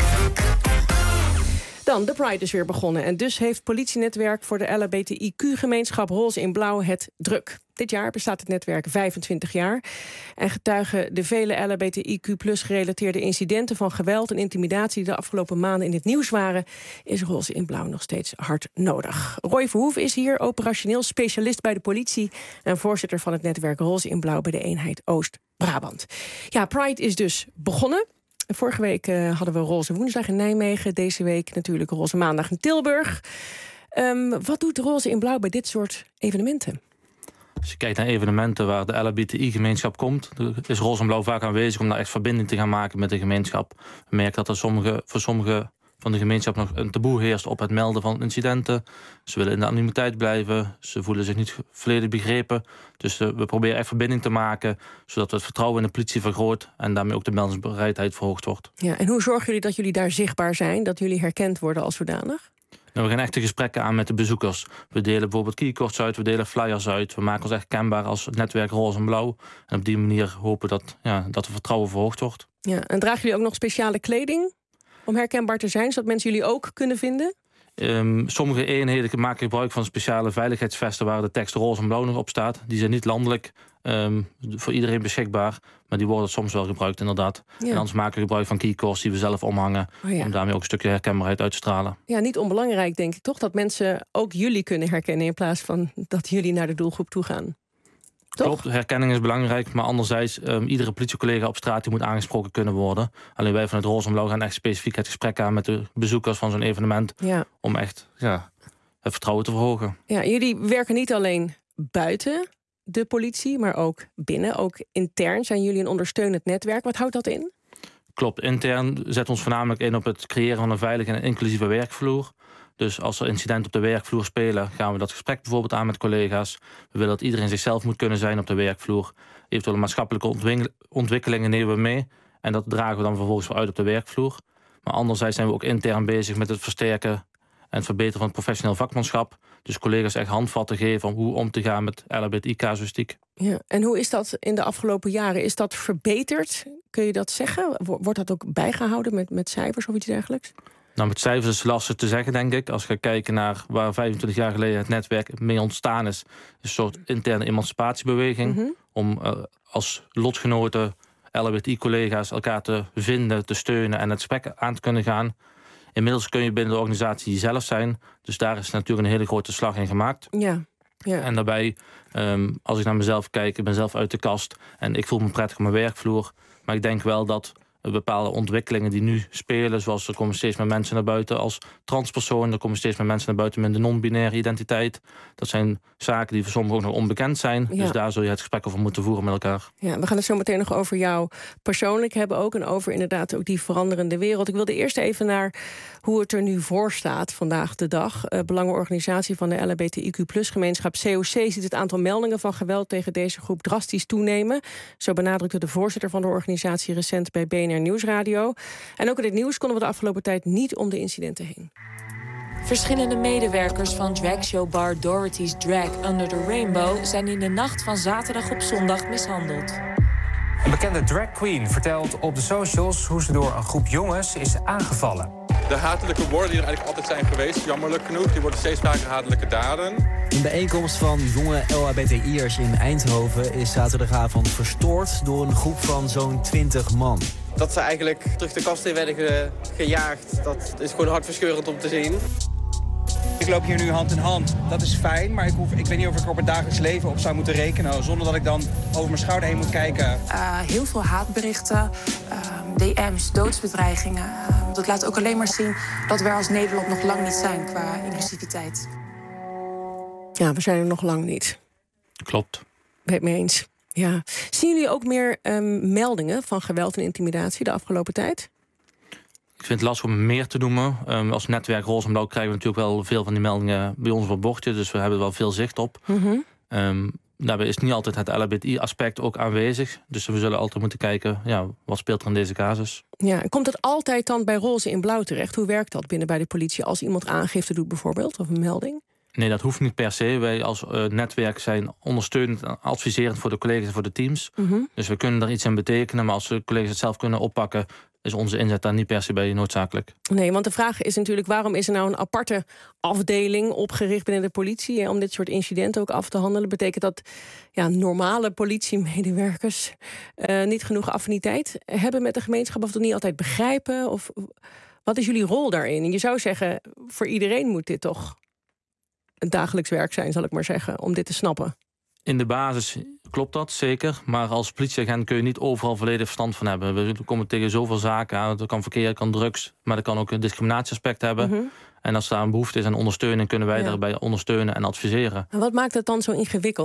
Dan, de Pride is weer begonnen. En dus heeft politienetwerk voor de L H B T I Q-gemeenschap Roze in Blauw het druk. Dit jaar bestaat het netwerk vijfentwintig jaar. En getuigen de vele L H B T I Q plus gerelateerde incidenten van geweld en intimidatie die de afgelopen maanden in het nieuws waren, is Roze in Blauw nog steeds hard nodig. Roy Verhoeven is hier, operationeel specialist bij de politie en voorzitter van het netwerk Roze in Blauw bij de eenheid Oost-Brabant. Ja, Pride is dus begonnen. Vorige week uh, hadden we Roze Woensdag in Nijmegen. Deze week natuurlijk Roze Maandag in Tilburg. Um, wat doet Roze in Blauw bij dit soort evenementen? Als je kijkt naar evenementen waar de L H B T I-gemeenschap komt, is Roze en Blauw vaak aanwezig om daar echt verbinding te gaan maken met de gemeenschap. We merken dat er sommige, voor sommige van de gemeenschap nog een taboe heerst op het melden van incidenten. Ze willen in de anonimiteit blijven, ze voelen zich niet volledig begrepen. Dus uh, we proberen echt verbinding te maken, zodat we het vertrouwen in de politie vergroot en daarmee ook de meldingsbereidheid verhoogd wordt. Ja, en hoe zorgen jullie dat jullie daar zichtbaar zijn, dat jullie herkend worden als zodanig? Nou, we gaan echte gesprekken aan met de bezoekers. We delen bijvoorbeeld keycords uit, we delen flyers uit. We maken ons echt kenbaar als netwerk Roze en Blauw. En op die manier hopen we dat, ja, dat het vertrouwen verhoogd wordt. Ja, en dragen jullie ook nog speciale kleding om herkenbaar te zijn, zodat mensen jullie ook kunnen vinden? Um, sommige eenheden maken gebruik van speciale veiligheidsvesten waar de tekst Roze en Blauw nog op staat. Die zijn niet landelijk um, voor iedereen beschikbaar, maar die worden soms wel gebruikt inderdaad. Ja. En anders maken we gebruik van keycords die we zelf omhangen, oh ja. om daarmee ook een stukje herkenbaarheid uit te stralen. Ja, niet onbelangrijk denk ik toch, dat mensen ook jullie kunnen herkennen in plaats van dat jullie naar de doelgroep toe gaan. Toch? Klopt, herkenning is belangrijk, maar anderzijds, um, iedere politiecollega op straat die moet aangesproken kunnen worden. Alleen wij van het Roze en Blauw gaan echt specifiek het gesprek aan met de bezoekers van zo'n evenement, ja. om echt ja, het vertrouwen te verhogen. Ja, jullie werken niet alleen buiten de politie, maar ook binnen, ook intern zijn jullie een ondersteunend netwerk. Wat houdt dat in? Klopt, intern zetten we ons voornamelijk in op het creëren van een veilige en inclusieve werkvloer. Dus als er incidenten op de werkvloer spelen, gaan we dat gesprek bijvoorbeeld aan met collega's. We willen dat iedereen zichzelf moet kunnen zijn op de werkvloer. Eventuele maatschappelijke ontwikkelingen nemen we mee. En dat dragen we dan vervolgens weer uit op de werkvloer. Maar anderzijds zijn we ook intern bezig met het versterken en het verbeteren van het professioneel vakmanschap. Dus collega's echt handvatten geven om hoe om te gaan met L H B T I-casuïstiek. Ja, en hoe is dat in de afgelopen jaren? Is dat verbeterd? Kun je dat zeggen? Wordt dat ook bijgehouden met, met cijfers of iets dergelijks? Nou, met cijfers is het lastig te zeggen, denk ik. Als je gaat kijken naar waar vijfentwintig jaar geleden het netwerk mee ontstaan is, is een soort interne emancipatiebeweging. Mm-hmm. Om uh, als lotgenoten, L H B T I-collega's elkaar te vinden, te steunen en het gesprek aan te kunnen gaan. Inmiddels kun je binnen de organisatie jezelf zijn. Dus daar is natuurlijk een hele grote slag in gemaakt. Ja. Ja. En daarbij, um, als ik naar mezelf kijk, ik ben zelf uit de kast en ik voel me prettig op mijn werkvloer. Maar ik denk wel dat bepaalde ontwikkelingen die nu spelen, zoals er komen steeds meer mensen naar buiten als transpersoon, er komen steeds meer mensen naar buiten met de non-binaire identiteit. Dat zijn zaken die voor sommigen ook nog onbekend zijn. Ja. Dus daar zul je het gesprek over moeten voeren met elkaar. Ja, we gaan het zo meteen nog over jou persoonlijk hebben ook en over inderdaad ook die veranderende wereld. Ik wilde eerst even naar hoe het er nu voor staat vandaag de dag. Uh, Belangenorganisatie van de L H B T I Q plus gemeenschap C O C ziet het aantal meldingen van geweld tegen deze groep drastisch toenemen. Zo benadrukte de voorzitter van de organisatie recent bij B N R Nieuwsradio. En ook in het nieuws konden we de afgelopen tijd niet om de incidenten heen. Verschillende medewerkers van dragshowbar Dorothy's Drag Under the Rainbow zijn in de nacht van zaterdag op zondag mishandeld. Een bekende drag queen vertelt op de socials hoe ze door een groep jongens is aangevallen. De hatelijke woorden die er eigenlijk altijd zijn geweest, jammerlijk genoeg, die worden steeds vaker hatelijke daden. Een bijeenkomst van jonge L H B T I'ers in Eindhoven is zaterdagavond verstoord door een groep van zo'n twintig man. Dat ze eigenlijk terug de kast in werden ge- gejaagd, dat is gewoon hartverscheurend om te zien. Ik loop hier nu hand in hand. Dat is fijn, maar ik, hoef, ik weet niet of ik er op het dagelijks leven op zou moeten rekenen, zonder dat ik dan over mijn schouder heen moet kijken. Uh, heel veel haatberichten, uh, D M's, doodsbedreigingen. Uh, dat laat ook alleen maar zien dat we er als Nederland nog lang niet zijn qua inclusiviteit. Ja, we zijn er nog lang niet. Klopt. Ben je het mee eens? Ja. Zien jullie ook meer um, meldingen van geweld en intimidatie de afgelopen tijd? Ik vind het lastig om meer te noemen. Um, als netwerk Roze en Blauw krijgen we natuurlijk wel veel van die meldingen bij ons op het bordje. Dus we hebben er wel veel zicht op. Mm-hmm. Um, daarbij is niet altijd het L H B T I-aspect ook aanwezig. Dus we zullen altijd moeten kijken, ja, wat speelt er in deze casus. Ja, komt het altijd dan bij Roze in Blauw terecht? Hoe werkt dat binnen bij de politie als iemand aangifte doet bijvoorbeeld, of een melding? Nee, dat hoeft niet per se. Wij als uh, netwerk zijn ondersteunend en adviserend voor de collega's en voor de teams. Mm-hmm. Dus we kunnen er iets in betekenen. Maar als de collega's het zelf kunnen oppakken, is onze inzet daar niet per se bij noodzakelijk. Nee, want de vraag is natuurlijk, waarom is er nou een aparte afdeling opgericht binnen de politie hè, om dit soort incidenten ook af te handelen? Betekent dat ja, normale politiemedewerkers uh, niet genoeg affiniteit hebben met de gemeenschap of dat niet altijd begrijpen? Of wat is jullie rol daarin? En je zou zeggen, voor iedereen moet dit toch een dagelijks werk zijn, zal ik maar zeggen, om dit te snappen. In de basis klopt dat, zeker. Maar als politieagent kun je niet overal volledig verstand van hebben. We komen tegen zoveel zaken aan. Dat kan verkeer, dat kan drugs, maar dat kan ook een discriminatieaspect hebben. Mm-hmm. En als daar een behoefte is aan ondersteuning, kunnen wij ja. daarbij ondersteunen en adviseren. En wat maakt het dan zo ingewikkeld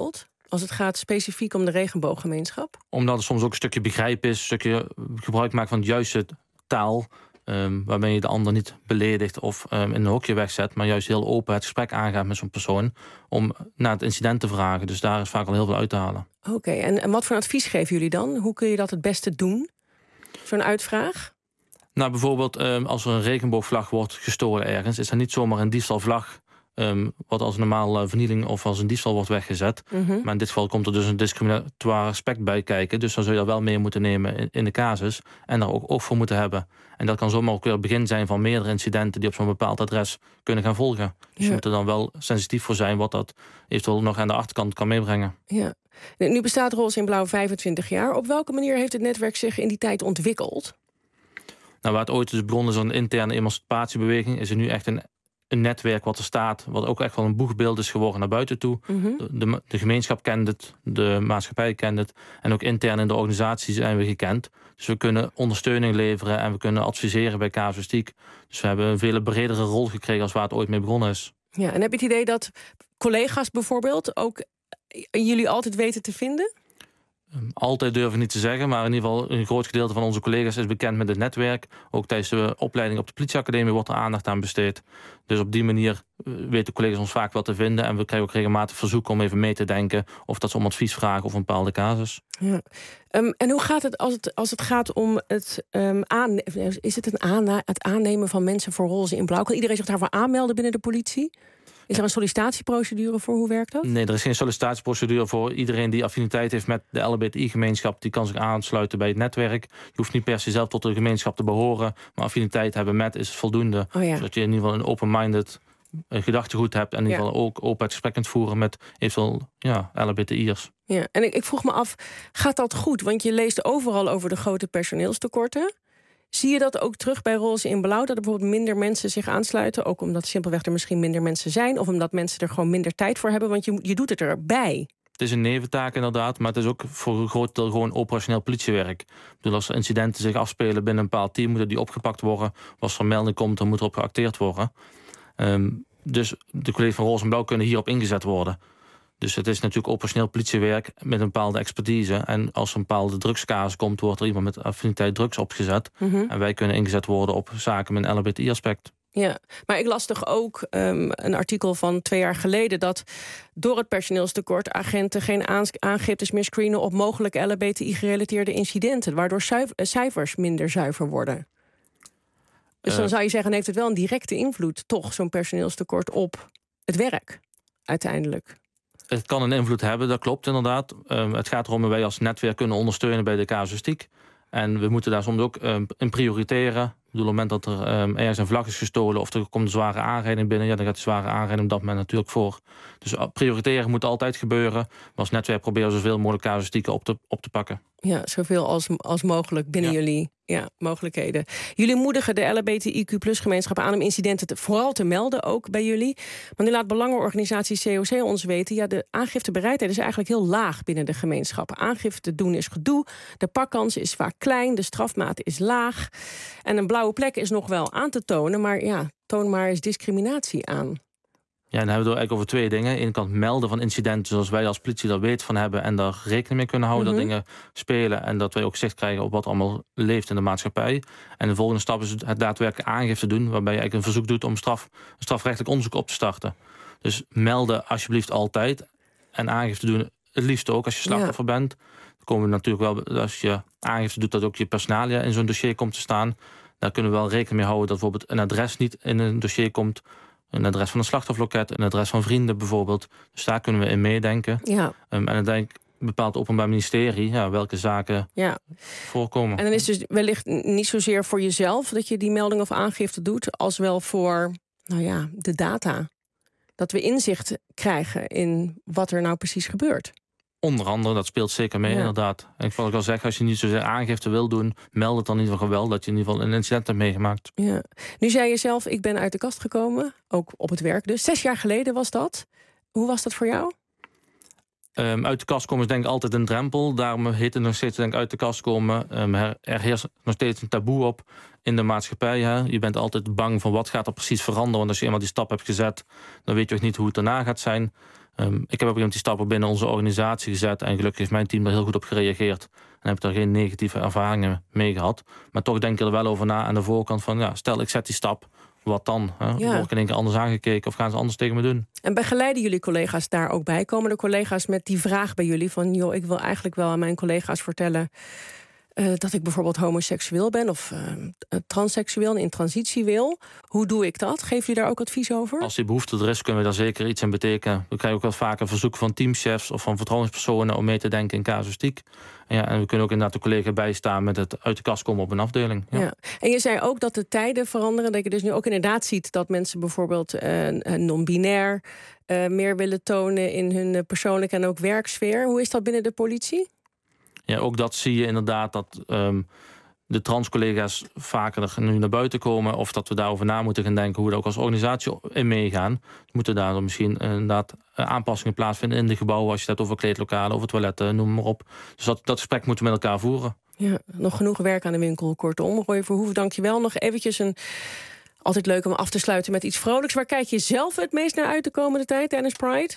als het gaat specifiek om de regenbooggemeenschap? Omdat er soms ook een stukje begrijp is, een stukje gebruik maken van de juiste taal. Um, waarbij je de ander niet beledigt of um, in een hokje wegzet, maar juist heel open het gesprek aangaat met zo'n persoon om naar het incident te vragen. Dus daar is vaak al heel veel uit te halen. Oké, okay, en, en wat voor advies geven jullie dan? Hoe kun je dat het beste doen? Zo'n uitvraag? Nou, bijvoorbeeld um, als er een regenboogvlag wordt gestolen ergens, is er niet zomaar een diefstalvlag Um, wat als normaal uh, vernieling of als een diefstal wordt weggezet. Mm-hmm. Maar in dit geval komt er dus een discriminatoire aspect bij kijken. Dus dan zul je dat wel mee moeten nemen in, in de casus. En daar ook oog voor moeten hebben. En dat kan zomaar ook weer het begin zijn van meerdere incidenten die op zo'n bepaald adres kunnen gaan volgen. Dus ja. je moet er dan wel sensitief voor zijn wat dat eventueel nog aan de achterkant kan meebrengen. Ja. Nu bestaat Roze in Blauw vijfentwintig jaar. Op welke manier heeft het netwerk zich in die tijd ontwikkeld? Nou, waar het ooit dus begonnen is een interne emancipatiebeweging, is er nu echt een Een netwerk wat er staat, wat ook echt wel een boegbeeld is geworden naar buiten toe. Mm-hmm. De, de, de gemeenschap kent het, de maatschappij kent het. En ook intern in de organisatie zijn we gekend. Dus we kunnen ondersteuning leveren en we kunnen adviseren bij casuïstiek. Dus we hebben een veel bredere rol gekregen als waar het ooit mee begonnen is. Ja, en heb je het idee dat collega's bijvoorbeeld ook jullie altijd weten te vinden? Um, altijd durf ik niet te zeggen, maar in ieder geval een groot gedeelte van onze collega's is bekend met het netwerk. Ook tijdens de opleiding op de politieacademie wordt er aandacht aan besteed. Dus op die manier uh, weten collega's ons vaak wel te vinden. En we krijgen ook regelmatig verzoeken om even mee te denken of dat ze om advies vragen of een bepaalde casus. Ja. Um, en hoe gaat het als het, als het gaat om het, um, aan, is het, een aanna- het aannemen van mensen voor Roze in Blauw? Kan iedereen zich daarvoor aanmelden binnen de politie? Is er een sollicitatieprocedure voor? Hoe werkt dat? Nee, er is geen sollicitatieprocedure voor. Iedereen die affiniteit heeft met de L H B T I-gemeenschap, die kan zich aansluiten bij het netwerk. Je hoeft niet per se zelf tot de gemeenschap te behoren, maar affiniteit hebben met is voldoende. Oh ja. Zodat je in ieder geval een open-minded gedachtegoed hebt en in ieder geval ja. ook open het gesprek kunt voeren met eventueel ja, L H B T I'ers. Ja, en ik, ik vroeg me af, gaat dat goed? Want je leest overal over de grote personeelstekorten. Zie je dat ook terug bij Roze in Blauw? Dat er bijvoorbeeld minder mensen zich aansluiten? Ook omdat simpelweg er misschien minder mensen zijn? Of omdat mensen er gewoon minder tijd voor hebben? Want je, je doet het erbij. Het is een neventaak inderdaad, maar het is ook voor een groot deel gewoon operationeel politiewerk. Ik bedoel, als er incidenten zich afspelen binnen een bepaald team, moeten die opgepakt worden. Als er een melding komt, dan moet erop geacteerd worden. Um, dus de collega's van Roze in Blauw kunnen hierop ingezet worden. Dus het is natuurlijk operationeel politiewerk met een bepaalde expertise. En als er een bepaalde drugscasus komt, wordt er iemand met affiniteit drugs opgezet. Mm-hmm. En wij kunnen ingezet worden op zaken met een L H B T I-aspect. Ja, maar ik las toch ook um, een artikel van twee jaar geleden dat door het personeelstekort agenten geen aangiftes meer screenen op mogelijke L H B T I-gerelateerde incidenten, waardoor cijfers minder zuiver worden. Dus dan zou je zeggen, heeft het wel een directe invloed, toch, zo'n personeelstekort op het werk, uiteindelijk. Het kan een invloed hebben, dat klopt inderdaad. Um, het gaat erom dat wij als netwerk kunnen ondersteunen bij de casuïstiek. En we moeten daar soms ook um, in prioriteren. Ik bedoel, op het moment dat er um, ergens een vlag is gestolen of er komt een zware aanrijding binnen, ja, dan gaat de zware aanrijding op dat moment natuurlijk voor. Dus uh, prioriteren moet altijd gebeuren. Maar als netwerk proberen we zoveel mogelijk casuïstieken op te, op te pakken. Ja, zoveel als, als mogelijk binnen ja. jullie ja, mogelijkheden. Jullie moedigen de L H B T I Q plus gemeenschap aan om incidenten te, vooral te melden, ook bij jullie. Maar nu laat belangenorganisatie C O C ons weten, ja, de aangiftebereidheid is eigenlijk heel laag binnen de gemeenschap. Aangifte doen is gedoe, de pakkans is vaak klein, de strafmaat is laag. En een blauwe plek is nog wel aan te tonen, maar ja, toon maar eens discriminatie aan. Ja, dan hebben we het eigenlijk over twee dingen. Aan de ene kant melden van incidenten zoals wij als politie daar weet van hebben en daar rekening mee kunnen houden mm-hmm. dat dingen spelen en dat wij ook zicht krijgen op wat allemaal leeft in de maatschappij. En de volgende stap is het daadwerkelijk aangifte doen, waarbij je eigenlijk een verzoek doet om straf, een strafrechtelijk onderzoek op te starten. Dus melden alsjeblieft altijd en aangifte doen het liefst ook als je slachtoffer ja. bent. Dan komen we natuurlijk wel, als je aangifte doet, dat ook je personalia in zo'n dossier komt te staan. Daar kunnen we wel rekening mee houden dat bijvoorbeeld een adres niet in een dossier komt. Een adres van een slachtofferloket, een adres van vrienden bijvoorbeeld. Dus daar kunnen we in meedenken. Ja. Um, en uiteindelijk bepaalt het Openbaar Ministerie ja, welke zaken ja. voorkomen. En dan is het dus wellicht niet zozeer voor jezelf dat je die melding of aangifte doet, als wel voor nou ja, de data. Dat we inzicht krijgen in wat er nou precies gebeurt. Onder andere, dat speelt zeker mee, ja. inderdaad. En ik wil ook al zeggen, als je niet zozeer aangifte wil doen, meld het dan in ieder geval wel dat je in ieder geval een incident hebt meegemaakt. Ja. Nu zei je zelf, ik ben uit de kast gekomen, ook op het werk dus. Zes jaar geleden was dat. Hoe was dat voor jou? Um, uit de kast komen is denk ik altijd een drempel. Daarom heet het nog steeds denk ik uit de kast komen. Um, er, er heerst nog steeds een taboe op in de maatschappij. Hè. Je bent altijd bang van wat gaat er precies veranderen. Want als je eenmaal die stap hebt gezet, dan weet je ook niet hoe het daarna gaat zijn. Um, ik heb op een gegeven moment die stappen binnen onze organisatie gezet. En gelukkig heeft mijn team er heel goed op gereageerd. En heb ik daar geen negatieve ervaringen mee gehad. Maar toch denk ik er wel over na aan de voorkant van... ja, stel ik zet die stap, wat dan? Hè? Ja. Word ik in één keer anders aangekeken of gaan ze anders tegen me doen? En begeleiden jullie collega's daar ook bij? Komen de collega's met die vraag bij jullie van... joh, ik wil eigenlijk wel aan mijn collega's vertellen... Uh, dat ik bijvoorbeeld homoseksueel ben of uh, transseksueel en in transitie wil. Hoe doe ik dat? Geven jullie daar ook advies over? Als die behoefte er is, kunnen we daar zeker iets in betekenen. We krijgen ook wel vaak een verzoek van teamchefs of van vertrouwenspersonen om mee te denken in casuïstiek. En, ja, en we kunnen ook inderdaad de collega bijstaan met het uit de kast komen op een afdeling. Ja. Ja. En je zei ook dat de tijden veranderen. Dat je dus nu ook inderdaad ziet dat mensen bijvoorbeeld uh, non-binair uh, meer willen tonen in hun persoonlijke en ook werksfeer. Hoe is dat binnen de politie? Ja, ook dat zie je inderdaad dat um, de trans-collega's vaker er nu naar buiten komen... of dat we daarover na moeten gaan denken hoe we er ook als organisatie in meegaan. We moeten daar dan misschien inderdaad aanpassingen plaatsvinden in de gebouwen... als je het over kleedlokalen, over toiletten, noem maar op. Dus dat, dat gesprek moeten we met elkaar voeren. Ja, nog genoeg werk aan de winkel, kortom. Roy Verhoeven, dank je wel. Nog eventjes een... Altijd leuk om af te sluiten met iets vrolijks. Waar kijk je zelf het meest naar uit de komende tijd tijdens Pride?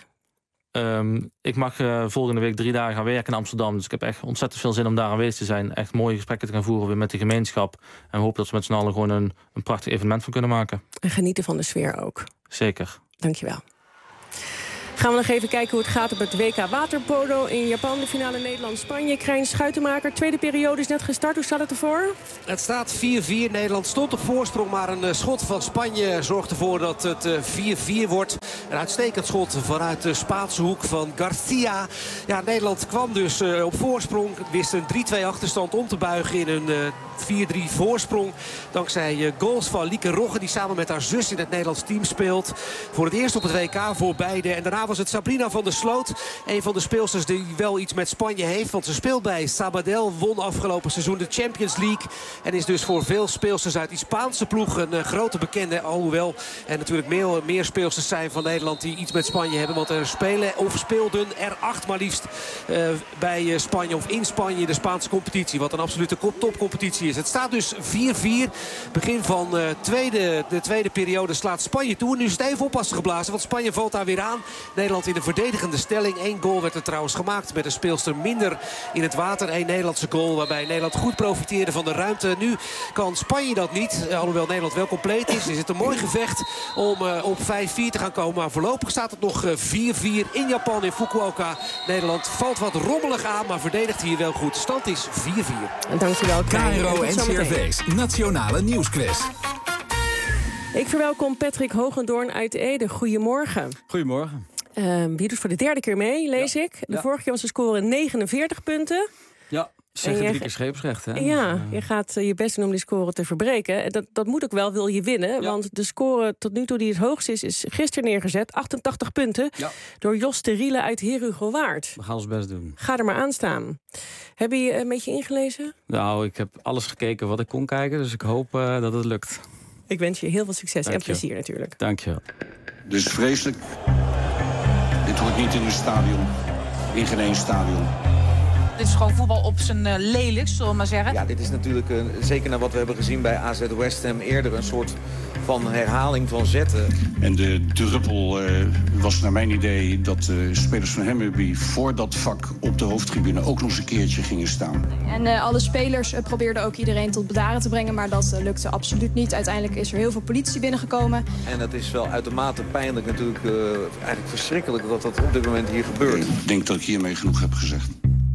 Um, ik mag uh, volgende week drie dagen gaan werken in Amsterdam. Dus ik heb echt ontzettend veel zin om daar aanwezig te zijn. Echt mooie gesprekken te gaan voeren weer met de gemeenschap. En we hopen dat we met z'n allen gewoon een, een prachtig evenement van kunnen maken. En genieten van de sfeer ook. Zeker. Dankjewel. Gaan we nog even kijken hoe het gaat op het W K waterpolo in Japan. De finale Nederland-Spanje. Krijn Schuitenmaker, tweede periode is net gestart. Hoe staat het ervoor? Het staat vier vier. Nederland stond op voorsprong, maar een schot van Spanje zorgt ervoor dat het vier vier wordt. Een uitstekend schot vanuit de Spaanse hoek van Garcia. Ja, Nederland kwam dus op voorsprong. Wist een drie twee achterstand om te buigen in een vier drie voorsprong. Dankzij goals van Lieke Rogge, die samen met haar zus in het Nederlands team speelt. Voor het eerst op het W K voor beide. En daarna was het Sabrina van der Sloot. Een van de speelsters die wel iets met Spanje heeft. Want ze speelt bij Sabadell. Won afgelopen seizoen de Champions League. En is dus voor veel speelsters uit die Spaanse ploeg een uh, grote bekende. Alhoewel er natuurlijk meer, meer speelsters zijn van Nederland die iets met Spanje hebben. Want er spelen of speelden er acht maar liefst uh, bij uh, Spanje of in Spanje de Spaanse competitie. Wat een absolute topcompetitie is. Het staat dus vier vier. Begin van uh, tweede, de tweede periode slaat Spanje toe. Nu is het even oppassen geblazen. Want Spanje valt daar weer aan. Nederland in de verdedigende stelling. Eén goal werd er trouwens gemaakt met een speelster minder in het water. Eén Nederlandse goal waarbij Nederland goed profiteerde van de ruimte. Nu kan Spanje dat niet. Alhoewel Nederland wel compleet is. Is het een mooi gevecht om uh, op vijf vier te gaan komen. Maar voorlopig staat het nog vier vier in Japan, in Fukuoka. Nederland valt wat rommelig aan, maar verdedigt hier wel goed. Stand is vier vier. En dankjewel. K R O N C R V's Nationale Nieuwsquiz. Ik verwelkom Patrick Hogendoorn uit Ede. Goedemorgen. Goedemorgen. Uh, wie doet voor de derde keer mee, lees ja. ik. De ja. vorige keer was de score negenenveertig punten. Ja, zeggen drie keer scheepsrecht. Hè? Ja, dus, uh... je gaat uh, je best doen om die score te verbreken. Dat, dat moet ook wel, wil je winnen. Ja. Want de score tot nu toe die het hoogst is, is gisteren neergezet. achtentachtig punten. Ja. Door Jos Teriele uit Herugowaard. We gaan ons best doen. Ga er maar aan staan. Heb je je een beetje ingelezen? Nou, ik heb alles gekeken wat ik kon kijken. Dus ik hoop uh, dat het lukt. Ik wens je heel veel succes Dank en plezier je. natuurlijk. Dank je wel. Dus vreselijk. Dit hoort niet in een stadion. In geen één stadion. Dit is gewoon voetbal op zijn uh, lelijkst, zullen we maar zeggen. Ja, dit is natuurlijk, uh, zeker naar wat we hebben gezien bij A Z West Ham eerder, een soort van herhaling van zetten. En de druppel uh, was naar mijn idee dat de uh, spelers van Hammarby voor dat vak op de hoofdtribune ook nog eens een keertje gingen staan. En uh, alle spelers uh, probeerden ook iedereen tot bedaren te brengen, maar dat uh, lukte absoluut niet. Uiteindelijk is er heel veel politie binnengekomen. En het is wel uitermate pijnlijk natuurlijk, uh, eigenlijk verschrikkelijk dat dat op dit moment hier gebeurt. Ik denk dat ik hiermee genoeg heb gezegd.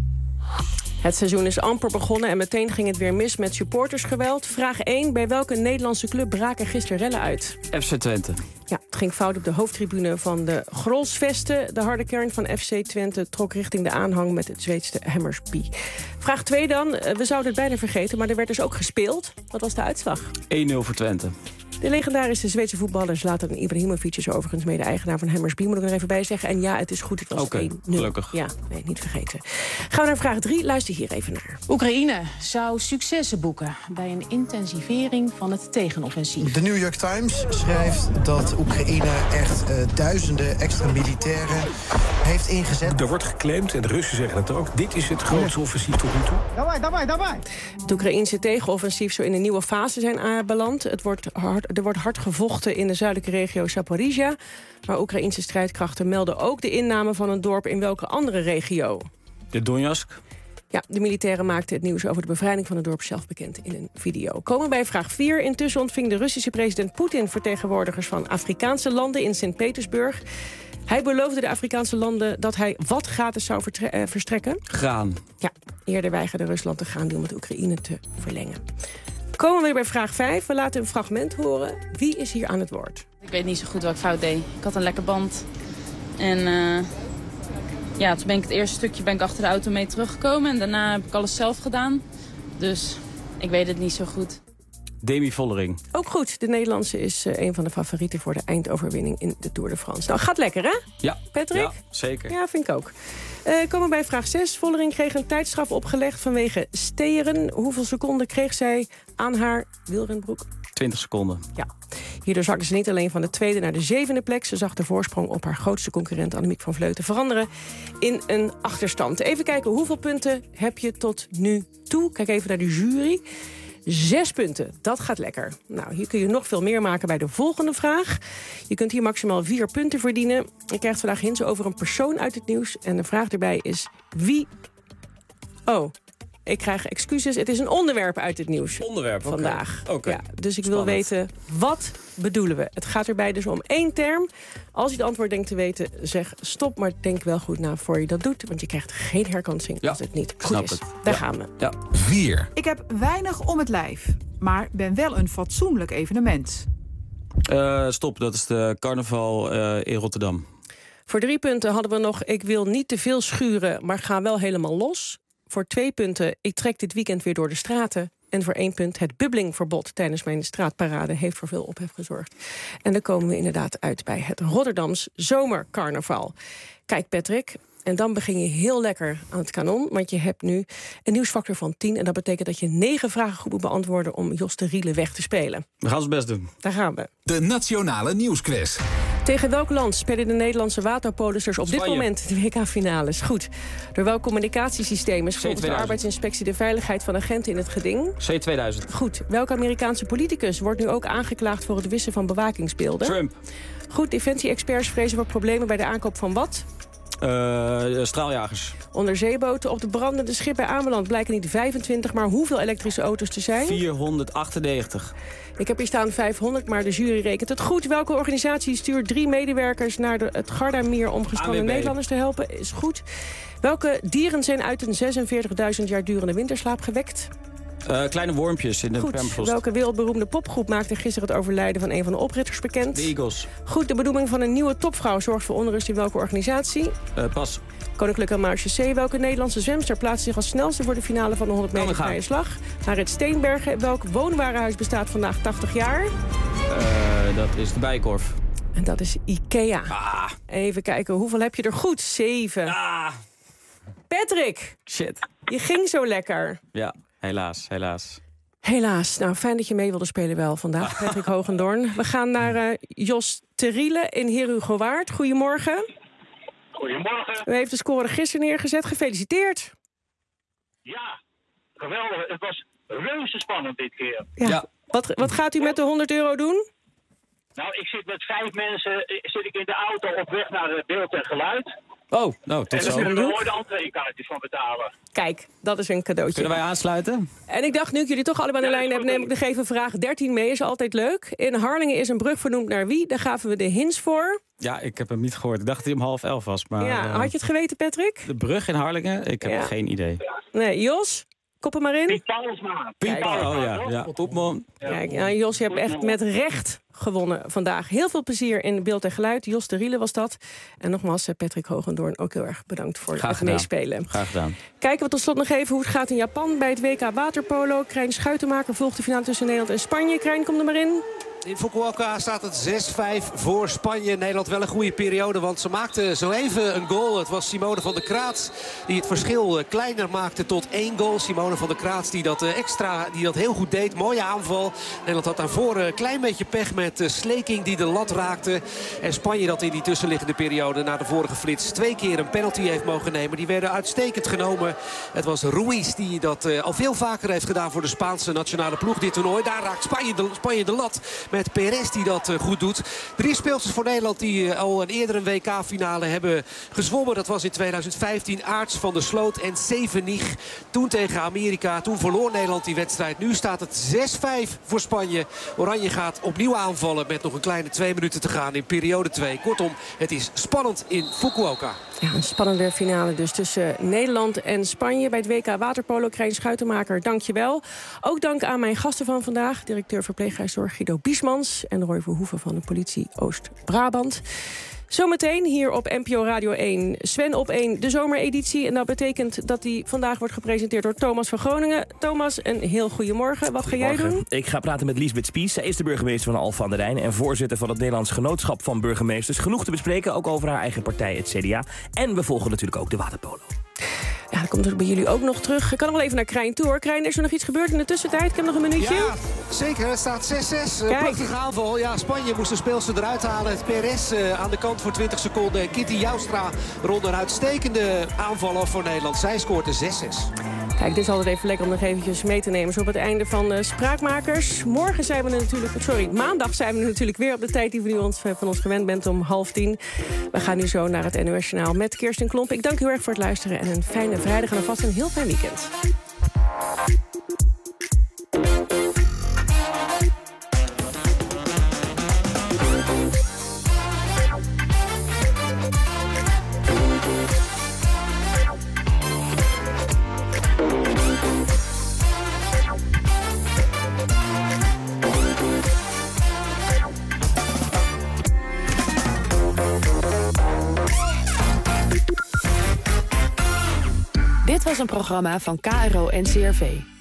Het seizoen is amper begonnen en meteen ging het weer mis met supportersgeweld. Vraag één. Bij welke Nederlandse club braken gisteren rellen uit? F C Twente. Ja, het ging fout op de hoofdtribune van de Grolsvesten. De harde kern van F C Twente trok richting de aanhang met het Zweedse Hammarby. Vraag twee dan. We zouden het bijna vergeten, maar er werd dus ook gespeeld. Wat was de uitslag? één nul voor Twente. De legendarische Zweedse voetballer Zlatan Ibrahimovic is overigens mede-eigenaar van Hammarby. Moet ik er even bij zeggen. En ja, het is goed, het was okay, één nul. Gelukkig. Ja, nee, niet vergeten. Gaan we naar vraag drie. Luister hier even naar. Oekraïne zou successen boeken bij een intensivering van het tegenoffensief. De New York Times schrijft dat Oekraïne echt uh, duizenden extra militairen heeft ingezet. Er wordt geclaimd, en de Russen zeggen het ook, dit is het grootste offensief tot nu toe. Daarbij, daarbij, daarbij. Het Oekraïense tegenoffensief zou in een nieuwe fase zijn aanbeland. Het wordt hard, Er wordt hard gevochten in de zuidelijke regio Zaporizhia. Maar Oekraïnse strijdkrachten melden ook de inname van een dorp in welke andere regio? De Donetsk. Ja, de militairen maakten het nieuws over de bevrijding van het dorp zelf bekend in een video. Komen we bij vraag vier. Intussen ontving de Russische president Poetin vertegenwoordigers van Afrikaanse landen in Sint-Petersburg. Hij beloofde de Afrikaanse landen dat hij wat gratis zou vertre- uh, verstrekken. Graan. Ja, eerder weigerde Rusland te gaan om het Oekraïne te verlengen. Komen we weer bij vraag vijf. We laten een fragment horen. Wie is hier aan het woord? Ik weet niet zo goed wat ik fout deed. Ik had een lekker band. En uh, ja, toen ben ik het eerste stukje ben ik achter de auto mee teruggekomen. En daarna heb ik alles zelf gedaan. Dus ik weet het niet zo goed. Demi Vollering. Ook goed. De Nederlandse is uh, een van de favorieten voor de eindoverwinning in de Tour de France. Nou, gaat lekker, hè? Ja. Patrick? Ja, zeker. Ja, vind ik ook. Uh, komen we bij vraag zes. Vollering kreeg een tijdstraf opgelegd vanwege steren. Hoeveel seconden kreeg zij aan haar wielrenbroek? twintig seconden. Ja. Hierdoor zakte ze niet alleen van de tweede naar de zevende plek. Ze zag de voorsprong op haar grootste concurrent Annemiek van Vleuten veranderen in een achterstand. Even kijken, hoeveel punten heb je tot nu toe? Kijk even naar de jury. Zes punten, dat gaat lekker. Nou, hier kun je nog veel meer maken bij de volgende vraag. Je kunt hier maximaal vier punten verdienen. Je krijgt vandaag hints over een persoon uit het nieuws. En de vraag erbij is wie... Oh, ik krijg excuses. Het is een onderwerp uit het nieuws. Onderwerp, okay. Vandaag. Okay. Ja, dus ik Spannend. wil weten, wat bedoelen we? Het gaat erbij dus om één term. Als je het antwoord denkt te weten, zeg stop. Maar denk wel goed na voor je dat doet. Want je krijgt geen herkansing ja, als het niet goed is. Het. Daar ja. gaan we. Ja. vier. Ik heb weinig om het lijf, maar ben wel een fatsoenlijk evenement. Uh, stop, dat is de carnaval uh, in Rotterdam. Voor drie punten hadden we nog, ik wil niet te veel schuren, maar ga wel helemaal los. Voor twee punten, ik trek dit weekend weer door de straten. En voor één punt, het bubbelingverbod tijdens mijn straatparade heeft voor veel ophef gezorgd. En dan komen we inderdaad uit bij het Rotterdams zomercarnaval. Kijk Patrick, en dan begin je heel lekker aan het kanon. Want je hebt nu een nieuwsfactor van tien. En dat betekent dat je negen vragen goed moet beantwoorden om Jos de Riele weg te spelen. We gaan ons best doen. Daar gaan we. De Nationale Nieuwsquiz. Tegen welk land spelen de Nederlandse waterpolisters op Spanje. dit moment de W K-finales? Goed. Door welk communicatiesysteem is volgens de arbeidsinspectie de veiligheid van agenten in het geding? C tweeduizend. Goed. Welke Amerikaanse politicus wordt nu ook aangeklaagd voor het wissen van bewakingsbeelden? Trump. Goed. Defensie-experts vrezen voor problemen bij de aankoop van wat? Uh, straaljagers. Onderzeeboten op de brandende schip bij Ameland blijken niet vijfentwintig, maar hoeveel elektrische auto's te zijn? vierhonderdachtennegentig. Ik heb hier staan vijfhonderd, maar de jury rekent het goed. Welke organisatie stuurt drie medewerkers naar de, het Gardameer om gestrande Nederlanders te helpen? Is goed. Welke dieren zijn uit een zesenveertigduizend jaar durende winterslaap gewekt? Uh, kleine wormpjes in de permafrost. Welke wereldberoemde popgroep maakte gisteren het overlijden van een van de oprichters bekend? De Eagles. Goed, de benoeming van een nieuwe topvrouw zorgt voor onrust in welke organisatie? Uh, pas. Koninklijke Marche C. Welke Nederlandse zwemster plaatst zich als snelste voor de finale van de honderd meter vrije slag? Marit Steenbergen. Welk woonwarenhuis bestaat vandaag tachtig jaar? Uh, dat is de Bijenkorf. En dat is Ikea. Ah. Even kijken, hoeveel heb je er goed? Zeven. Ah. Patrick! Shit. Je ging zo lekker. Ja, helaas, helaas. Helaas. Nou, fijn dat je mee wilde spelen wel vandaag, Patrick Hogendoorn. We gaan naar uh, Jos de Riele in Herugowaard. Goedemorgen. Goedemorgen. U heeft de score gisteren neergezet. Gefeliciteerd. Ja, geweldig. Het was reuze spannend dit keer. Ja. ja. Wat, wat gaat u met de honderd euro doen? Nou, ik zit met vijf mensen zit ik in de auto op weg naar beeld en geluid. Oh, nou, tot zo. En daar kunnen we nooit entreekaartjes van betalen. Kijk, dat is een cadeautje. Kunnen wij aansluiten? En ik dacht, nu ik jullie toch allebei aan de ja, lijn hebben, neem ik nog even vraag dertien mee. Is altijd leuk. In Harlingen is een brug vernoemd naar wie? Daar gaven we de hints voor. Ja, ik heb hem niet gehoord. Ik dacht dat hij om half elf was. Maar, ja, uh, had je het geweten, Patrick? De brug in Harlingen? Ik heb ja. geen idee. Nee, Jos? Kop er maar in. Piet Pauwelsma. Piet Pauwelsma, oh ja. ja. Poepman. Kijk, nou, Jos, je hebt echt met recht gewonnen vandaag. Heel veel plezier in beeld en geluid. Jos de Riele was dat. En nogmaals, Patrick Hogendoorn, ook heel erg bedankt voor Graag het gedaan. meespelen. Graag gedaan. Kijken we tot slot nog even hoe het gaat in Japan bij het W K waterpolo. Krijn Schuitenmaker volgt de finale tussen Nederland en Spanje. Krijn, kom er maar in. In Fukuoka staat het zes vijf voor Spanje. Nederland wel een goede periode, want ze maakte zo even een goal. Het was Simone van der Kraats die het verschil kleiner maakte tot één goal. Simone van der Kraats die dat extra, die dat heel goed deed. Mooie aanval. Nederland had daarvoor een klein beetje pech met Sleking die de lat raakte. En Spanje dat in die tussenliggende periode na de vorige flits twee keer een penalty heeft mogen nemen. Die werden uitstekend genomen. Het was Ruiz die dat uh, al veel vaker heeft gedaan voor de Spaanse nationale ploeg dit toernooi. Daar raakt Spanje de, Spanje de lat met Perez die dat uh, goed doet. Drie speelsters voor Nederland die uh, al een eerder een W K-finale hebben gezwommen. Dat was in tweeduizend vijftien Aarts, Van der Sloot en Sevenig. Toen tegen Amerika. Toen verloor Nederland die wedstrijd. Nu staat het zes vijf voor Spanje. Oranje gaat opnieuw aanvallen met nog een kleine twee minuten te gaan in periode twee. Kortom, het is spannend in Fukuoka. Ja, een spannende finale dus tussen Nederland en Spanje. Bij het W K Waterpolo. Krijn Schuitenmaker, dank je wel. Ook dank aan mijn gasten van vandaag. Directeur verpleeghuiszorg Guido Biesmans en Roy Verhoeven van de politie Oost-Brabant. Zometeen hier op N P O Radio één. Sven op één, de zomereditie. En dat betekent dat die vandaag wordt gepresenteerd door Thomas van Groningen. Thomas, een heel goedemorgen. Wat ga jij doen? Ik ga praten met Liesbeth Spies. Zij is de burgemeester van Alphen aan de Rijn en voorzitter van het Nederlands Genootschap van Burgemeesters. Genoeg te bespreken, ook over haar eigen partij, het C D A. En we volgen natuurlijk ook de waterpolo. Ja, dat komt er bij jullie ook nog terug. Ik kan nog wel even naar Krijn toe, hoor. Krijn, is er nog iets gebeurd in de tussentijd? Ik heb nog een minuutje. Ja, zeker. Het staat zes zes. Uh, prachtige aanval. Ja, Spanje moest de speelster eruit halen. Het Perez uh, aan de kant voor twintig seconden. Kitty Joustra rond een uitstekende aanval af voor Nederland. Zij scoort de zes zes. Kijk, dit is altijd even lekker om nog eventjes mee te nemen. Zo op het einde van uh, Spraakmakers. Morgen zijn we er natuurlijk... Sorry, maandag zijn we er natuurlijk weer op de tijd die van ons, van ons gewend bent om half tien. We gaan nu zo naar het N O S-journaal met Kirsten Klomp. Ik dank u erg voor het luisteren en een fijne vrijdag en alvast een heel fijn weekend. Dit was een programma van K R O N C R V.